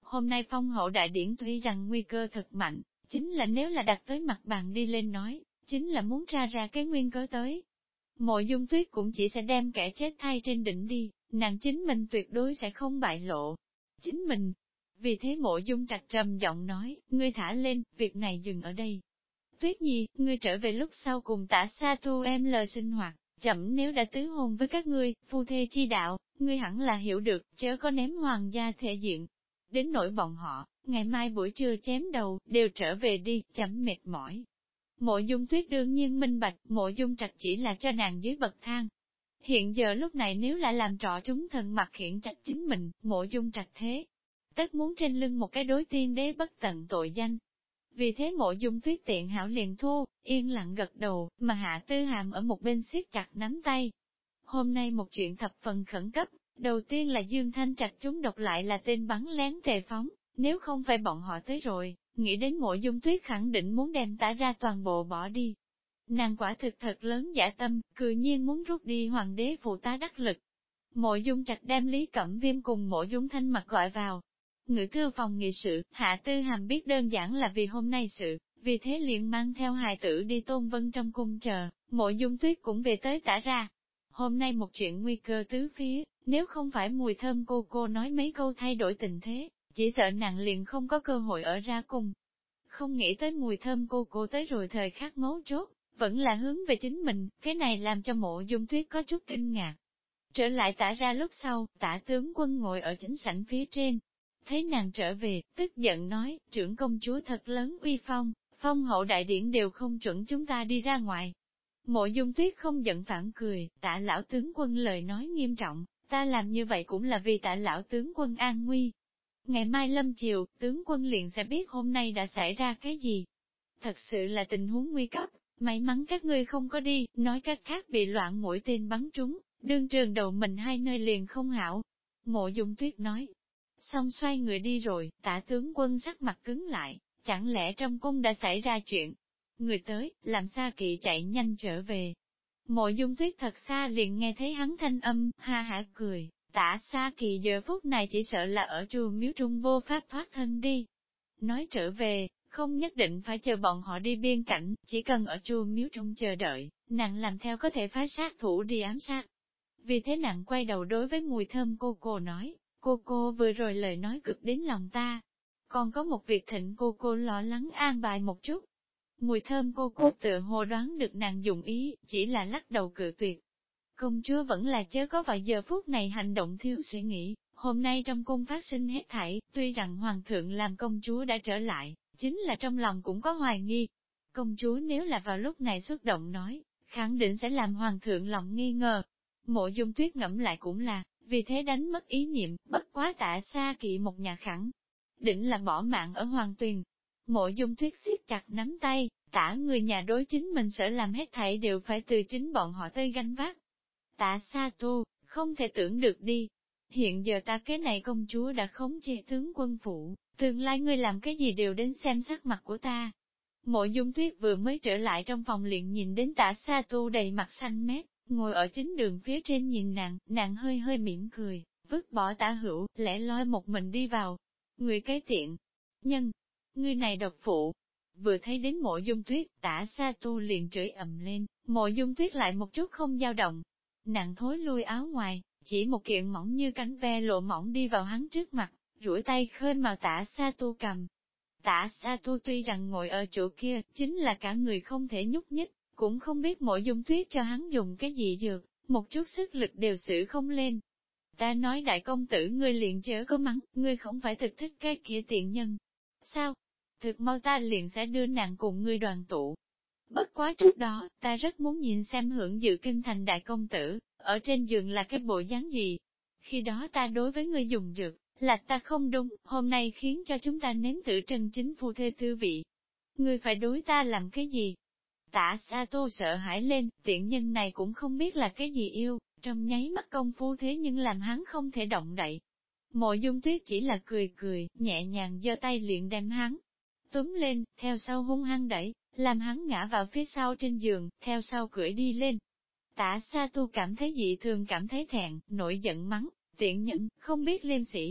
Hôm nay phong hậu đại điển tuy rằng nguy cơ thật mạnh, chính là nếu là đặt tới mặt bàn đi lên nói, chính là muốn tra ra cái nguyên cớ tới. Mộ Dung Tuyết cũng chỉ sẽ đem kẻ chết thay trên đỉnh đi, nàng chính mình tuyệt đối sẽ không bại lộ. Chính mình. Vì thế Mộ Dung Trạch trầm giọng nói, ngươi thả lên, việc này dừng ở đây. Tuyết Nhi, ngươi trở về lúc sau cùng Tả Sa Tu em lời sinh hoạt, chậm nếu đã tứ hôn với các ngươi, phu thê chi đạo, ngươi hẳn là hiểu được, chớ có ném hoàng gia thể diện. Đến nỗi bọn họ, ngày mai buổi trưa chém đầu, đều trở về đi, chậm mệt mỏi. Mộ Dung Tuyết đương nhiên minh bạch, Mộ Dung Trạch chỉ là cho nàng dưới bậc thang. Hiện giờ lúc này nếu lại làm trọ chúng thần mặt khiển trách chính mình, Mộ Dung Trạch thế, tất muốn trên lưng một cái đối tiên đế bất tận tội danh. Vì thế Mộ Dung Tuyết tiện hảo liền thu, yên lặng gật đầu, mà Hạ Tư Hàm ở một bên siết chặt nắm tay. Hôm nay một chuyện thập phần khẩn cấp, đầu tiên là Dương Thanh Trạch chúng độc lại là tên bắn lén tề phóng, nếu không phải bọn họ tới rồi, nghĩ đến Mộ Dung Tuyết khẳng định muốn đem Tả ra toàn bộ bỏ đi. Nàng quả thực thật lớn dã tâm, cự nhiên muốn rút đi hoàng đế phụ tá đắc lực. Mộ Dung Trạch đem Lý Cẩm Viêm cùng Mộ Dung Thanh Mặc gọi vào. Ngự thư phòng nghị sự, Hạ Tư Hàm biết đơn giản là vì hôm nay sự, vì thế liền mang theo hài tử đi Tôn Vân trong cung chờ, Mộ Dung Tuyết cũng về tới Tả ra. Hôm nay một chuyện nguy cơ tứ phía, nếu không phải Mùi Thơm cô nói mấy câu thay đổi tình thế, chỉ sợ nàng liền không có cơ hội ở ra cung. Không nghĩ tới Mùi Thơm cô tới rồi thời khắc mấu chốt, vẫn là hướng về chính mình, cái này làm cho Mộ Dung Tuyết có chút kinh ngạc. Trở lại Tả ra lúc sau, Tả tướng quân ngồi ở chính sảnh phía trên. Thấy nàng trở về, tức giận nói, trưởng công chúa thật lớn uy phong, phong hậu đại điển đều không chuẩn chúng ta đi ra ngoài. Mộ Dung Tuyết không giận phản cười, Tả lão tướng quân lời nói nghiêm trọng, ta làm như vậy cũng là vì Tả lão tướng quân an nguy. Ngày mai lâm chiều, tướng quân liền sẽ biết hôm nay đã xảy ra cái gì. Thật sự là tình huống nguy cấp, may mắn các ngươi không có đi, nói cách khác bị loạn mũi tên bắn trúng, đương trường đầu mình hai nơi liền không hảo. Mộ Dung Tuyết nói. Xong xoay người đi rồi, Tả tướng quân sắc mặt cứng lại, chẳng lẽ trong cung đã xảy ra chuyện? Người tới, làm Sa Kỵ chạy nhanh trở về. Mộ Dung Tuyết thật xa liền nghe thấy hắn thanh âm, ha hả cười, Tả Sa Kỵ giờ phút này chỉ sợ là ở Trù Miếu Trung vô pháp thoát thân đi. Nói trở về, không nhất định phải chờ bọn họ đi biên cảnh, chỉ cần ở Trù Miếu Trung chờ đợi, nàng làm theo có thể phá sát thủ đi ám sát. Vì thế nàng quay đầu đối với Mùi Thơm cô nói, cô vừa rồi lời nói cực đến lòng ta. Còn có một việc thịnh cô lo lắng an bài một chút. Mùi Thơm cô tự hồ đoán được nàng dụng ý, chỉ là lắc đầu cự tuyệt. Công chúa vẫn là chớ có vào giờ phút này hành động thiếu suy nghĩ, hôm nay trong cung phát sinh hết thảy, tuy rằng hoàng thượng làm công chúa đã trở lại, chính là trong lòng cũng có hoài nghi. Công chúa nếu là vào lúc này xuất động nói, khẳng định sẽ làm hoàng thượng lòng nghi ngờ. Mộ Dung Tuyết ngẫm lại cũng là, vì thế đánh mất ý niệm, bất quá Tả Sa Kỵ một nhà khẳng định là bỏ mạng ở Hoàng Tuyền. Mộ Dung Tuyết siết chặt nắm tay, Tả người nhà đối chính mình sợ làm hết thảy đều phải từ chính bọn họ tới gánh vác. Tả Sa Tu, không thể tưởng được đi. Hiện giờ ta cái này công chúa đã khống chế tướng quân phủ, tương lai ngươi làm cái gì đều đến xem sắc mặt của ta. Mộ Dung Tuyết vừa mới trở lại trong phòng liền nhìn đến Tả Sa Tu đầy mặt xanh mét, ngồi ở chính đường phía trên nhìn nàng hơi hơi mỉm cười, vứt bỏ Tả Hữu, lẻ loi một mình đi vào. Người cái tiện nhân, người này độc phụ. Vừa thấy đến Mộ Dung Tuyết, Tả Sa Tu liền chửi ầm lên, Mộ Dung Tuyết lại một chút không dao động. Nàng thối lui áo ngoài, chỉ một kiện mỏng như cánh ve lộ mỏng đi vào hắn trước mặt, duỗi tay khơi màu Tả Sa Tu cầm. Tả Sa Tu tuy rằng ngồi ở chỗ kia, chính là cả người không thể nhúc nhích, cũng không biết Mộ Dung Tuyết cho hắn dùng cái gì dược, một chút sức lực đều xử không lên. Ta nói đại công tử ngươi liền chớ có mắng, ngươi không phải thực thích cái kia tiện nhân. Sao? Thực mau ta liền sẽ đưa nàng cùng ngươi đoàn tụ. Bất quá trước đó, ta rất muốn nhìn xem hưởng dự kinh thành đại công tử, ở trên giường là cái bộ dáng gì. Khi đó ta đối với ngươi dùng dược, là ta không đúng, hôm nay khiến cho chúng ta nếm thử chân chính phu thê tư vị. Ngươi phải đối ta làm cái gì? Tả Sa Tô sợ hãi lên, tiện nhân này cũng không biết là cái gì yêu, trong nháy mắt công phu thế nhưng làm hắn không thể động đậy. Mộ Dung Tuyết chỉ là cười cười, nhẹ nhàng giơ tay liền đem hắn túm lên, theo sau hung hăng đẩy, làm hắn ngã vào phía sau trên giường, theo sau cưỡi đi lên. Tả Sa Tu cảm thấy dị thường cảm thấy thẹn, nổi giận mắng, tiện nhân, không biết liêm sỉ.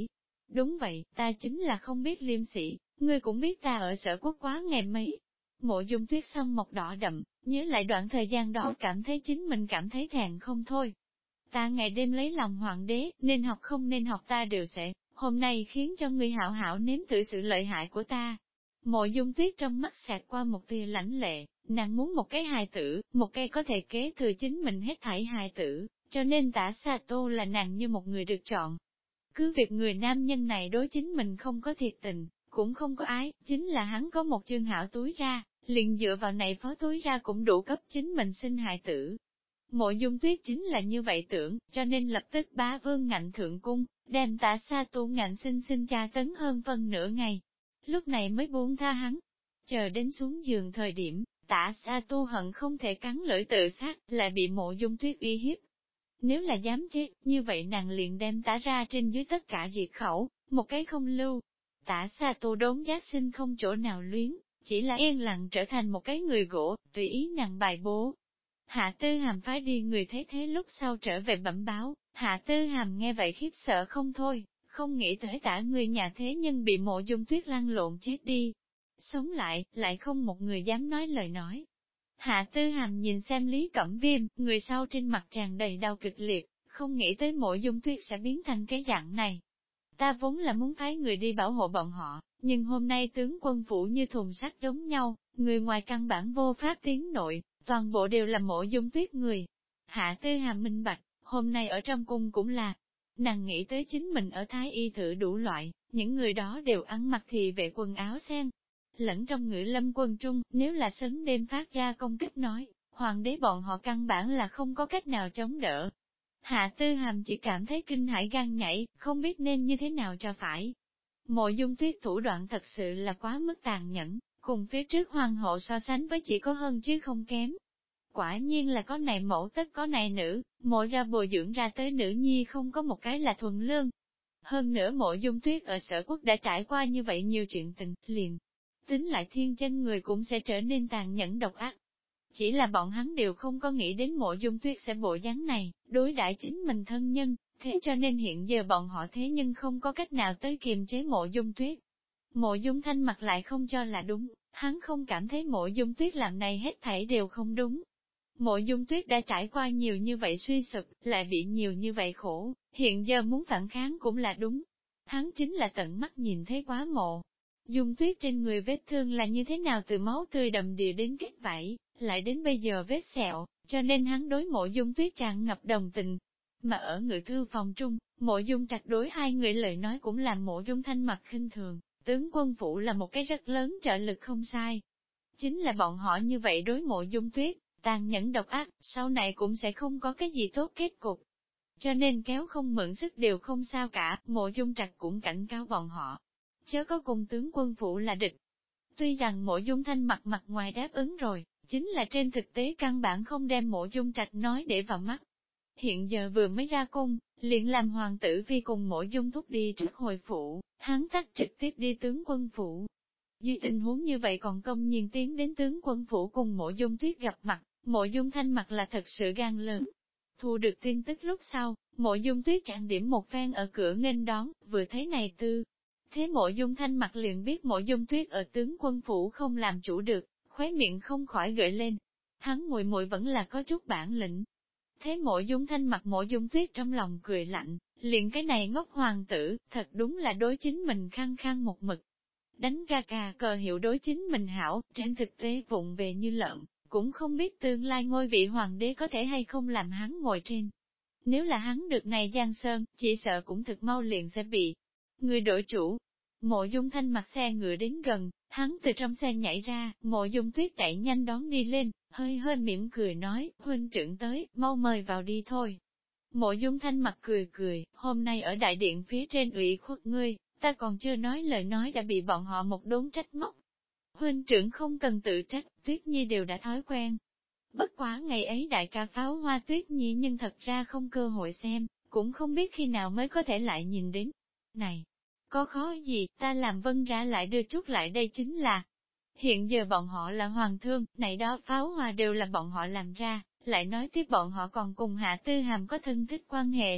Đúng vậy, ta chính là không biết liêm sỉ, ngươi cũng biết ta ở Sở Quốc quá ngày mấy. Mộ Dung Tuyết song mọc đỏ đậm, nhớ lại đoạn thời gian đó cảm thấy chính mình cảm thấy thẹn không thôi. Ta ngày đêm lấy lòng hoàng đế, nên học không nên học ta đều sẽ, hôm nay khiến cho ngươi hảo hảo nếm thử sự lợi hại của ta. Mộ Dung Tuyết trong mắt xẹt qua một tia lãnh lệ, nàng muốn một cái hài tử, một cái có thể kế thừa chính mình hết thảy hài tử, cho nên Tả Sa Tô là nàng như một người được chọn. Cứ việc người nam nhân này đối chính mình không có thiệt tình, cũng không có ái, chính là hắn có một chương hảo túi ra, liền dựa vào này phó túi ra cũng đủ cấp chính mình sinh hài tử. Mộ Dung Tuyết chính là như vậy tưởng, cho nên lập tức bá vương ngạnh thượng cung, đem Tả Sa Tu ngạnh sinh tra tấn hơn phân nửa ngày. Lúc này mới buông tha hắn. Chờ đến xuống giường thời điểm, Tả Sa Tu hận không thể cắn lưỡi tự sát, lại bị Mộ Dung Tuyết uy hiếp. Nếu là dám chết, như vậy nàng liền đem Tả ra trên dưới tất cả diệt khẩu, một cái không lưu. Tả Sa Tu đốn giác sinh không chỗ nào luyến, chỉ là yên lặng trở thành một cái người gỗ, tùy ý nàng bài bố. Hạ Tư Hàm phái đi người thấy thế lúc sau trở về bẩm báo, Hạ Tư Hàm nghe vậy khiếp sợ không thôi, không nghĩ tới Tả người nhà thế nhưng bị Mộ Dung Tuyết lăn lộn chết đi. Sống lại không một người dám nói lời nói. Hạ Tư Hàm nhìn xem Lý Cẩm Viêm, người sau trên mặt tràn đầy đau kịch liệt, không nghĩ tới Mộ Dung Tuyết sẽ biến thành cái dạng này. Ta vốn là muốn phái người đi bảo hộ bọn họ, nhưng hôm nay tướng quân phủ như thùng sắt giống nhau, người ngoài căn bản vô pháp tiến nội, toàn bộ đều là Mộ Dung Tuyết người. Hạ Tư Hàm minh bạch, hôm nay ở trong cung cũng là, nàng nghĩ tới chính mình ở Thái Y thử đủ loại, những người đó đều ăn mặc thì vệ quần áo sen. Lẫn trong ngữ lâm quân trung, nếu là sớm đêm phát ra công kích nói, hoàng đế bọn họ căn bản là không có cách nào chống đỡ. Hạ Tư Hàm chỉ cảm thấy kinh hãi gan nhảy, không biết nên như thế nào cho phải. Mộ Dung Tuyết thủ đoạn thật sự là quá mức tàn nhẫn, cùng phía trước hoàng hậu so sánh với chỉ có hơn chứ không kém. Quả nhiên là có này mẫu tất có này nữ, mộ ra bồi dưỡng ra tới nữ nhi không có một cái là thuần lương. Hơn nữa Mộ Dung Tuyết ở Sở Quốc đã trải qua như vậy nhiều chuyện tình, liền. Tính lại thiên chân người cũng sẽ trở nên tàn nhẫn độc ác. Chỉ là bọn hắn đều không có nghĩ đến Mộ Dung Tuyết sẽ bộ dáng này, đối đãi chính mình thân nhân, thế cho nên hiện giờ bọn họ thế nhưng không có cách nào tới kiềm chế Mộ Dung Tuyết. Mộ Dung Thanh mặt lại không cho là đúng, hắn không cảm thấy Mộ Dung Tuyết làm này hết thảy đều không đúng. Mộ Dung Tuyết đã trải qua nhiều như vậy suy sụp, lại bị nhiều như vậy khổ, hiện giờ muốn phản kháng cũng là đúng. Hắn chính là tận mắt nhìn thấy quá Mộ Dung Tuyết trên người vết thương là như thế nào từ máu tươi đầm đìa đến kết vảy, lại đến bây giờ vết sẹo, cho nên hắn đối Mộ Dung Tuyết tràn ngập đồng tình. Mà ở ngự thư phòng trung, Mộ Dung Trạch đối hai người lời nói cũng làm Mộ Dung Thanh mặt khinh thường, tướng quân phủ là một cái rất lớn trợ lực không sai. Chính là bọn họ như vậy đối Mộ Dung Tuyết, tàn nhẫn độc ác, sau này cũng sẽ không có cái gì tốt kết cục. Cho nên kéo không mượn sức đều không sao cả, Mộ Dung Trạch cũng cảnh cáo bọn họ. Chớ có cùng tướng quân phủ là địch. Tuy rằng Mộ Dung Thanh mặt mặt ngoài đáp ứng rồi, chính là trên thực tế căn bản không đem Mộ Dung Trạch nói để vào mắt. Hiện giờ vừa mới ra cung, liền làm hoàng tử vi cùng Mộ Dung Thúc đi trước hồi phủ, hắn tắt trực tiếp đi tướng quân phủ. Dưới tình huống như vậy còn công nhiên tiến đến tướng quân phủ cùng Mộ Dung Tuyết gặp mặt, Mộ Dung Thanh mặt là thật sự gan lớn. Thu được tin tức lúc sau, Mộ Dung Tuyết chặn điểm một phen ở cửa nghênh đón, vừa thấy này tư. Thế Mộ Dung Thanh mặt liền biết Mộ Dung Tuyết ở tướng quân phủ không làm chủ được, khóe miệng không khỏi gợi lên. Hắn muội muội vẫn là có chút bản lĩnh. Thế Mộ Dung Thanh mặt Mộ Dung Tuyết trong lòng cười lạnh, liền cái này ngốc hoàng tử, thật đúng là đối chính mình khăng khăng một mực. Đánh ga cà cờ hiệu đối chính mình hảo, trên thực tế vụng về như lợn, cũng không biết tương lai ngôi vị hoàng đế có thể hay không làm hắn ngồi trên. Nếu là hắn được này Giang Sơn, chỉ sợ cũng thực mau liền sẽ bị người đổi chủ. Mộ Dung Thanh mặt xe ngựa đến gần, hắn từ trong xe nhảy ra, Mộ Dung Tuyết chạy nhanh đón đi lên, hơi hơi mỉm cười nói, huynh trưởng tới, mau mời vào đi thôi. Mộ Dung Thanh mặt cười cười, hôm nay ở đại điện phía trên ủy khuất ngươi, ta còn chưa nói lời nói đã bị bọn họ một đốn trách móc. Huynh trưởng không cần tự trách, Tuyết Nhi đều đã thói quen. Bất quá ngày ấy đại ca pháo hoa Tuyết Nhi nhưng thật ra không cơ hội xem, cũng không biết khi nào mới có thể lại nhìn đến. Này, có khó gì, ta làm vân ra lại đưa chút lại đây chính là. Hiện giờ bọn họ là hoàng thương, này đó pháo hoa đều là bọn họ làm ra, lại nói tiếp bọn họ còn cùng Hạ Tư Hàm có thân thích quan hệ.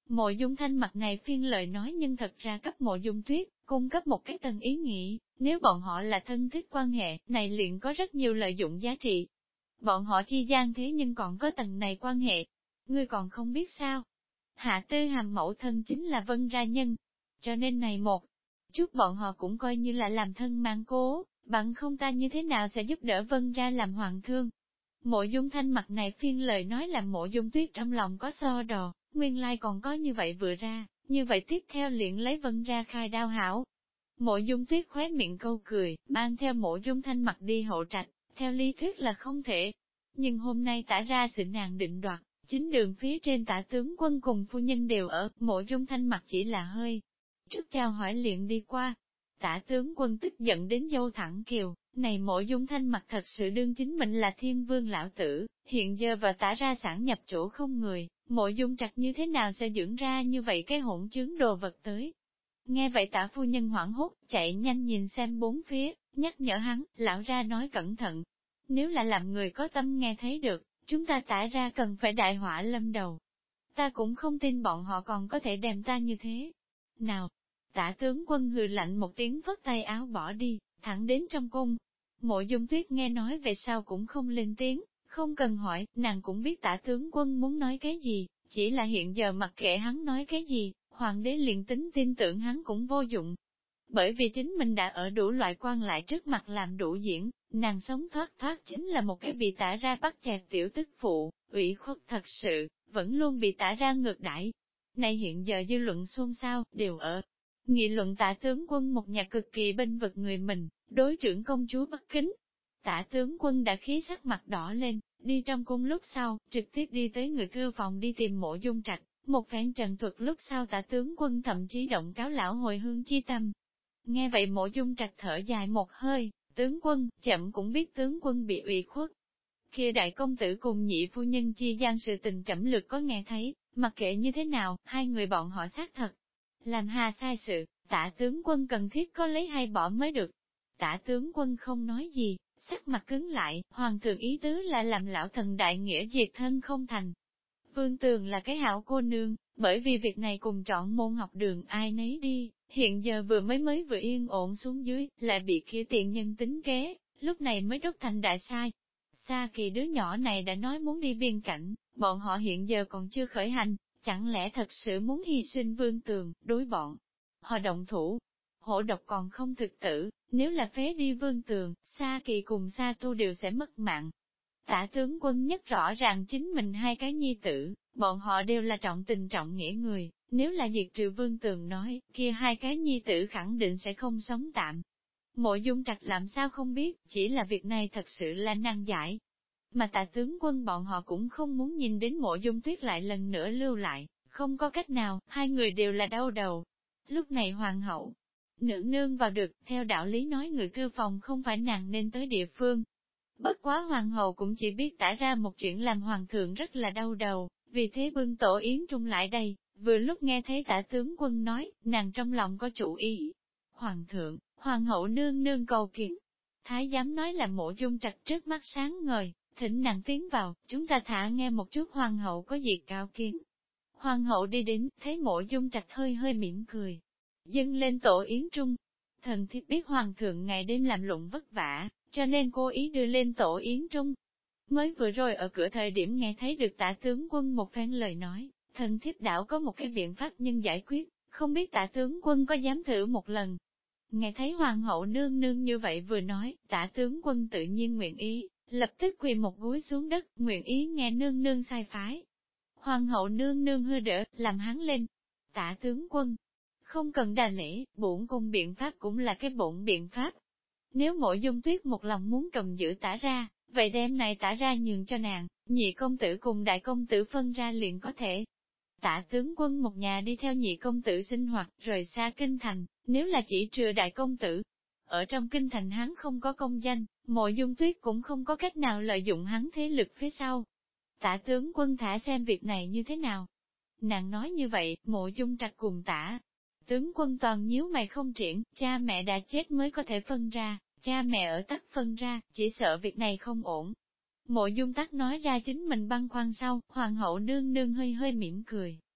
Mộ Dung Thanh mặt này phiên lời nói nhưng thật ra cấp Mộ Dung Tuyết, cung cấp một cái tầng ý nghĩ, nếu bọn họ là thân thích quan hệ, này liền có rất nhiều lợi dụng giá trị. Bọn họ chi gian thế nhưng còn có tầng này quan hệ, ngươi còn không biết sao. Hạ Tư Hàm mẫu thân chính là Vân Ra Nhân, cho nên này một chút bọn họ cũng coi như là làm thân mang cố, bằng không ta như thế nào sẽ giúp đỡ Vân Ra làm hoàng thương. Mộ Dung Thanh mặt này phiên lời nói làm Mộ Dung Tuyết trong lòng có so đò, nguyên lai còn có như vậy vừa ra, như vậy tiếp theo liền lấy Vân Ra khai đao hảo. Mộ Dung Tuyết khóe miệng câu cười, mang theo Mộ Dung Thanh mặt đi hộ trạch, theo lý thuyết là không thể. Nhưng hôm nay tả ra sự nàng định đoạt, chính đường phía trên tả tướng quân cùng phu nhân đều ở, Mộ Dung Thanh mặt chỉ là hơi. Trước chào hỏi liền đi qua, tả tướng quân tức giận đến dâu thẳng kiều, này Mộ Dung Thanh mặt thật sự đương chính mình là thiên vương lão tử, hiện giờ và tả ra sản nhập chỗ không người, Mộ Dung Trạch như thế nào sẽ dưỡng ra như vậy cái hỗn trướng đồ vật tới. Nghe vậy tả phu nhân hoảng hốt, chạy nhanh nhìn xem bốn phía, nhắc nhở hắn, lão ra nói cẩn thận. Nếu là làm người có tâm nghe thấy được, chúng ta tả ra cần phải đại họa lâm đầu. Ta cũng không tin bọn họ còn có thể đem ta như thế. Nào, tả tướng quân hừ lạnh một tiếng phất tay áo bỏ đi, thẳng đến trong cung. Mộ Dung Tuyết nghe nói về sau cũng không lên tiếng, không cần hỏi, nàng cũng biết tả tướng quân muốn nói cái gì, chỉ là hiện giờ mặc kệ hắn nói cái gì, hoàng đế liền tính tin tưởng hắn cũng vô dụng. Bởi vì chính mình đã ở đủ loại quan lại trước mặt làm đủ diễn, nàng sống thoát thoát chính là một cái bị tả ra bắt chẹt tiểu tức phụ, ủy khuất thật sự, vẫn luôn bị tả ra ngược đãi. Này hiện giờ dư luận xôn xao, đều ở. Nghị luận tả tướng quân một nhà cực kỳ bênh vực người mình, đối trưởng công chúa bất kính. Tả tướng quân đã khí sắc mặt đỏ lên, đi trong cung lúc sau, trực tiếp đi tới người thư phòng đi tìm Mộ Dung Trạch. Một phen trần thuật lúc sau tả tướng quân thậm chí động cáo lão hồi hương chi tâm. Nghe vậy Mộ Dung Trạch thở dài một hơi, tướng quân, chậm cũng biết tướng quân bị ủy khuất. Kia đại công tử cùng nhị phu nhân chi gian sự tình trẫm lực có nghe thấy, mặc kệ như thế nào, hai người bọn họ xác thật. Làm hà sai sự, tả tướng quân cần thiết có lấy hay bỏ mới được. Tả tướng quân không nói gì, sắc mặt cứng lại, hoàng thượng ý tứ là làm lão thần đại nghĩa diệt thân không thành. Vương Tường là cái hảo cô nương, bởi vì việc này cùng chọn môn học đường ai nấy đi, hiện giờ mới vừa yên ổn xuống dưới, lại bị kia tiện nhân tính kế, lúc này mới đốt thành đại sai. Sa Kỳ đứa nhỏ này đã nói muốn đi biên cảnh, bọn họ hiện giờ còn chưa khởi hành, chẳng lẽ thật sự muốn hy sinh Vương Tường, đối bọn họ động thủ. Hổ độc còn không thực tử, nếu là phế đi Vương Tường, Sa Kỳ cùng Sa Tu đều sẽ mất mạng. Tả tướng quân nhất rõ ràng chính mình hai cái nhi tử, bọn họ đều là trọng tình trọng nghĩa người, nếu là diệt trừ Vương Tường nói, kia hai cái nhi tử khẳng định sẽ không sống tạm. Mộ Dung Trạch làm sao không biết, chỉ là việc này thật sự là nan giải. Mà tả tướng quân bọn họ cũng không muốn nhìn đến Mộ Dung Tuyết lại lần nữa lưu lại, không có cách nào, hai người đều là đau đầu. Lúc này hoàng hậu, nữ nương vào được, theo đạo lý nói người cư phòng không phải nàng nên tới địa phương. Bất quá hoàng hậu cũng chỉ biết tả ra một chuyện làm hoàng thượng rất là đau đầu, vì thế bưng tổ yến trung lại đây, vừa lúc nghe thấy tả tướng quân nói, nàng trong lòng có chủ ý. Hoàng thượng, hoàng hậu nương nương cầu kiện. Thái giám nói là Mộ Dung Trạch trước mắt sáng ngời, thỉnh nàng tiến vào, chúng ta thả nghe một chút hoàng hậu có gì cao kiến. Hoàng hậu đi đến, thấy Mộ Dung Trạch hơi hơi mỉm cười, dâng lên tổ yến trung. Thần thiếp biết hoàng thượng ngày đêm làm lụng vất vả, cho nên cố ý đưa lên tổ yến trung. Mới vừa rồi ở cửa thời điểm nghe thấy được tả tướng quân một phen lời nói, thần thiếp đảo có một cái biện pháp nhân giải quyết, không biết tả tướng quân có dám thử một lần. Nghe thấy hoàng hậu nương nương như vậy vừa nói, tả tướng quân tự nhiên nguyện ý, lập tức quỳ một gối xuống đất, nguyện ý nghe nương nương sai phái. Hoàng hậu nương nương hư đỡ, làm hắn lên. Tả tướng quân, không cần đà lễ, bổn cung biện pháp cũng là cái bổn biện pháp. Nếu Mộ Dung Tuyết một lòng muốn cầm giữ tả ra, vậy đem này tả ra nhường cho nàng, nhị công tử cùng đại công tử phân ra liền có thể. Tả tướng quân một nhà đi theo nhị công tử sinh hoạt, rời xa kinh thành, nếu là chỉ trừ đại công tử. Ở trong kinh thành hắn không có công danh, Mộ Dung Tuyết cũng không có cách nào lợi dụng hắn thế lực phía sau. Tả tướng quân thả xem việc này như thế nào. Nàng nói như vậy, Mộ Dung Trạch cùng tả. Tướng quân toàn nhíu mày không triển, cha mẹ đã chết mới có thể phân ra, cha mẹ ở tắc phân ra, chỉ sợ việc này không ổn. Mộ Dung Tắc nói ra chính mình băn khoăn sau, hoàng hậu nương nương hơi hơi mỉm cười,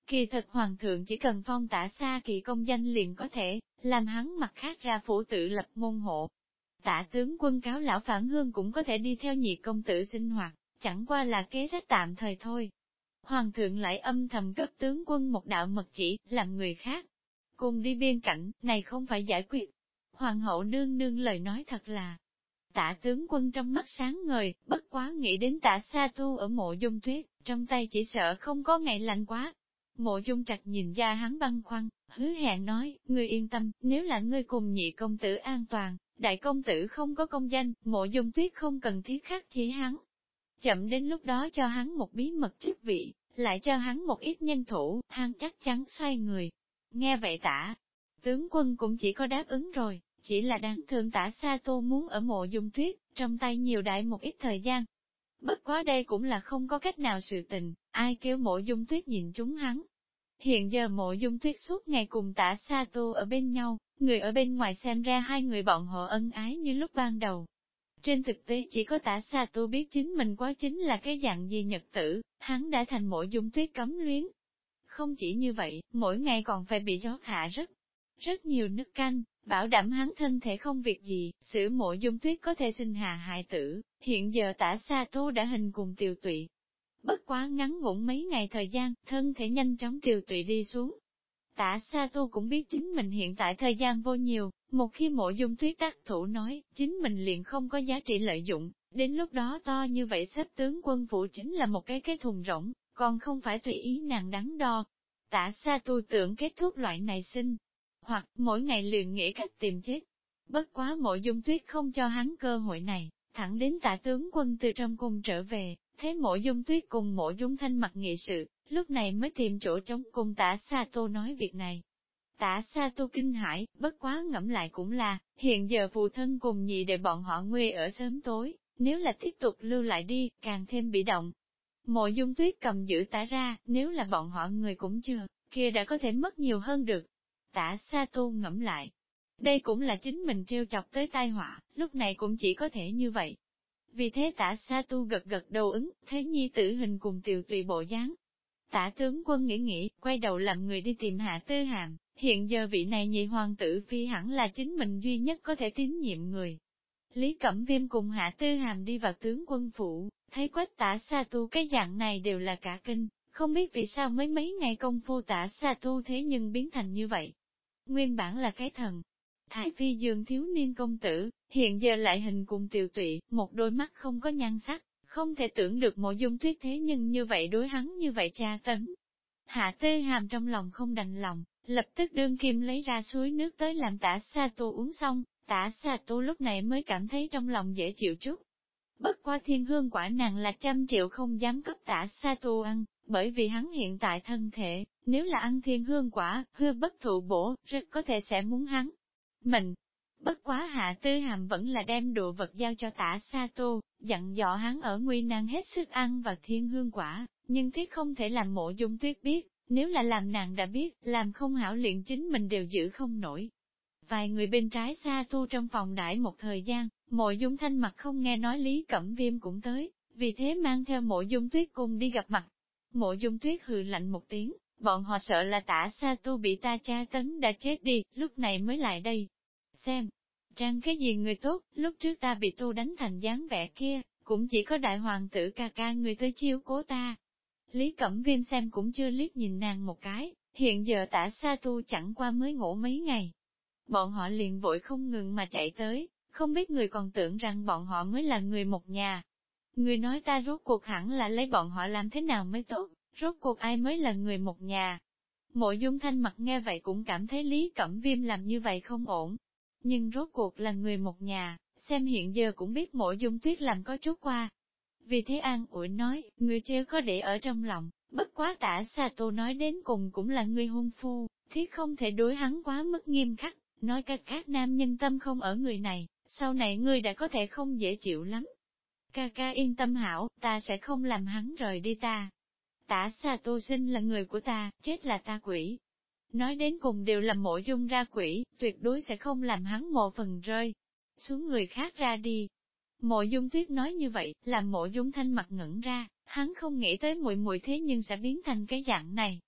Kỳ thật hoàng thượng chỉ cần phong Tả Xa Kỳ công danh liền có thể, làm hắn mặt khác ra phủ tự lập môn hộ. Tả tướng quân cáo lão phản hương cũng có thể đi theo nhị công tử sinh hoạt, chẳng qua là kế sách tạm thời thôi. Hoàng thượng lại âm thầm cấp tướng quân một đạo mật chỉ, làm người khác. Cùng đi biên cảnh, này không phải giải quyết. Hoàng hậu nương nương lời nói thật là. Tả tướng quân trong mắt sáng ngời, bất quá nghĩ đến Tả Sa Tu ở Mộ Dung Tuyết, trong tay chỉ sợ không có ngày lạnh quá. Mộ Dung Trạch nhìn ra hắn băn khoăn, hứa hẹn nói, ngươi yên tâm, nếu là ngươi cùng nhị công tử an toàn, đại công tử không có công danh, Mộ Dung Tuyết không cần thiết khắc chỉ hắn. Chậm đến lúc đó cho hắn một bí mật chức vị, lại cho hắn một ít nhân thủ, hắn chắc chắn xoay người. Nghe vậy Tả tướng quân cũng chỉ có đáp ứng rồi, chỉ là đáng thương Tả Sa Tô muốn ở Mộ Dung Tuyết, trong tay nhiều đại một ít thời gian. Bất quá đây cũng là không có cách nào sự tình, ai kêu Mộ Dung Tuyết nhìn chúng hắn. Hiện giờ Mộ Dung Tuyết suốt ngày cùng Tả Sa Tô ở bên nhau, người ở bên ngoài xem ra hai người bọn họ ân ái như lúc ban đầu. Trên thực tế chỉ có Tả Sa Tô biết chính mình quá chính là cái dạng gì nhật tử, hắn đã thành Mộ Dung Tuyết cấm luyến. Không chỉ như vậy, mỗi ngày còn phải bị rót hạ rất nhiều nước canh, bảo đảm hắn thân thể không việc gì, xử Mộ Dung Tuyết có thể sinh hạ hại tử. Hiện giờ Tả Sa Tô đã hình cùng tiều tụy. Bất quá ngắn ngủn mấy ngày thời gian, thân thể nhanh chóng tiều tụy đi xuống. Tả Sa Tô cũng biết chính mình hiện tại thời gian vô nhiều, một khi Mộ Dung Tuyết đắc thủ nói, chính mình liền không có giá trị lợi dụng, đến lúc đó to như vậy xếp tướng quân phủ chính là một cái thùng rỗng, còn không phải tùy ý nàng đắn đo. Tả Sa Tô tưởng kết thúc loại này sinh, hoặc mỗi ngày liền nghĩ cách tìm chết. Bất quá Mộ Dung Tuyết không cho hắn cơ hội này, thẳng đến Tả tướng quân từ trong cung trở về, thấy Mộ Dung Tuyết cùng Mộ Dung Thanh mặt nghị sự, lúc này mới tìm chỗ trống cùng Tả Sa Tô nói việc này. Tả Sa Tô kinh hãi, bất quá ngẫm lại cũng là, hiện giờ phụ thân cùng nhị đệ bọn họ nguy ở sớm tối, nếu là tiếp tục lưu lại đi, càng thêm bị động. Mộ Dung Tuyết cầm giữ Tả ra, nếu là bọn họ người cũng chưa, kia đã có thể mất nhiều hơn được. Tả Sa Tô ngẫm lại, đây cũng là chính mình trêu chọc tới tai họa, lúc này cũng chỉ có thể như vậy. Vì thế Tả Sa Tu gật gật đầu ứng, thấy nhi tử hình cùng tiều tùy bộ dáng. Tả tướng quân nghĩ, quay đầu làm người đi tìm Hạ Tư Hàm, hiện giờ vị này nhị hoàng tử phi hẳn là chính mình duy nhất có thể tín nhiệm người. Lý Cẩm Viêm cùng Hạ Tư Hàm đi vào tướng quân phủ, thấy Quách Tả Sa Tu cái dạng này đều là cả kinh, không biết vì sao mới mấy ngày công phu Tả Sa Tu thế nhưng biến thành như vậy. Nguyên bản là cái thần. Thái phi dương thiếu niên công tử, hiện giờ lại hình cùng tiều tụy, một đôi mắt không có nhan sắc, không thể tưởng được Mộ Dung Tuyết thế nhưng như vậy đối hắn như vậy tra tấn. Hạ Tư Hàm trong lòng không đành lòng, lập tức đương kim lấy ra suối nước tới làm Tả Sa Tô uống xong, Tả Sa Tô lúc này mới cảm thấy trong lòng dễ chịu chút. Bất qua thiên hương quả nàng là 100 triệu không dám cấp Tả Sa Tô ăn, bởi vì hắn hiện tại thân thể, nếu là ăn thiên hương quả, hư bất thụ bổ, rất có thể sẽ muốn hắn. Mình, bất quá Hạ Tư Hàm vẫn là đem đồ vật giao cho Tả Sa Tô, dặn dò hắn ở nguy nan hết sức ăn và thiên hương quả, nhưng thiết không thể làm Mộ Dung Tuyết biết, nếu là làm nàng đã biết, làm không hảo luyện chính mình đều giữ không nổi. Vài người bên trái Sa Tu trong phòng đãi một thời gian, Mộ Dung Thanh mặt không nghe nói Lý Cẩm Viêm cũng tới, vì thế mang theo Mộ Dung Tuyết cùng đi gặp mặt. Mộ Dung Tuyết hừ lạnh một tiếng, bọn họ sợ là Tả Sa Tu bị ta tra tấn đã chết đi, lúc này mới lại đây. Xem, trang cái gì người tốt, lúc trước ta bị tu đánh thành dáng vẻ kia, cũng chỉ có đại hoàng tử ca ca người tới chiếu cố ta. Lý Cẩm Viêm xem cũng chưa liếc nhìn nàng một cái, hiện giờ Tả Sa Tu chẳng qua mới ngủ mấy ngày. Bọn họ liền vội không ngừng mà chạy tới, không biết người còn tưởng rằng bọn họ mới là người một nhà. Người nói ta rốt cuộc hẳn là lấy bọn họ làm thế nào mới tốt, rốt cuộc ai mới là người một nhà. Mộ Dung Thanh mặt nghe vậy cũng cảm thấy Lý Cẩm Viêm làm như vậy không ổn. Nhưng rốt cuộc là người một nhà, xem hiện giờ cũng biết Mộ Dung Tuyết làm có chút qua. Vì thế an ủi nói, người chưa có để ở trong lòng, bất quá Tả Sa Tô nói đến cùng cũng là người hôn phu, thiết không thể đối hắn quá mức nghiêm khắc, nói cách khác nam nhân tâm không ở người này, sau này ngươi đã có thể không dễ chịu lắm. Ca ca yên tâm hảo, ta sẽ không làm hắn rời đi ta. Tả Sa Tô sinh là người của ta, chết là ta quỷ. Nói đến cùng đều là Mộ Dung ra quỷ, tuyệt đối sẽ không làm hắn một phần rơi xuống người khác ra đi. Mộ Dung Tuyết nói như vậy, làm Mộ Dung Thanh mặt ngẩn ra, hắn không nghĩ tới muội muội thế nhưng sẽ biến thành cái dạng này.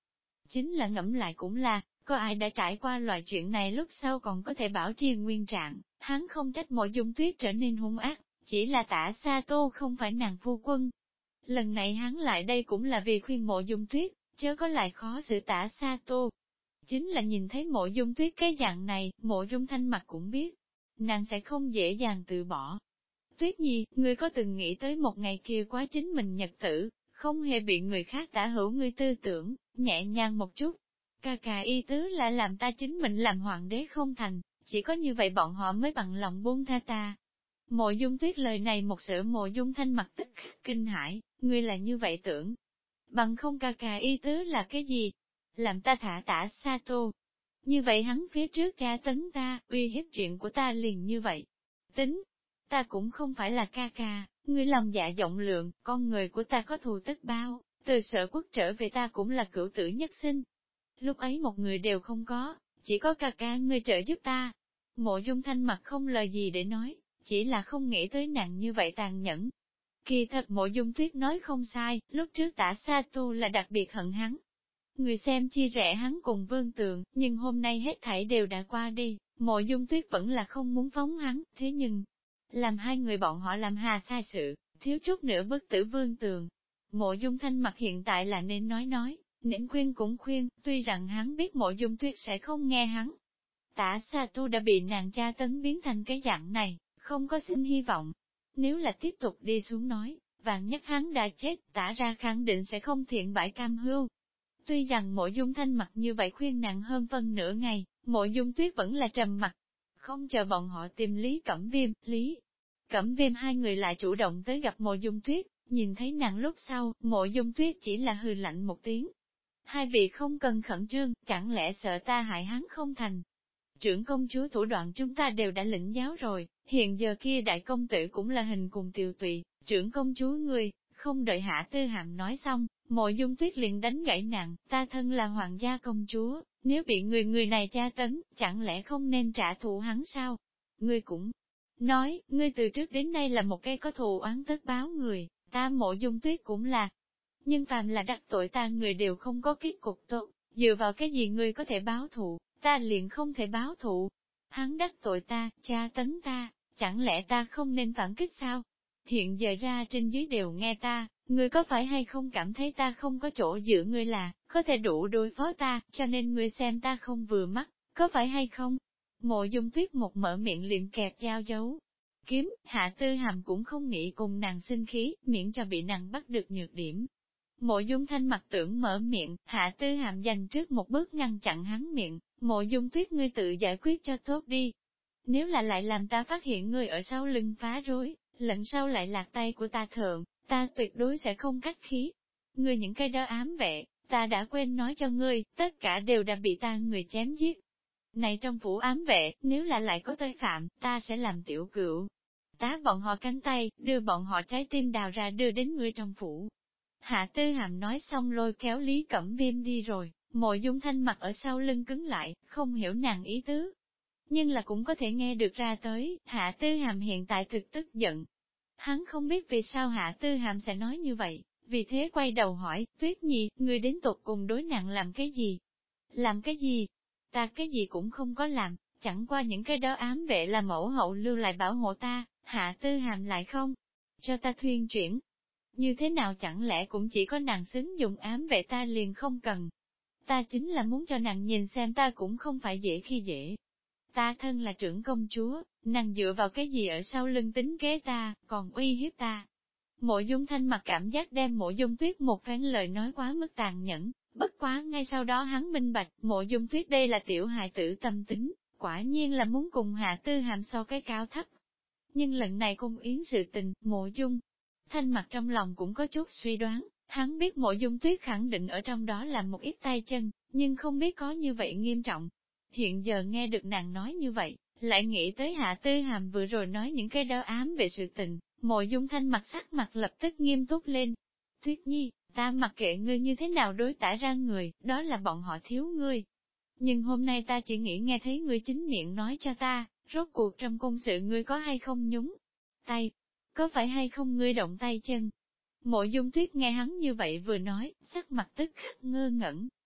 Chính là ngẫm lại cũng là, có ai đã trải qua loại chuyện này lúc sau còn có thể bảo trì nguyên trạng, hắn không trách Mộ Dung Tuyết trở nên hung ác, chỉ là Tả Sa Tô không phải nàng phu quân. Lần này hắn lại đây cũng là vì khuyên Mộ Dung Tuyết, chớ có lại khó xử Tả Sa Tô. Chính là nhìn thấy Mộ Dung Tuyết cái dạng này, Mộ Dung Thanh mặt cũng biết, nàng sẽ không dễ dàng từ bỏ. Tuyết Nhi, ngươi có từng nghĩ tới một ngày kia quá chính mình nhật tử, không hề bị người khác tả hữu ngươi tư tưởng, nhẹ nhàng một chút. Ca ca y tứ là làm ta chính mình làm hoàng đế không thành, chỉ có như vậy bọn họ mới bằng lòng buông tha ta. Mộ Dung Tuyết lời này một sự Mộ Dung Thanh mặt tức khắc kinh hãi, ngươi là như vậy tưởng. Bằng không ca ca y tứ là cái gì? Làm ta thả Tả Sa Tô. Như vậy hắn phía trước tra tấn ta, uy hiếp chuyện của ta liền như vậy. Tính, ta cũng không phải là ca ca, ngươi lòng dạ rộng lượng, con người của ta có thù tất báo, từ Sở Quốc trở về ta cũng là cửu tử nhất sinh. Lúc ấy một người đều không có, chỉ có ca ca ngươi trợ giúp ta. Mộ Dung Thanh mặt không lời gì để nói, chỉ là không nghĩ tới nàng như vậy tàn nhẫn. Kỳ thật Mộ Dung Tuyết nói không sai, lúc trước Tả Sa Tu là đặc biệt hận hắn. Người xem chia rẽ hắn cùng Vương Tường, nhưng hôm nay hết thảy đều đã qua đi, Mộ Dung Tuyết vẫn là không muốn phóng hắn, thế nhưng, làm hai người bọn họ làm hà sai sự, thiếu chút nữa bức tử Vương Tường. Mộ Dung Thanh mặt hiện tại là nên nói, nên khuyên cũng khuyên, tuy rằng hắn biết Mộ Dung Tuyết sẽ không nghe hắn. Tả Sa Tu đã bị nàng tra tấn biến thành cái dạng này, không có xin hy vọng. Nếu là tiếp tục đi xuống nói, vạn nhất hắn đã chết, Tả ra khẳng định sẽ không thiện bãi cam hưu. Tuy rằng Mộ Dung Thanh mặt như vậy khuyên nàng hơn phân nửa ngày, Mộ Dung Tuyết vẫn là trầm mặt. Không chờ bọn họ tìm Lý Cẩm Viêm, Lý Cẩm Viêm hai người lại chủ động tới gặp Mộ Dung Tuyết, nhìn thấy nàng lúc sau, Mộ Dung Tuyết chỉ là hừ lạnh một tiếng. Hai vị không cần khẩn trương, chẳng lẽ sợ ta hại hắn không thành. Trưởng công chúa thủ đoạn chúng ta đều đã lĩnh giáo rồi, hiện giờ kia đại công tử cũng là hình cùng tiều tụy, trưởng công chúa ngươi, không đợi Hạ Tư Hàm nói xong, Mộ Dung Tuyết liền đánh gãy nàng, ta thân là hoàng gia công chúa, nếu bị người này tra tấn, chẳng lẽ không nên trả thù hắn sao? Ngươi cũng nói, ngươi từ trước đến nay là một cái có thù oán tất báo người, ta Mộ Dung Tuyết cũng là. Nhưng phàm là đắc tội ta người đều không có kết cục tốt, dựa vào cái gì ngươi có thể báo thù, ta liền không thể báo thù. Hắn đắc tội ta, tra tấn ta, chẳng lẽ ta không nên phản kích sao? Hiện giờ ra trên dưới đều nghe ta, ngươi có phải hay không cảm thấy ta không có chỗ giữ ngươi là, có thể đủ đối phó ta, cho nên ngươi xem ta không vừa mắt, có phải hay không? Mộ Dung Tuyết một mở miệng liền kẹp dao dấu. Kiếm, Hạ Tư Hàm cũng không nghĩ cùng nàng sinh khí, miễn cho bị nàng bắt được nhược điểm. Mộ Dung Thanh mặt tưởng mở miệng, Hạ Tư Hàm dành trước một bước ngăn chặn hắn miệng, Mộ Dung Tuyết ngươi tự giải quyết cho tốt đi. Nếu là lại làm ta phát hiện ngươi ở sau lưng phá rối, lần sau lại lạc tay của ta thượng, ta tuyệt đối sẽ không khách khí. Ngươi những cái đó ám vệ, ta đã quên nói cho ngươi, tất cả đều đã bị ta người chém giết. Này trong phủ ám vệ, nếu là lại có tội phạm, ta sẽ làm tiểu cựu. Tá bọn họ cánh tay, đưa bọn họ trái tim đào ra đưa đến ngươi trong phủ. Hạ Tư Hàm nói xong lôi kéo Lý Cẩm Viêm đi rồi, Mộ Dung Thanh mặt ở sau lưng cứng lại, không hiểu nàng ý tứ. Nhưng là cũng có thể nghe được ra tới, Hạ Tư Hàm hiện tại thực tức giận. Hắn không biết vì sao Hạ Tư Hàm sẽ nói như vậy, vì thế quay đầu hỏi, Tuyết Nhi, người đến tột cùng đối nặng làm cái gì? Làm cái gì? Ta cái gì cũng không có làm, chẳng qua những cái đó ám vệ là mẫu hậu lưu lại bảo hộ ta, Hạ Tư Hàm lại không cho ta thuyên chuyển. Như thế nào chẳng lẽ cũng chỉ có nàng xứng dùng ám vệ ta liền không cần. Ta chính là muốn cho nàng nhìn xem ta cũng không phải dễ khi dễ. Ta thân là trưởng công chúa, nàng dựa vào cái gì ở sau lưng tính kế ta, còn uy hiếp ta. Mộ Dung Thanh mặt cảm giác đem Mộ Dung Tuyết một phen lời nói quá mức tàn nhẫn, bất quá ngay sau đó hắn minh bạch, Mộ Dung Tuyết đây là tiểu hài tử tâm tính, quả nhiên là muốn cùng Hạ Tư Hàm so cái cao thấp. Nhưng lần này cung yến sự tình, Mộ Dung Thanh mặt trong lòng cũng có chút suy đoán, hắn biết Mộ Dung Tuyết khẳng định ở trong đó làm một ít tay chân, nhưng không biết có như vậy nghiêm trọng. Hiện giờ nghe được nàng nói như vậy, lại nghĩ tới Hạ Tư Hàm vừa rồi nói những cái đau ám về sự tình, Mộ Dung Thanh mặt sắc mặt lập tức nghiêm túc lên. Tuyết Nhi, ta mặc kệ ngươi như thế nào đối tả ra người, đó là bọn họ thiếu ngươi. Nhưng hôm nay ta chỉ nghĩ nghe thấy ngươi chính miệng nói cho ta, rốt cuộc trong công sự ngươi có hay không nhúng tay, có phải hay không ngươi động tay chân. Mộ Dung Tuyết nghe hắn như vậy vừa nói, sắc mặt tức khắc ngơ ngẩn,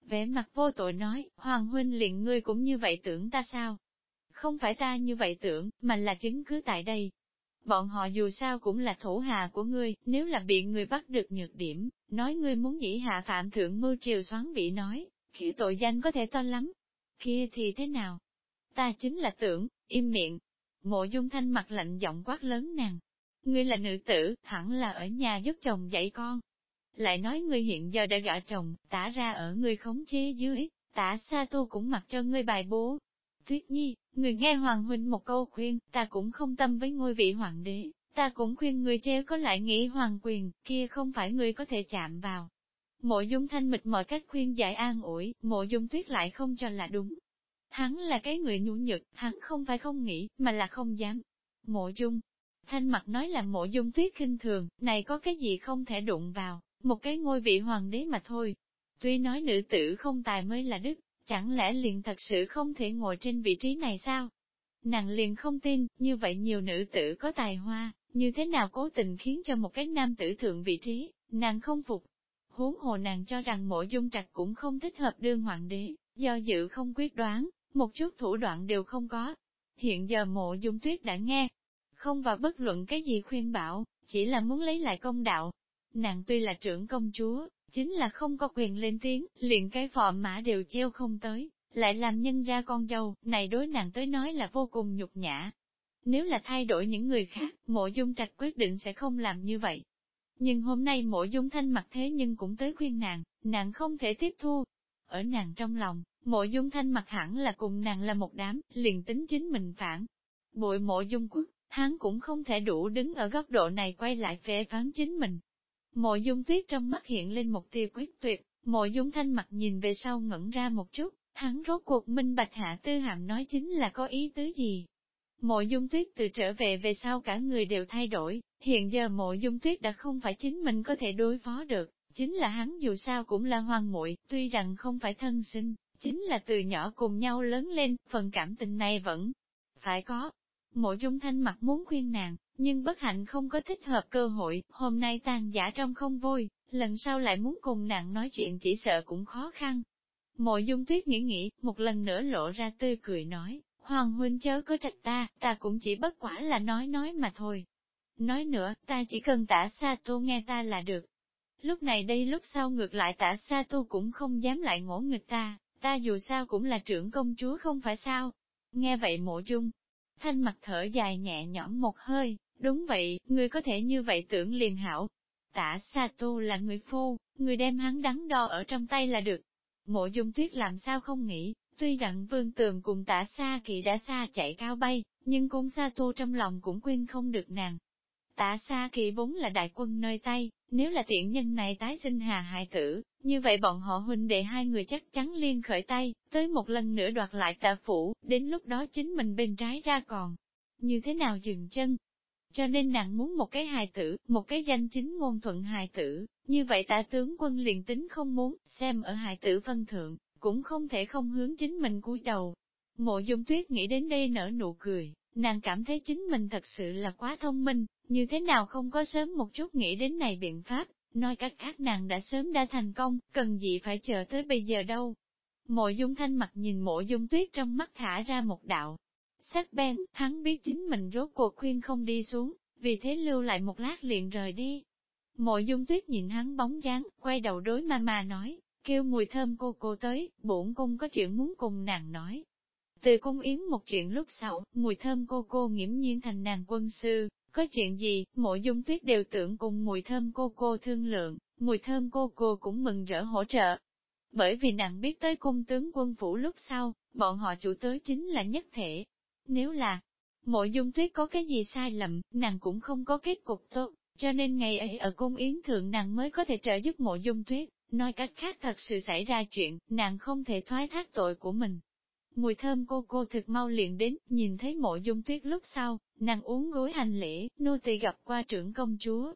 vẻ mặt vô tội nói, Hoàng huynh liền ngươi cũng như vậy tưởng ta sao? Không phải ta như vậy tưởng, mà là chứng cứ tại đây. Bọn họ dù sao cũng là thủ hạ của ngươi, nếu là bị ngươi bắt được nhược điểm, nói ngươi muốn dĩ hạ phạm thượng mưu triều xoán vị nói, kiểu tội danh có thể to lắm. Kia thì thế nào? Ta chính là tưởng, im miệng. Mộ Dung Thanh mặt lạnh giọng quát lớn nàng. Ngươi là nữ tử, hẳn là ở nhà giúp chồng dạy con. Lại nói ngươi hiện giờ đã gả chồng, tả ra ở ngươi khống chế dưới, tả Sa Tu cũng mặc cho ngươi bài bố. Tuyết Nhi, người nghe Hoàng huynh một câu khuyên, ta cũng không tâm với ngôi vị hoàng đế, ta cũng khuyên người treo có lại nghĩ hoàng quyền, kia không phải người có thể chạm vào. Mộ Dung Thanh mịt mọi cách khuyên giải an ủi, Mộ Dung Tuyết lại không cho là đúng. Hắn là cái người nhu nhược, hắn không phải không nghĩ, mà là không dám. Mộ Dung Thanh mặt nói là Mộ Dung Tuyết khinh thường, này có cái gì không thể đụng vào, một cái ngôi vị hoàng đế mà thôi. Tuy nói nữ tử không tài mới là đức, chẳng lẽ liền thật sự không thể ngồi trên vị trí này sao? Nàng liền không tin, như vậy nhiều nữ tử có tài hoa, như thế nào cố tình khiến cho một cái nam tử thượng vị trí, nàng không phục. Huống hồ nàng cho rằng Mộ Dung Trạch cũng không thích hợp đương hoàng đế, do dự không quyết đoán, một chút thủ đoạn đều không có. Hiện giờ Mộ Dung Tuyết đã nghe, không vào bất luận cái gì khuyên bảo, chỉ là muốn lấy lại công đạo. Nàng tuy là trưởng công chúa, chính là không có quyền lên tiếng, liền cái phò mã đều treo không tới, lại làm nhân ra con dâu, này đối nàng tới nói là vô cùng nhục nhã. Nếu là thay đổi những người khác, Mộ Dung Trạch quyết định sẽ không làm như vậy. Nhưng hôm nay Mộ Dung Thanh mặt thế nhưng cũng tới khuyên nàng không thể tiếp thu. Ở nàng trong lòng, Mộ Dung Thanh mặt hẳn là cùng nàng là một đám, liền tính chính mình phản. Bội Mộ Dung Quốc, hắn cũng không thể đủ đứng ở góc độ này quay lại phê phán chính mình. Mộ Dung Tuyết trong mắt hiện lên một tia quyết tuyệt, Mộ Dung Thanh mặt nhìn về sau ngẩn ra một chút, hắn rốt cuộc minh bạch Hạ Tư Hàm nói chính là có ý tứ gì. Mộ Dung Tuyết từ trở về sau cả người đều thay đổi, hiện giờ Mộ Dung Tuyết đã không phải chính mình có thể đối phó được, chính là hắn dù sao cũng là hoàng muội, tuy rằng không phải thân sinh, chính là từ nhỏ cùng nhau lớn lên, phần cảm tình này vẫn phải có. Mộ Dung Thanh mặt muốn khuyên nàng, nhưng bất hạnh không có thích hợp cơ hội, hôm nay tàn giả trong không vui, lần sau lại muốn cùng nàng nói chuyện chỉ sợ cũng khó khăn. Mộ Dung Tuyết nghĩ, một lần nữa lộ ra tươi cười nói, Hoàng huynh chớ có trách ta cũng chỉ bất quả là nói mà thôi. Nói nữa, ta chỉ cần tả Sa Tu nghe ta là được. Lúc này đây lúc sau ngược lại tả Sa Tu cũng không dám lại ngỗ nghịch ta dù sao cũng là trưởng công chúa không phải sao. Nghe vậy Mộ Dung Thanh mặt thở dài nhẹ nhõm một hơi, đúng vậy, ngươi có thể như vậy tưởng liền hảo. Tả Sa Tu là người phu, người đem hắn đắn đo ở trong tay là được. Mộ Dung Tuyết làm sao không nghĩ, tuy rằng Vương Tường cùng Tả Sa Kỳ đã xa chạy cao bay, nhưng cung Sa Tu trong lòng cũng quên không được nàng. Tả Sa Kỳ vốn là đại quân nơi tay, nếu là tiện nhân này tái sinh hà hại tử, như vậy bọn họ huynh đệ hai người chắc chắn liên khởi tay, tới một lần nữa đoạt lại Tạ phủ, đến lúc đó chính mình bên trái ra còn. Như thế nào dừng chân? Cho nên nàng muốn một cái hài tử, một cái danh chính ngôn thuận hài tử, như vậy Tả tướng quân liền tính không muốn, xem ở hài tử phân thượng, cũng không thể không hướng chính mình cúi đầu. Mộ Dung Tuyết nghĩ đến đây nở nụ cười, nàng cảm thấy chính mình thật sự là quá thông minh, như thế nào không có sớm một chút nghĩ đến này biện pháp, nói cách khác nàng đã sớm đã thành công, cần gì phải chờ tới bây giờ đâu. Mộ Dung Thanh mặt nhìn Mộ Dung Tuyết trong mắt thả ra một đạo sắc bén, hắn biết chính mình rốt cuộc khuyên không đi xuống, vì thế lưu lại một lát liền rời đi. Mộ Dung Tuyết nhìn hắn bóng dáng, quay đầu đối Mama nói, kêu Mùi Thơm cô tới, bổn cung có chuyện muốn cùng nàng nói. Từ cung yến một chuyện lúc sau, Mùi Thơm cô nghiễm nhiên thành nàng quân sư, có chuyện gì, Mộ Dung Tuyết đều tưởng cùng Mùi Thơm cô thương lượng, Mùi Thơm cô cũng mừng rỡ hỗ trợ. Bởi vì nàng biết tới cung tướng quân phủ lúc sau, bọn họ chủ tới chính là nhất thể. Nếu là Mộ Dung Tuyết có cái gì sai lầm, nàng cũng không có kết cục tốt, cho nên ngày ấy ở cung yến thượng nàng mới có thể trợ giúp Mộ Dung Tuyết, nói cách khác thật sự xảy ra chuyện, nàng không thể thoái thác tội của mình. Mùi Thơm cô thực mau liền đến, nhìn thấy Mộ Dung Tuyết lúc sau, nàng uốn gối hành lễ, nô tỳ gặp qua trưởng công chúa.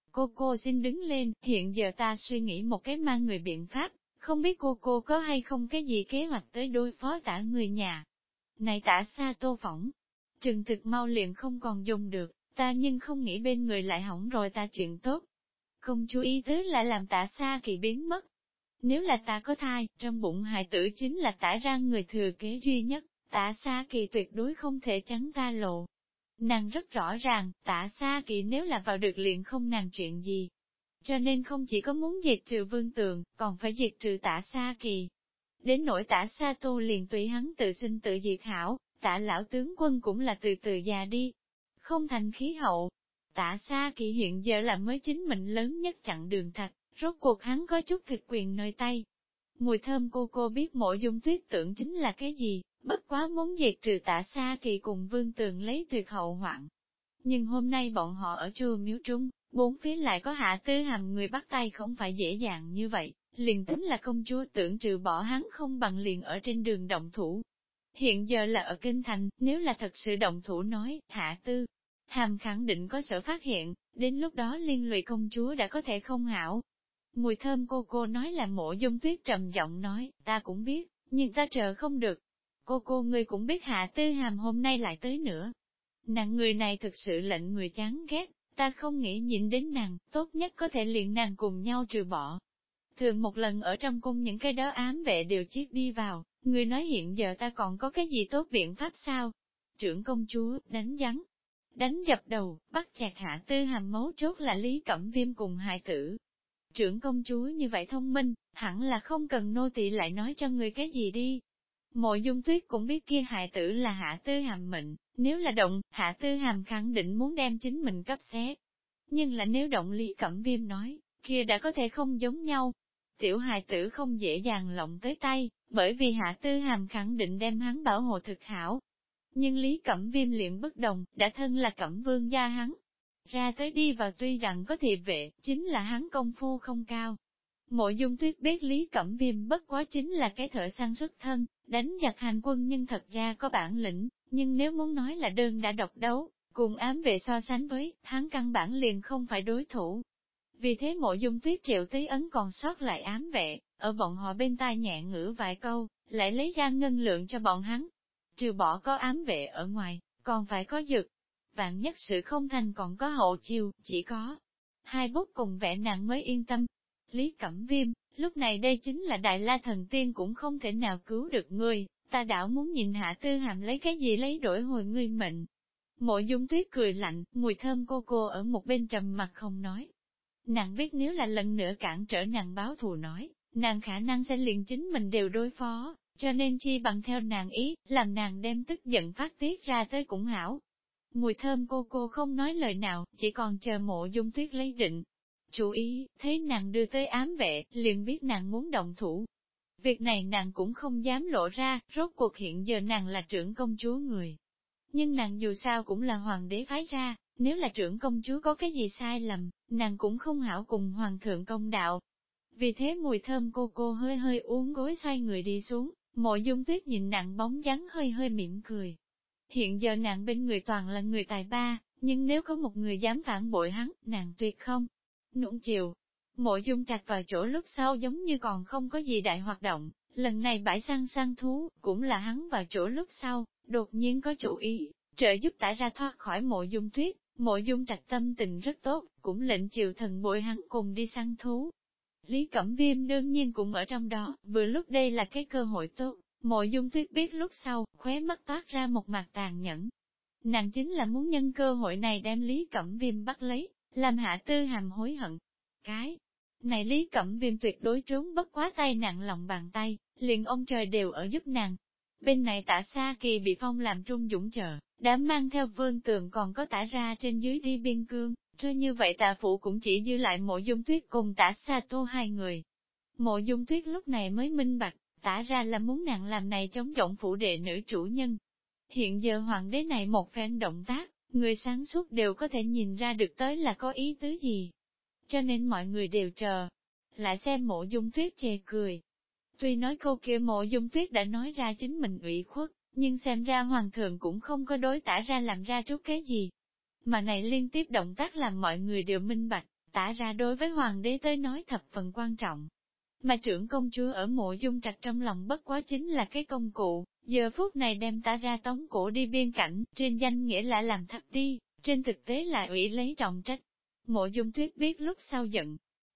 Cô xin đứng lên, hiện giờ ta suy nghĩ một cái mang người biện pháp, không biết cô có hay không cái gì kế hoạch tới đối phó Tả người nhà. Này Tả Sa Tô phỏng, trừng thực mau liền không còn dùng được, ta nhưng không nghĩ bên người lại hỏng rồi ta chuyện tốt. Không chú ý tới lại làm Tả Sa Kỳ biến mất. Nếu là ta có thai, trong bụng hài tử chính là tả ra người thừa kế duy nhất, Tả Xa Kỳ tuyệt đối không thể trắng ta lộ. Nàng rất rõ ràng, Tả Xa Kỳ nếu là vào được liền không nàng chuyện gì. Cho nên không chỉ có muốn diệt trừ Vương Tường, còn phải diệt trừ Tả Xa Kỳ. Đến nỗi Tả Xa Tu liền tùy hắn tự sinh tự diệt hảo, Tả lão tướng quân cũng là từ từ già đi. Không thành khí hậu. Tả Xa Kỳ hiện giờ là mới chính mình lớn nhất chặng đường thạch, rốt cuộc hắn có chút thực quyền nơi tay. Mùi thơm cô biết Mộ Dung Tuyết tưởng chính là cái gì, bất quá muốn diệt trừ Tả Xa Kỳ cùng Vương Tường lấy tuyệt hậu hoạn. Nhưng hôm nay bọn họ ở chùa miếu trung, bốn phía lại có Hạ Tư Hàm người bắt tay không phải dễ dàng như vậy, liền tính là công chúa tưởng trừ bỏ hắn không bằng liền ở trên đường động thủ. Hiện giờ là ở Kinh Thành, nếu là thật sự động thủ nói, Hạ Tư Hàm khẳng định có sở phát hiện, đến lúc đó liên lụy công chúa đã có thể không hảo. Mùi thơm cô nói là Mộ Dung Tuyết trầm giọng nói, ta cũng biết, nhưng ta chờ không được. Cô ngươi cũng biết Hạ Tư Hàm hôm nay lại tới nữa. Nàng người này thực sự lệnh người chán ghét, ta không nghĩ nhịn đến nàng, tốt nhất có thể liền nàng cùng nhau trừ bỏ. Thường một lần ở trong cung những cái đó ám vệ đều chiết đi vào, người nói hiện giờ ta còn có cái gì tốt biện pháp sao? Trưởng công chúa, đánh dập đầu, bắt chặt Hạ Tư Hàm mấu chốt là Lý Cẩm Viêm cùng hài tử. Trưởng công chúa như vậy thông minh, hẳn là không cần nô tỳ lại nói cho người cái gì đi. Mộ Dung Tuyết cũng biết kia hài tử là Hạ Tư Hàm mệnh, nếu là động, Hạ Tư Hàm khẳng định muốn đem chính mình cấp xé. Nhưng là nếu động Lý Cẩm Viêm nói, kia đã có thể không giống nhau. Tiểu hài tử không dễ dàng lộng tới tay, bởi vì Hạ Tư Hàm khẳng định đem hắn bảo hộ thực hảo. Nhưng Lý Cẩm Viêm liền bất đồng, đã thân là Cẩm Vương gia hắn. Ra tới đi vào tuy rằng có thị vệ, chính là hắn công phu không cao. Mộ Dung Tuyết biết Lý Cẩm Viêm bất quá chính là cái thợ săn xuất thân, đánh giặc hành quân nhưng thật ra có bản lĩnh, nhưng nếu muốn nói là đơn đã độc đấu, cùng ám vệ so sánh với, hắn căn bản liền không phải đối thủ. Vì thế Mộ Dung Tuyết triệu tí ấn còn sót lại ám vệ, ở bọn họ bên tai nhẹ ngữ vài câu, lại lấy ra ngân lượng cho bọn hắn. Trừ bỏ có ám vệ ở ngoài, còn phải có dược. Vạn nhất sự không thành còn có hậu chiêu, chỉ có hai bút cùng vẽ nặng mới yên tâm. Lý Cẩm Viêm, lúc này đây chính là Đại La Thần Tiên cũng không thể nào cứu được ngươi, ta đảo muốn nhìn Hạ Tư Hàm lấy cái gì lấy đổi hồi ngươi mệnh. Mộ Dung Tuyết cười lạnh, mùi thơm cô ở một bên trầm mặt không nói. Nàng biết nếu là lần nữa cản trở nàng báo thù nói, nàng khả năng sẽ liền chính mình đều đối phó, cho nên chi bằng theo nàng ý, làm nàng đem tức giận phát tiết ra tới cũng hảo. Mùi thơm cô không nói lời nào, chỉ còn chờ Mộ Dung Tuyết lấy định. Chú ý, thấy nàng đưa tới ám vệ, liền biết nàng muốn động thủ. Việc này nàng cũng không dám lộ ra, rốt cuộc hiện giờ nàng là trưởng công chúa người. Nhưng nàng dù sao cũng là hoàng đế phái ra, nếu là trưởng công chúa có cái gì sai lầm, nàng cũng không hảo cùng hoàng thượng công đạo. Vì thế mùi thơm cô hơi hơi uốn gối xoay người đi xuống, Mộ Dung Tuyết nhìn nàng bóng dáng hơi hơi mỉm cười. Hiện giờ nàng bên người toàn là người tài ba, nhưng nếu có một người dám phản bội hắn, nàng tuyệt không nuông chiều. Mộ Dung Trạch vào chỗ lúc sau giống như còn không có gì đại hoạt động, lần này bãi săn thú, cũng là hắn vào chỗ lúc sau, đột nhiên có chủ ý, trợ giúp tả ra thoát khỏi Mộ Dung Tuyết. Mộ Dung Trạch tâm tình rất tốt, cũng lệnh triều thần bội hắn cùng đi săn thú. Lý Cẩm Viêm đương nhiên cũng ở trong đó, vừa lúc đây là cái cơ hội tốt. Mộ Dung Tuyết biết lúc sau, khóe mắt toát ra một mặt tàn nhẫn. Nàng chính là muốn nhân cơ hội này đem Lý Cẩm Viêm bắt lấy, làm Hạ Tư Hàm hối hận. Cái này Lý Cẩm Viêm tuyệt đối trốn bất quá tay nặng lòng bàn tay, liền ông trời đều ở giúp nàng. Bên này Tả Xa Kỳ bị phong làm trung dũng chờ, đã mang theo Vương Tường còn có Tả ra trên dưới đi biên cương, cho như vậy Tạ Phụ cũng chỉ dư lại Mộ Dung Tuyết cùng Tả Xa Tô hai người. Mộ Dung Tuyết lúc này mới minh bạch, Tả ra là muốn nàng làm này chống giọng phủ đệ nữ chủ nhân. Hiện giờ hoàng đế này một phen động tác, người sáng suốt đều có thể nhìn ra được tới là có ý tứ gì. Cho nên mọi người đều chờ, lại xem Mộ Dung Tuyết chê cười. Tuy nói câu kia Mộ Dung Tuyết đã nói ra chính mình ủy khuất, nhưng xem ra hoàng thượng cũng không có đối Tả ra làm ra chút cái gì. Mà này liên tiếp động tác làm mọi người đều minh bạch, Tả ra đối với hoàng đế tới nói thập phần quan trọng. Mà trưởng công chúa ở Mộ Dung Trạch trong lòng bất quá chính là cái công cụ, giờ phút này đem Tả ra tống cổ đi biên cảnh, trên danh nghĩa là làm thấp đi, trên thực tế là ủy lấy trọng trách. Mộ Dung Tuyết biết lúc sau giận,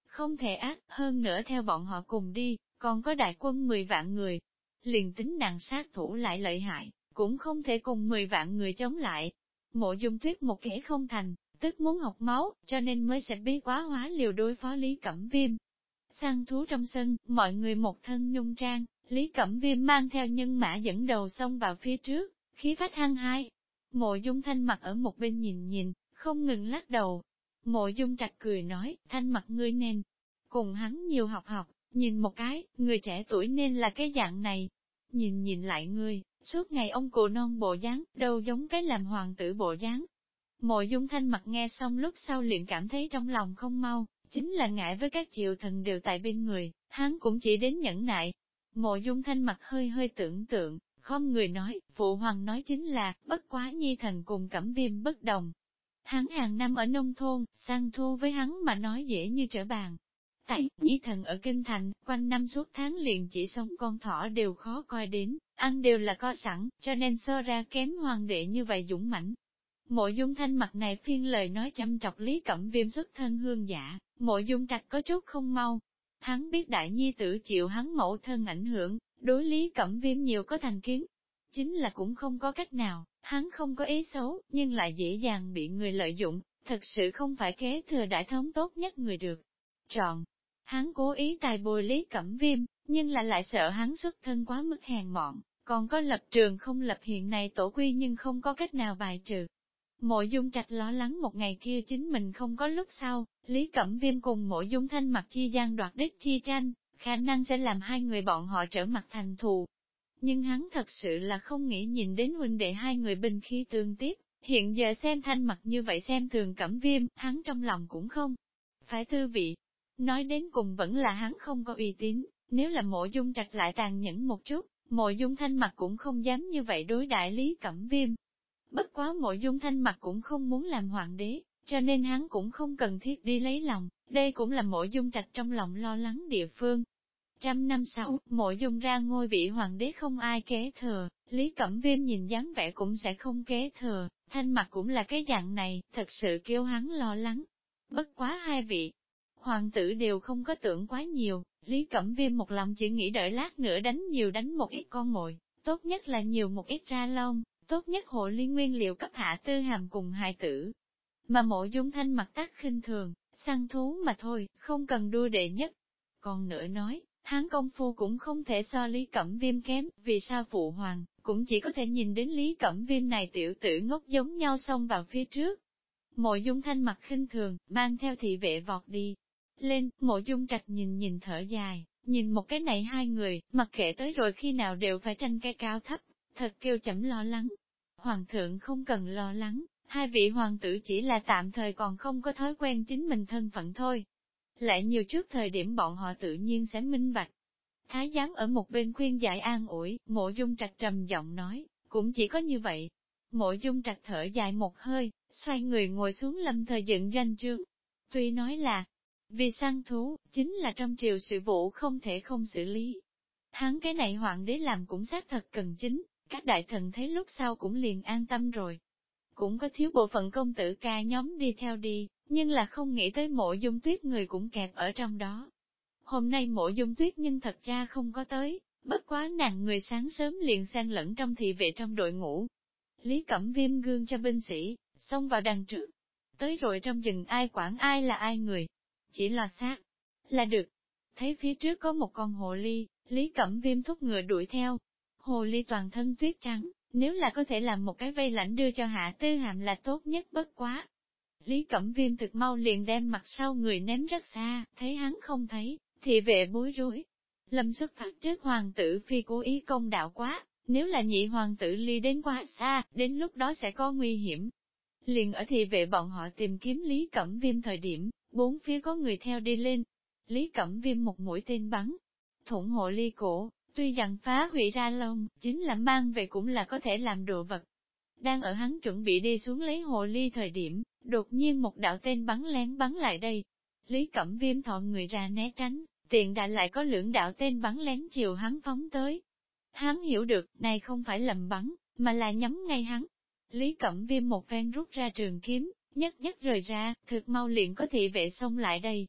không thể ác, hơn nữa theo bọn họ cùng đi, còn có đại quân 10 vạn người. Liền tính nàng sát thủ lại lợi hại, cũng không thể cùng 10 vạn người chống lại. Mộ Dung Tuyết một kẻ không thành, tức muốn học máu, cho nên mới sẽ bí quá hóa liều đối phó Lý Cẩm Viêm. Săn thú trong sân, mọi người một thân nhung trang, Lý Cẩm Viêm mang theo nhân mã dẫn đầu xông vào phía trước, khí phách hăng hai. Mộ Dung Thanh Mặc ở một bên nhìn nhìn, không ngừng lắc đầu. Mộ Dung Trạch cười nói, Thanh Mặc ngươi nên cùng hắn nhiều học học, nhìn một cái, người trẻ tuổi nên là cái dạng này. Nhìn nhìn lại ngươi, suốt ngày ông cụ non bộ dáng, đâu giống cái làm hoàng tử bộ dáng. Mộ Dung Thanh Mặc nghe xong lúc sau liền cảm thấy trong lòng không mau, chính là ngại với các triệu thần đều tại bên người, hắn cũng chỉ đến nhẫn nại. Mộ Dung Thanh Mặc hơi hơi tưởng tượng, không người nói, phụ hoàng nói chính là, bất quá nhi thần cùng Cẩm Viêm bất đồng. Hắn hàng năm ở nông thôn, săn thu với hắn mà nói dễ như trở bàn. Tại nhi thần ở kinh thành, quanh năm suốt tháng liền chỉ sống con thỏ đều khó coi đến, ăn đều là co sẵn, cho nên so ra kém hoàng đệ như vậy dũng mãnh. Mộ Dung Thanh Mặc này phiên lời nói chăm trọc Lý Cẩm Viêm xuất thân hương giả, Mộ Dung Trạch có chút không mau. Hắn biết đại nhi tử chịu hắn mẫu thân ảnh hưởng, đối Lý Cẩm Viêm nhiều có thành kiến. Chính là cũng không có cách nào, hắn không có ý xấu, nhưng lại dễ dàng bị người lợi dụng, thật sự không phải kế thừa đại thống tốt nhất người được chọn. Hắn cố ý tài bồi Lý Cẩm Viêm, nhưng là lại sợ hắn xuất thân quá mức hèn mọn, còn có lập trường không lập hiện này tổ quy nhưng không có cách nào bài trừ. Mộ Dung Trạch lo lắng một ngày kia chính mình không có lúc sau, Lý Cẩm Viêm cùng Mộ Dung Thanh Mặc chi gian đoạt đích chi tranh, khả năng sẽ làm hai người bọn họ trở mặt thành thù. Nhưng hắn thật sự là không nghĩ nhìn đến huynh đệ hai người bình khi tương tiếp, hiện giờ xem Thanh Mặc như vậy xem thường Cẩm Viêm, hắn trong lòng cũng không phải thư vị. Nói đến cùng vẫn là hắn không có uy tín, nếu là Mộ Dung Trạch lại tàn nhẫn một chút, Mộ Dung Thanh Mặc cũng không dám như vậy đối đại Lý Cẩm Viêm. Bất quá Mộ Dung Thanh Mặc cũng không muốn làm hoàng đế, cho nên hắn cũng không cần thiết đi lấy lòng, đây cũng là Mộ Dung Trạch trong lòng lo lắng địa phương. 100 năm sau, Mộ Dung ra ngôi vị hoàng đế không ai kế thừa, Lý Cẩm Viêm nhìn dáng vẻ cũng sẽ không kế thừa, Thanh Mặc cũng là cái dạng này, thật sự kêu hắn lo lắng. Bất quá hai vị hoàng tử đều không có tưởng quá nhiều, Lý Cẩm Viêm một lòng chỉ nghĩ đợi lát nữa đánh nhiều đánh một ít con mồi, tốt nhất là nhiều một ít ra lông, tốt nhất hộ liên nguyên liệu cấp hạ tư hàm cùng hài tử. Mà Mộ Dung Thanh Mặc tác khinh thường, săn thú mà thôi, không cần đua đệ nhất. Còn nữa nói, hắn công phu cũng không thể so Lý Cẩm Viêm kém, vì sao phụ hoàng, cũng chỉ có thể nhìn đến Lý Cẩm Viêm này tiểu tử ngốc giống nhau xông vào phía trước. Mộ Dung Thanh Mặc khinh thường, mang theo thị vệ vọt đi. Lên, Mộ Dung Trạch nhìn nhìn thở dài, nhìn một cái này hai người, mặc kệ tới rồi khi nào đều phải tranh cái cao thấp, thật kêu chậm lo lắng. Hoàng thượng không cần lo lắng, hai vị hoàng tử chỉ là tạm thời còn không có thói quen chính mình thân phận thôi. Lại nhiều trước thời điểm bọn họ tự nhiên sẽ minh bạch. Thái giám ở một bên khuyên giải an ủi, Mộ Dung Trạch trầm giọng nói, cũng chỉ có như vậy. Mộ Dung Trạch thở dài một hơi, xoay người ngồi xuống lâm thời dựng doanh trương. Tuy nói là, vì săn thú, chính là trong triều sự vụ không thể không xử lý. Hắn cái này hoàng đế làm cũng xác thật cần chính, các đại thần thấy lúc sau cũng liền an tâm rồi. Cũng có thiếu bộ phận công tử ca nhóm đi theo đi, nhưng là không nghĩ tới Mộ Dung Tuyết người cũng kẹp ở trong đó. Hôm nay Mộ Dung Tuyết nhưng thật ra không có tới, bất quá nàng người sáng sớm liền xen lẫn trong thị vệ trong đội ngũ. Lý Cẩm Viêm gương cho binh sĩ, xông vào đằng trước. Tới rồi trong rừng ai quản ai là ai người, chỉ lo xác là được. Thấy phía trước có một con hồ ly, Lý Cẩm Viêm thúc ngựa đuổi theo. Hồ ly toàn thân tuyết trắng, nếu là có thể làm một cái vây lãnh đưa cho Hạ Tư Hàm là tốt nhất bất quá. Lý Cẩm Viêm thực mau liền đem mặt sau người ném rất xa, thấy hắn không thấy, thì vệ bối rối. Lâm xuất phát trước hoàng tử phi cố ý công đạo quá, nếu là nhị hoàng tử ly đến quá xa, đến lúc đó sẽ có nguy hiểm. Liền ở thị vệ bọn họ tìm kiếm Lý Cẩm Viêm thời điểm, bốn phía có người theo đi lên. Lý Cẩm Viêm một mũi tên bắn, thủng hộ ly cổ, tuy rằng phá hủy ra lông, chính là mang về cũng là có thể làm đồ vật. Đang ở hắn chuẩn bị đi xuống lấy hồ ly thời điểm, đột nhiên một đạo tên bắn lén bắn lại đây. Lý Cẩm Viêm thọ người ra né tránh, tiện đã lại có lưỡng đạo tên bắn lén chiều hắn phóng tới. Hắn hiểu được, này không phải lầm bắn, mà là nhắm ngay hắn. Lý Cẩm Viêm một phen rút ra trường kiếm, nhất nhất rời ra, thực mau liền có thị vệ xông lại đây.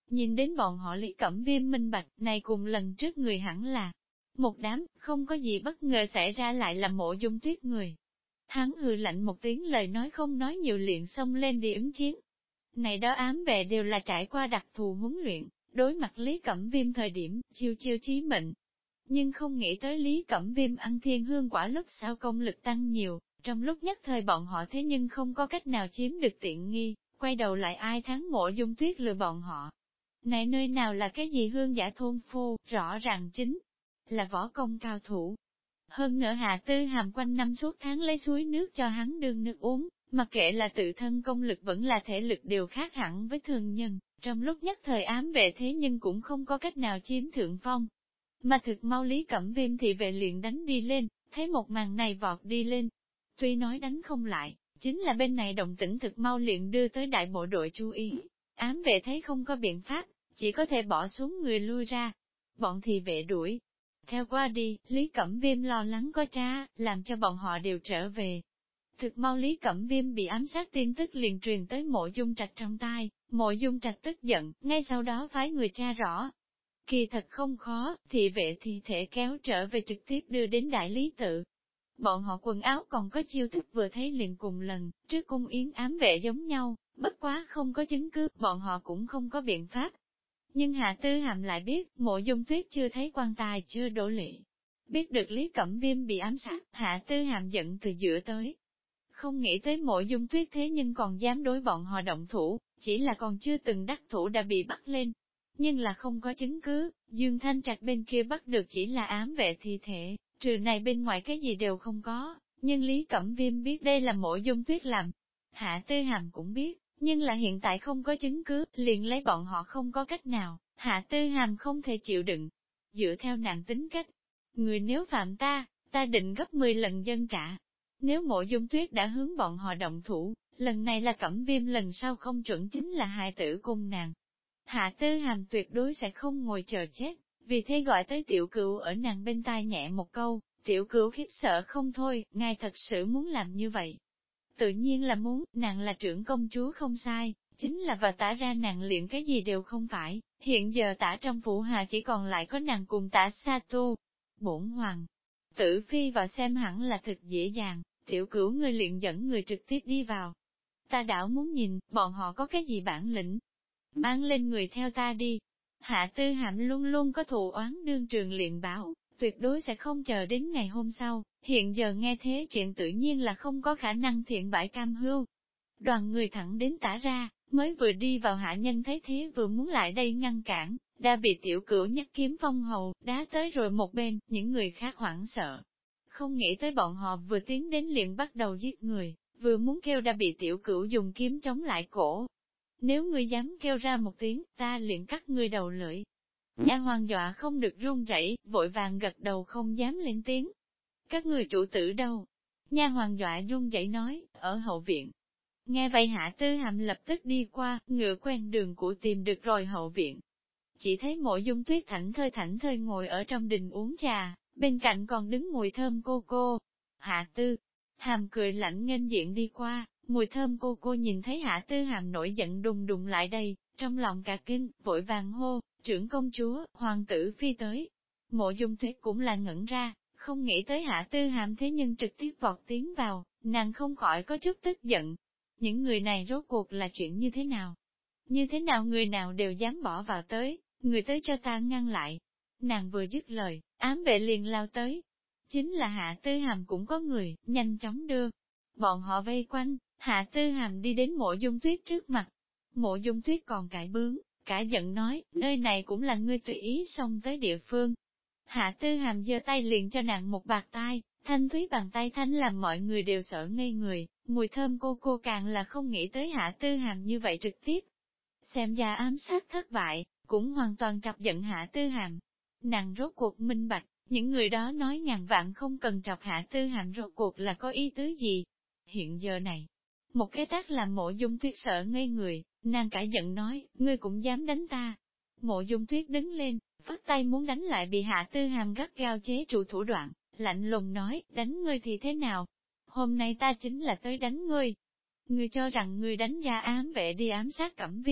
Nhìn đến bọn họ Lý Cẩm Viêm minh bạch, này cùng lần trước người hẳn là một đám, không có gì bất ngờ xảy ra lại là Mộ Dung Tuyết người. Hắn hừ lạnh một tiếng, lời nói không nói nhiều liền xông lên đi ứng chiến. Này đó ám vệ đều là trải qua đặc thù huấn luyện, đối mặt Lý Cẩm Viêm thời điểm, chiêu chiêu chí mệnh. Nhưng không nghĩ tới Lý Cẩm Viêm ăn thiên hương quả lúc sau công lực tăng nhiều, trong lúc nhất thời bọn họ thế nhưng không có cách nào chiếm được tiện nghi, quay đầu lại ai thắng Mộ Dung Tuyết lừa bọn họ. Này nơi nào là cái gì hương giả thôn phu, rõ ràng chính là võ công cao thủ. Hơn nữa Hạ Tư Hàm quanh năm suốt tháng lấy suối nước cho hắn đương nước uống, mặc kệ là tự thân công lực vẫn là thể lực đều khác hẳn với thường nhân, trong lúc nhất thời ám vệ thế nhưng cũng không có cách nào chiếm thượng phong. Mà thực mau Lý Cẩm Viêm thì về liền đánh đi lên, thấy một màn này vọt đi lên. Tuy nói đánh không lại, chính là bên này động tĩnh thực mau liền đưa tới đại bộ đội chú ý. Ám vệ thấy không có biện pháp, chỉ có thể bỏ xuống người lui ra. Bọn thị vệ đuổi theo qua đi, Lý Cẩm Viêm lo lắng có tra, làm cho bọn họ đều trở về. Thực mau Lý Cẩm Viêm bị ám sát tin tức liền truyền tới Mộ Dung Trạch trong tai, Mộ Dung Trạch tức giận, ngay sau đó phái người tra rõ. Kỳ thật không khó, thị vệ thi thể kéo trở về trực tiếp đưa đến đại lý tự. Bọn họ quần áo còn có chiêu thức vừa thấy liền cùng lần, trước cung yến ám vệ giống nhau, bất quá không có chứng cứ, bọn họ cũng không có biện pháp. Nhưng Hạ Tư Hàm lại biết, Mộ Dung Tuyết chưa thấy quan tài chưa đổ lệ. Biết được Lý Cẩm Viêm bị ám sát, Hạ Tư Hàm giận từ giữa tới. Không nghĩ tới Mộ Dung Tuyết thế nhưng còn dám đối bọn họ động thủ, chỉ là còn chưa từng đắc thủ đã bị bắt lên. Nhưng là không có chứng cứ, Dương Thanh Trạch bên kia bắt được chỉ là ám vệ thi thể, trừ này bên ngoài cái gì đều không có, nhưng Lý Cẩm Viêm biết đây là Mộ Dung Tuyết làm. Hạ Tư Hàm cũng biết, nhưng là hiện tại không có chứng cứ, liền lấy bọn họ không có cách nào, Hạ Tư Hàm không thể chịu đựng. Dựa theo nàng tính cách, người nếu phạm ta định gấp 10 lần dân trả. Nếu Mộ Dung Tuyết đã hướng bọn họ động thủ, lần này là Cẩm Viêm, lần sau không chuẩn chính là hài tử cung nàng. Hạ Tư Hàm tuyệt đối sẽ không ngồi chờ chết, vì thế gọi tới Tiểu Cửu ở nàng bên tai nhẹ một câu, Tiểu Cửu khiếp sợ không thôi, ngài thật sự muốn làm như vậy. Tự nhiên là muốn, nàng là trưởng công chúa không sai, chính là và tả ra nàng luyện cái gì đều không phải, hiện giờ tả trong phủ hà chỉ còn lại có nàng cùng tả Sa Tu. Bổn hoàng tử phi vào xem hẳn là thực dễ dàng, Tiểu Cửu người luyện dẫn người trực tiếp đi vào. Ta đảo muốn nhìn, bọn họ có cái gì bản lĩnh. Mang lên người theo ta đi. Hạ Tư Hàm luôn luôn có thù oán đương trường luyện bảo, tuyệt đối sẽ không chờ đến ngày hôm sau, hiện giờ nghe thế chuyện tự nhiên là không có khả năng thiện bãi cam hưu. Đoàn người thẳng đến tả ra, mới vừa đi vào hạ nhân thấy thế vừa muốn lại đây ngăn cản, đã bị Tiểu Cửu nhắc kiếm phong hầu, đá tới rồi một bên, những người khác hoảng sợ. Không nghĩ tới bọn họ vừa tiến đến liền bắt đầu giết người, vừa muốn kêu đã bị Tiểu Cửu dùng kiếm chống lại cổ. Nếu ngươi dám kêu ra một tiếng, ta liền cắt ngươi đầu lưỡi. Nha hoàn dọa không được run rẩy, vội vàng gật đầu không dám lên tiếng. Các người chủ tử đâu? Nha hoàn dọa run rẩy nói, ở hậu viện. Nghe vậy Hạ Tư Hàm lập tức đi qua, ngựa quen đường cũ tìm được rồi hậu viện. Chỉ thấy Mộ Dung Tuyết thảnh thơi ngồi ở trong đình uống trà, bên cạnh còn đứng mùi thơm cô cô. Hạ Tư Hàm cười lạnh nghênh diện đi qua, mùi thơm cô nhìn thấy Hạ Tư Hàm nổi giận đùng đùng lại đây, trong lòng cả kinh, vội vàng hô, trưởng công chúa, hoàng tử phi tới. Mộ Dung Tuyết cũng là ngẩn ra, không nghĩ tới Hạ Tư Hàm thế nhưng trực tiếp vọt tiến vào, nàng không khỏi có chút tức giận. Những người này rốt cuộc là chuyện như thế nào? Như thế nào người nào đều dám bỏ vào tới, người tới cho ta ngăn lại. Nàng vừa dứt lời, ám vệ liền lao tới. Chính là Hạ Tư Hàm cũng có người, nhanh chóng đưa. Bọn họ vây quanh, Hạ Tư Hàm đi đến Mộ Dung Tuyết trước mặt. Mộ Dung Tuyết còn cãi bướng, cả giận nói, nơi này cũng là ngươi tùy ý xông tới địa phương. Hạ Tư Hàm giơ tay liền cho nàng một bạt tai, thanh thúy bàn tay thanh làm mọi người đều sợ ngây người, mùi thơm cô càng là không nghĩ tới Hạ Tư Hàm như vậy trực tiếp. Xem ra ám sát thất bại, cũng hoàn toàn chọc giận Hạ Tư Hàm. Nàng rốt cuộc minh bạch, những người đó nói ngàn vạn không cần chọc Hạ Tư Hàm rốt cuộc là có ý tứ gì. Hiện giờ này, một cái tác làm Mộ Dung Tuyết sợ ngây người, nàng cãi giận nói, ngươi cũng dám đánh ta. Mộ Dung Tuyết đứng lên, phất tay muốn đánh lại bị Hạ Tư Hàm gắt gao chế trụ thủ đoạn, lạnh lùng nói, đánh ngươi thì thế nào? Hôm nay ta chính là tới đánh ngươi. Ngươi cho rằng ngươi đánh ra ám vệ đi ám sát Cẩm Viêm,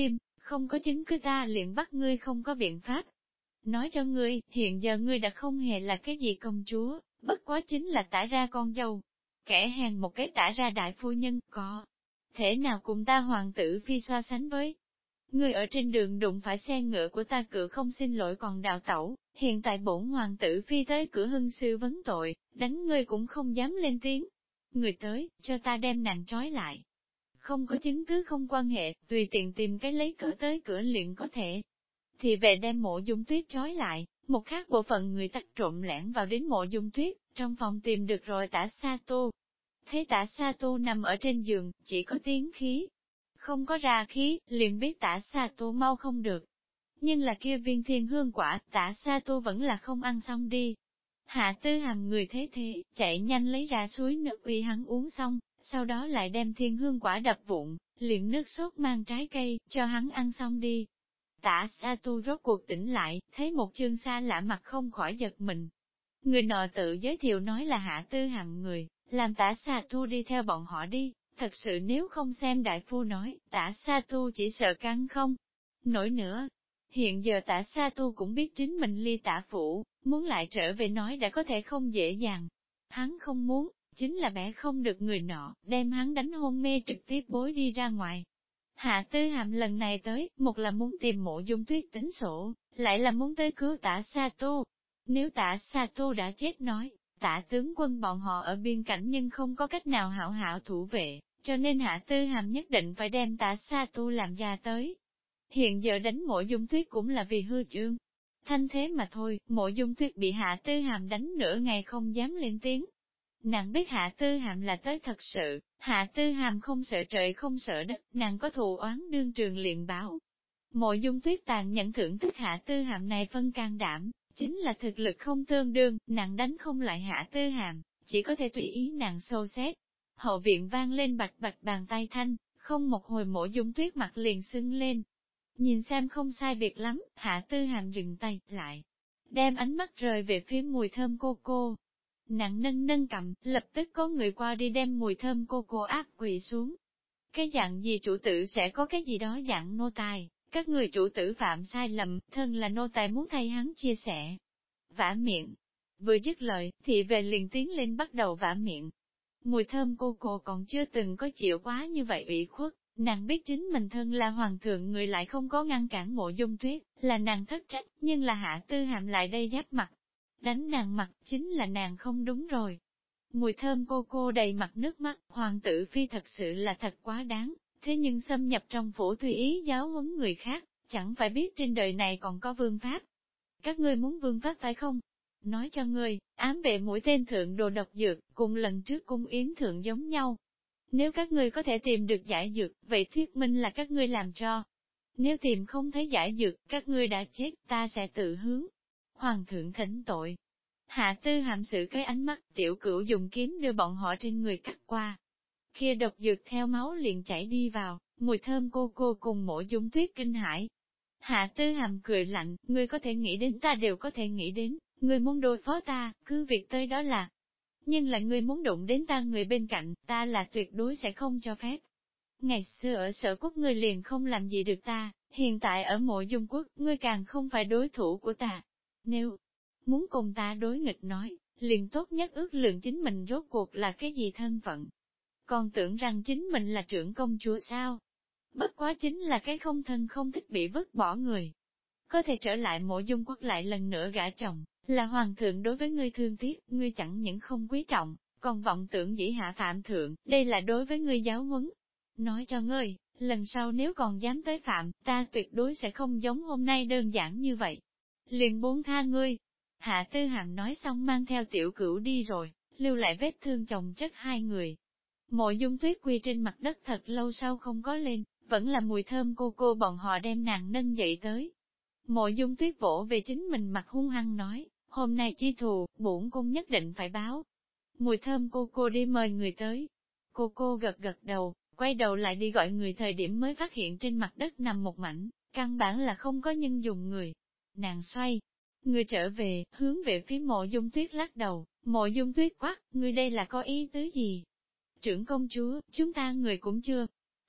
không có chứng cứ ta liền bắt ngươi không có biện pháp. Nói cho ngươi, hiện giờ ngươi đã không hề là cái gì công chúa, bất quá chính là tả ra con dâu. Kẻ hèn một cái tả ra đại phu nhân, có thể nào cùng ta hoàng tử phi so sánh với. Ngươi ở trên đường đụng phải xe ngựa của ta cửa không xin lỗi còn đào tẩu, hiện tại bổn hoàng tử phi tới cửa hưng sư vấn tội, đánh ngươi cũng không dám lên tiếng. Người tới, cho ta đem nàng trói lại. Không có chứng cứ không quan hệ, tùy tiện tìm cái lấy cỡ tới cửa liền có thể. Thì về đem Mộ Dung Tuyết trói lại, một khác bộ phận người tặc trộm lẻn vào đến Mộ Dung Tuyết, trong phòng tìm được rồi tả Sa Tô. Thế tả Sa Tô nằm ở trên giường, chỉ có tiếng khí. Không có ra khí, liền biết tả Sa Tô mau không được. Nhưng là kia viên thiên hương quả, tả Sa Tô vẫn là không ăn xong đi. Hạ Tư Hàm người thế thế, chạy nhanh lấy ra suối nước uy hắn uống xong, sau đó lại đem thiên hương quả đập vụn, liền nước sốt mang trái cây, cho hắn ăn xong đi. Tả Sa Tu rốt cuộc tỉnh lại, thấy một chương xa lạ mặt không khỏi giật mình. Người nọ tự giới thiệu nói là Hạ Tư Hàm người, làm tả Sa Tu đi theo bọn họ đi, thật sự nếu không xem đại phu nói, tả Sa Tu chỉ sợ căng không nổi nữa. Hiện giờ tả Sa Tu cũng biết chính mình ly tả phủ, muốn lại trở về nói đã có thể không dễ dàng. Hắn không muốn, chính là bẻ không được người nọ, đem hắn đánh hôn mê trực tiếp bối đi ra ngoài. Hạ Tư Hàm lần này tới, một là muốn tìm Mộ Dung Tuyết tính sổ, lại là muốn tới cứu tả Sa Tu. Nếu tả Sa Tu đã chết nói, tả tướng quân bọn họ ở biên cảnh nhưng không có cách nào hảo hảo thủ vệ, cho nên Hạ Tư Hàm nhất định phải đem tả Sa Tu làm ra tới. Hiện giờ đánh Mộ Dung Tuyết cũng là vì hư trương. Thanh thế mà thôi, Mộ Dung Tuyết bị Hạ Tư Hàm đánh nửa ngày không dám lên tiếng. Nàng biết Hạ Tư Hàm là tới thật sự, Hạ Tư Hàm không sợ trời không sợ đất, nàng có thù oán đương trường liền báo. Mộ Dung Tuyết tàn nhẫn thưởng thức Hạ Tư Hàm này phân can đảm, chính là thực lực không tương đương, nàng đánh không lại Hạ Tư Hàm, chỉ có thể tùy ý nàng xô xét. Hậu viện vang lên bạch bạch bàn tay thanh, không một hồi Mộ Dung Tuyết mặt liền sưng lên. Nhìn xem không sai biệt lắm, Hạ Tư Hàm dừng tay lại, đem ánh mắt rời về phía mùi thơm cô cô. Nặng nâng nâng cầm, lập tức có người qua đi đem mùi thơm cô cô áp quỳ xuống. Cái dạng gì chủ tử sẽ có cái gì đó dạng nô tài, các người chủ tử phạm sai lầm, thân là nô tài muốn thay hắn chia sẻ. Vả miệng. Vừa dứt lời, thị về liền tiến lên bắt đầu vả miệng. Mùi thơm cô cô còn chưa từng có chịu quá như vậy ủy khuất, nàng biết chính mình thân là hoàng thượng người lại không có ngăn cản Mộ Dung Tuyết, là nàng thất trách, nhưng là Hạ Tư Hàm lại đây giáp mặt. Đánh nàng mặt chính là nàng không đúng rồi. Mùi thơm cô cô đầy mặt nước mắt, hoàng tử phi thật sự là thật quá đáng, thế nhưng xâm nhập trong phủ tùy ý giáo huấn người khác, chẳng phải biết trên đời này còn có vương pháp. Các ngươi muốn vương pháp phải không? Nói cho ngươi, ám vệ mũi tên thượng đồ độc dược, cùng lần trước cung yến thượng giống nhau. Nếu các ngươi có thể tìm được giải dược, vậy thuyết minh là các ngươi làm cho. Nếu tìm không thấy giải dược, các ngươi đã chết, ta sẽ tự hướng hoàng thượng thỉnh tội. Hạ Tư Hàm sự cái ánh mắt, tiểu cửu dùng kiếm đưa bọn họ trên người cắt qua. Kia độc dược theo máu liền chảy đi vào, mùi thơm cô cô cùng Mộ Dung Tuyết kinh hãi. Hạ Tư Hàm cười lạnh, ngươi có thể nghĩ đến ta đều có thể nghĩ đến, ngươi muốn đối phó ta, cứ việc tới đó là. Nhưng là ngươi muốn đụng đến ta người bên cạnh, ta là tuyệt đối sẽ không cho phép. Ngày xưa ở Sở Quốc ngươi liền không làm gì được ta, hiện tại ở Mộ Dung Quốc, ngươi càng không phải đối thủ của ta. Nếu muốn cùng ta đối nghịch nói, liền tốt nhất ước lượng chính mình rốt cuộc là cái gì thân phận. Còn tưởng rằng chính mình là trưởng công chúa sao? Bất quá chính là cái không thân không thích bị vứt bỏ người. Có thể trở lại Mộ Dung Quốc lại lần nữa gả chồng, là hoàng thượng đối với ngươi thương tiếc, ngươi chẳng những không quý trọng, còn vọng tưởng dĩ hạ phạm thượng, đây là đối với ngươi giáo huấn. Nói cho ngươi, lần sau nếu còn dám tới phạm, ta tuyệt đối sẽ không giống hôm nay đơn giản như vậy. Liền buông tha ngươi. Hạ Tư Hàm nói xong mang theo tiểu cửu đi rồi, lưu lại vết thương chồng chất hai người. Mộ Dung Tuyết quỳ trên mặt đất thật lâu sau không có lên, vẫn là mùi thơm cô bọn họ đem nàng nâng dậy tới. Mộ Dung Tuyết vỗ về chính mình mặt hung hăng nói, hôm nay chi thù, bổn cung nhất định phải báo. Mùi thơm cô đi mời người tới. Cô gật gật đầu, quay đầu lại đi gọi người thời điểm mới phát hiện trên mặt đất nằm một mảnh, căn bản là không có nhân dùng người. Nàng xoay, người trở về, hướng về phía Mộ Dung Tuyết lắc đầu, Mộ Dung Tuyết quát, ngươi đây là có ý tứ gì? Trưởng công chúa, chúng ta người cũng chưa.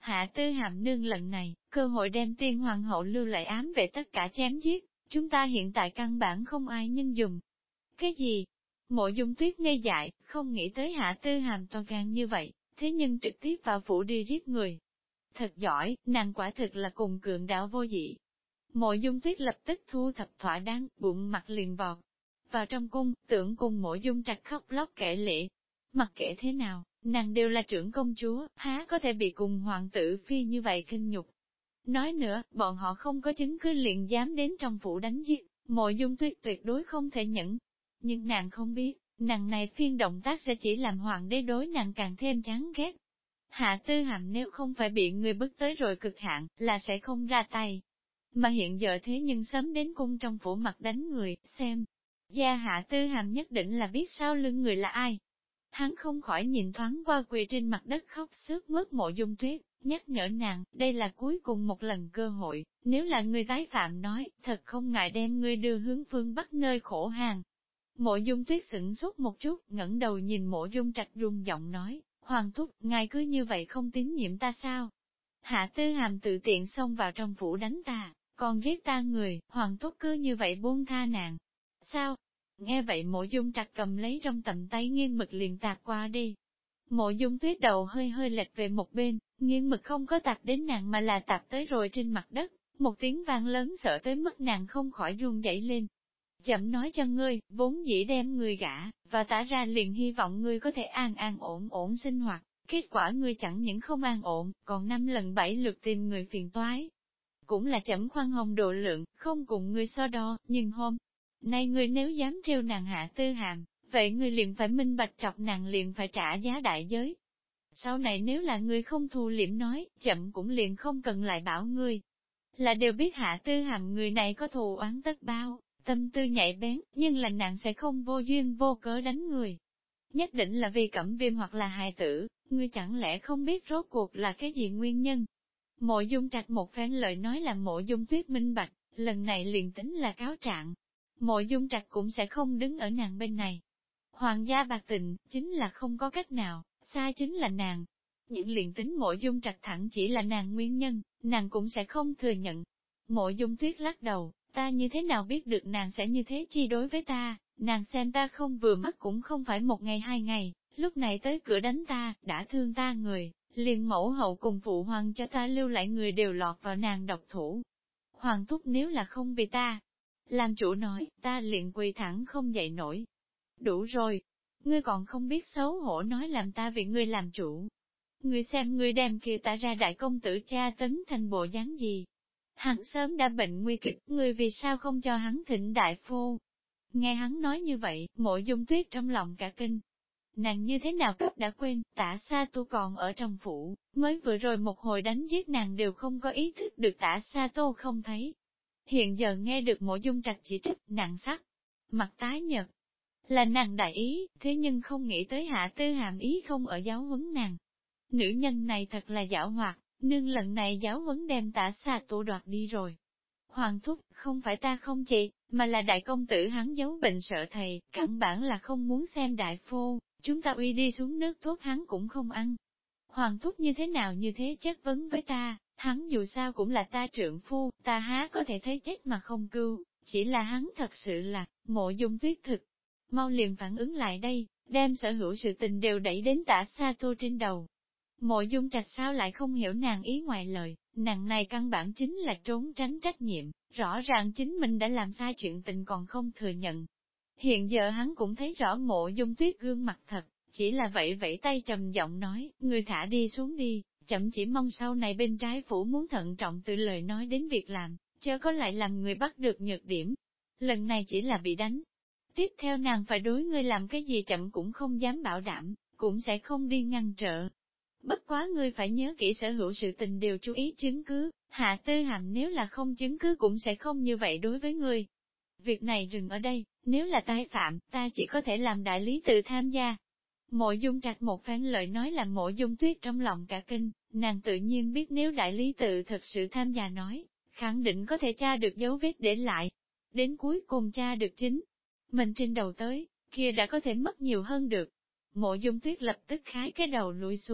Hạ Tư Hàm nương lần này, cơ hội đem tiên hoàng hậu lưu lại ám vệ tất cả chém giết, chúng ta hiện tại căn bản không ai nhân dùng. Cái gì? Mộ Dung Tuyết ngây dại, không nghĩ tới Hạ Tư Hàm to gan như vậy, thế nhưng trực tiếp vào phủ đi giết người. Thật giỏi, nàng quả thực là cùng cường đạo vô dị. Mộ Dung Tuyết lập tức thu thập thỏa đáng, bụng mặt liền vọt vào trong cung, tưởng cùng Mộ Dung Trạch khóc lóc kể lệ. Mặc kệ thế nào, nàng đều là trưởng công chúa, há có thể bị cùng hoàng tử phi như vậy kinh nhục. Nói nữa, bọn họ không có chứng cứ liền dám đến trong phủ đánh giết, Mộ Dung Tuyết tuyệt đối không thể nhẫn. Nhưng nàng không biết, nàng này phiên động tác sẽ chỉ làm hoàng đế đối nàng càng thêm chán ghét. Hạ Tư Hàm nếu không phải bị người bức tới rồi cực hạn, là sẽ không ra tay. Mà hiện giờ thế nhưng sớm đến cung trong phủ mặt đánh người, xem. Gia Hạ Tư Hàm nhất định là biết sau lưng người là ai. Hắn không khỏi nhìn thoáng qua quỳ trên mặt đất khóc sướt mướt Mộ Dung Tuyết, nhắc nhở nàng, đây là cuối cùng một lần cơ hội, nếu là người tái phạm nói, thật không ngại đem ngươi đưa hướng phương Bắc nơi khổ hàng. Mộ Dung Tuyết sửng sốt một chút, ngẩng đầu nhìn Mộ Dung Trạch run giọng nói, Hoàng thúc, ngài cứ như vậy không tín nhiệm ta sao? Hạ Tư Hàm tự tiện xông vào trong phủ đánh ta, còn giết ta người, Hoàng thúc cứ như vậy buông tha nàng. Sao? Nghe vậy Mộ Dung Trạch cầm lấy trong tầm tay nghiêng mực liền tạt qua đi. Mộ Dung Tuyết đầu hơi hơi lệch về một bên, nghiêng mực không có tạt đến nàng mà là tạt tới rồi trên mặt đất, một tiếng vang lớn sợ tới mức nàng không khỏi run rẩy lên. Chậm nói cho ngươi, vốn dĩ đem ngươi gả, và tả ra liền hy vọng ngươi có thể an an ổn ổn sinh hoạt, kết quả ngươi chẳng những không an ổn, còn 5 lần 7 lượt tìm người phiền toái. Cũng là chậm khoan hồng độ lượng, không cùng ngươi so đo, nhưng hôm nay ngươi nếu dám trêu nàng Hạ Tư Hàm, vậy ngươi liền phải minh bạch trọc nàng liền phải trả giá đại giới. Sau này nếu là ngươi không thu liễm nói, chậm cũng liền không cần lại bảo ngươi. Là đều biết Hạ Tư Hàm người này có thù oán tất báo, tâm tư nhạy bén, nhưng là nàng sẽ không vô duyên vô cớ đánh người. Nhất định là vì cẩm viêm hoặc là hài tử, ngươi chẳng lẽ không biết rốt cuộc là cái gì nguyên nhân. Mộ Dung Trạch một phen lời nói là Mộ Dung Tuyết minh bạch, lần này liền tính là cáo trạng. Mộ Dung Trạch cũng sẽ không đứng ở nàng bên này. Hoàng gia bạc tình, chính là không có cách nào, sai chính là nàng. Những liền tính Mộ Dung Trạch thẳng chỉ là nàng nguyên nhân, nàng cũng sẽ không thừa nhận. Mộ Dung Tuyết lắc đầu, ta như thế nào biết được nàng sẽ như thế chi đối với ta, nàng xem ta không vừa mắt cũng không phải 1 ngày 2 ngày, lúc này tới cửa đánh ta, đã thương ta người, liền mẫu hậu cùng phụ hoàng cho ta lưu lại người đều lọt vào nàng độc thủ. Hoàng thúc nếu là không vì ta, làm chủ nói, ta liền quỳ thẳng không dậy nổi. Đủ rồi, ngươi còn không biết xấu hổ nói làm ta vì ngươi làm chủ. Ngươi xem ngươi đem kia ta ra đại công tử cha tấn thành bộ dáng gì. Hắn sớm đã bệnh nguy kịch, ngươi vì sao không cho hắn thịnh đại phu? Nghe hắn nói như vậy, Mộ Dung Tuyết trong lòng cả kinh. Nàng như thế nào cấp đã quên, Tả Sa Tu còn ở trong phủ, mới vừa rồi một hồi đánh giết nàng đều không có ý thức được Tả Sa Tu không thấy. Hiện giờ nghe được Mộ Dung Trạch chỉ trích, nặng sắc, mặt tái nhợt. Là nàng đại ý, thế nhưng không nghĩ tới Hạ Tư Hàm ý không ở giáo huấn nàng. Nữ nhân này thật là giảo hoạt, nương lần này giáo huấn đem Tả Sa Tu đoạt đi rồi. Hoàng thúc, không phải ta không chị, mà là đại công tử hắn giấu bệnh sợ thầy, căn bản là không muốn xem đại phu, chúng ta uy đi xuống nước thuốc hắn cũng không ăn. Hoàng thúc như thế nào như thế chất vấn với ta, hắn dù sao cũng là ta trượng phu, ta há có thể thấy chết mà không cứu, chỉ là hắn thật sự là, Mộ Dung Tuyết thực. Mau liền phản ứng lại đây, đem sở hữu sự tình đều đẩy đến Tả Sa Tu trên đầu. Mộ Dung Trạch sao lại không hiểu nàng ý ngoài lời, nàng này căn bản chính là trốn tránh trách nhiệm, rõ ràng chính mình đã làm sai chuyện tình còn không thừa nhận. Hiện giờ hắn cũng thấy rõ Mộ Dung Tuyết gương mặt thật, chỉ là vậy vẫy tay trầm giọng nói, người thả đi xuống đi, chậm chỉ mong sau này bên trái phủ muốn thận trọng từ lời nói đến việc làm, chớ có lại làm người bắt được nhược điểm. Lần này chỉ là bị đánh. Tiếp theo nàng phải đối ngươi làm cái gì chậm cũng không dám bảo đảm, cũng sẽ không đi ngăn trở. Bất quá ngươi phải nhớ kỹ sở hữu sự tình đều chú ý chứng cứ, Hạ Tư Hàm nếu là không chứng cứ cũng sẽ không như vậy đối với ngươi. Việc này dừng ở đây, nếu là tái phạm, ta chỉ có thể làm đại lý tự tham gia. Mộ Dung Trạch một phen lời nói làm Mộ Dung Tuyết trong lòng cả kinh, nàng tự nhiên biết nếu đại lý tự thật sự tham gia nói, khẳng định có thể tra được dấu vết để lại. Đến cuối cùng tra được chính mình trên đầu tới, kia đã có thể mất nhiều hơn được. Mộ Dung Tuyết lập tức khái cái đầu lùi xuống,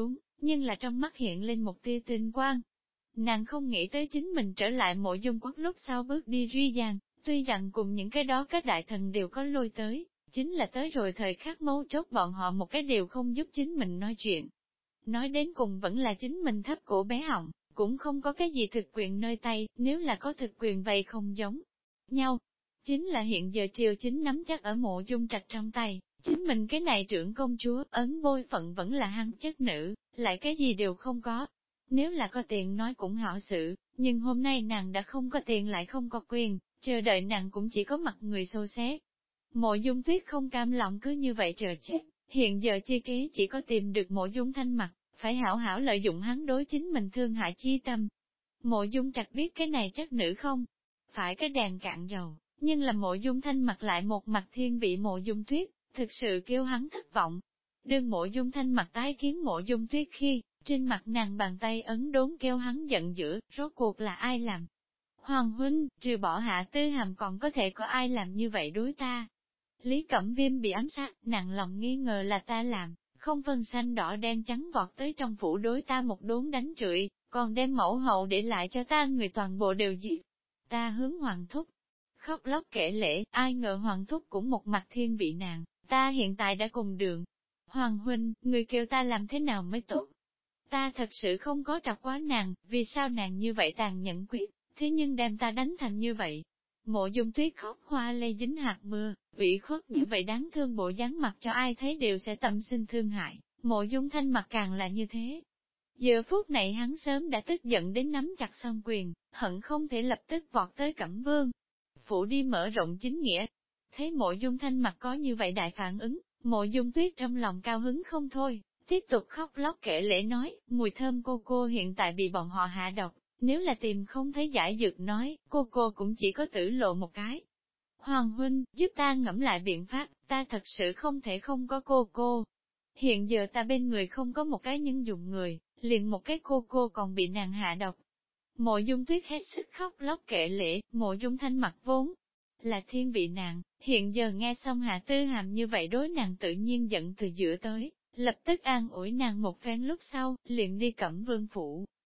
nhưng là trong mắt hiện lên một tia tinh quang. Nàng không nghĩ tới chính mình trở lại Mộ Dung Quốc lúc sau bước đi duy dàng, tuy rằng cùng những cái đó các đại thần đều có lôi tới, chính là tới rồi thời khắc mấu chốt bọn họ một cái đều không giúp chính mình nói chuyện. Nói đến cùng vẫn là chính mình thấp cổ bé họng, cũng không có cái gì thực quyền nơi tay, nếu là có thực quyền vậy không giống nhau. Chính là hiện giờ triều chính nắm chắc ở Mộ Dung Trạch trong tay, chính mình cái này trưởng công chúa, ấn bôi phận vẫn là hăng chất nữ, lại cái gì đều không có. Nếu là có tiền nói cũng hảo sự, nhưng hôm nay nàng đã không có tiền lại không có quyền, chờ đợi nàng cũng chỉ có mặt người xô xé. Mộ Dung Tuyết không cam lòng cứ như vậy chờ chết, hiện giờ chi ký chỉ có tìm được Mộ Dung Thanh Mặc, phải hảo hảo lợi dụng hắn đối chính mình thương hại chi tâm. Mộ Dung Trạch biết cái này chất nữ không phải cái đèn cạn dầu, nhưng là Mộ Dung Thanh Mặc lại một mặt thiên vị Mộ Dung Tuyết, thực sự kêu hắn thất vọng. Đương Mộ Dung Thanh Mặc tái kiến Mộ Dung Tuyết khi, trên mặt nàng bàn tay ấn đốn kêu hắn giận dữ, rốt cuộc là ai làm? Hoàng huynh, trừ bỏ Hạ Tư Hàm còn có thể có ai làm như vậy đối ta? Lý Cẩm Viêm bị ám sát, nặng lòng nghi ngờ là ta làm, không phân xanh đỏ đen trắng vọt tới trong phủ đối ta một đốn đánh trụy, còn đem mẫu hậu để lại cho ta người toàn bộ đều diệt. Ta hướng Hoàng thúc, khóc lóc kể lễ, ai ngờ Hoàng thúc cũng một mặt thiên vị nàng, ta hiện tại đã cùng đường. Hoàng huynh, người kêu ta làm thế nào mới tốt? Ta thật sự không có trọc quá nàng, vì sao nàng như vậy tàn nhẫn quyết, thế nhưng đem ta đánh thành như vậy. Mộ Dung Tuyết khóc hoa lê dính hạt mưa, ủy khuất như vậy đáng thương bộ dáng mặt cho ai thấy đều sẽ tâm sinh thương hại, Mộ Dung Thanh mặt càng là như thế. Giờ phút này hắn sớm đã tức giận đến nắm chặt song quyền, hận không thể lập tức vọt tới Cẩm Vương phủ đi mở rộng chính nghĩa. Thấy Mộ Dung Thanh mặt có như vậy đại phản ứng, Mộ Dung Tuyết trong lòng cao hứng không thôi, tiếp tục khóc lóc kể lễ nói, mùi thơm cô hiện tại bị bọn họ hạ độc, nếu là tìm không thấy giải dược nói, cô cũng chỉ có tử lộ một cái. Hoàng huynh, giúp ta ngẫm lại biện pháp, ta thật sự không thể không có cô. Hiện giờ ta bên người không có một cái nhân dụng người, liền một cái cô còn bị nàng hạ độc. Mộ Dung Tuyết hết sức khóc lóc kể lễ, Mộ Dung Thanh mặt vốn là thiên vị nàng, hiện giờ nghe xong Hạ Tư Hàm như vậy đối nàng tự nhiên giận từ giữa tới, lập tức an ủi nàng một phen lúc sau, liền đi Cẩm Vương phủ.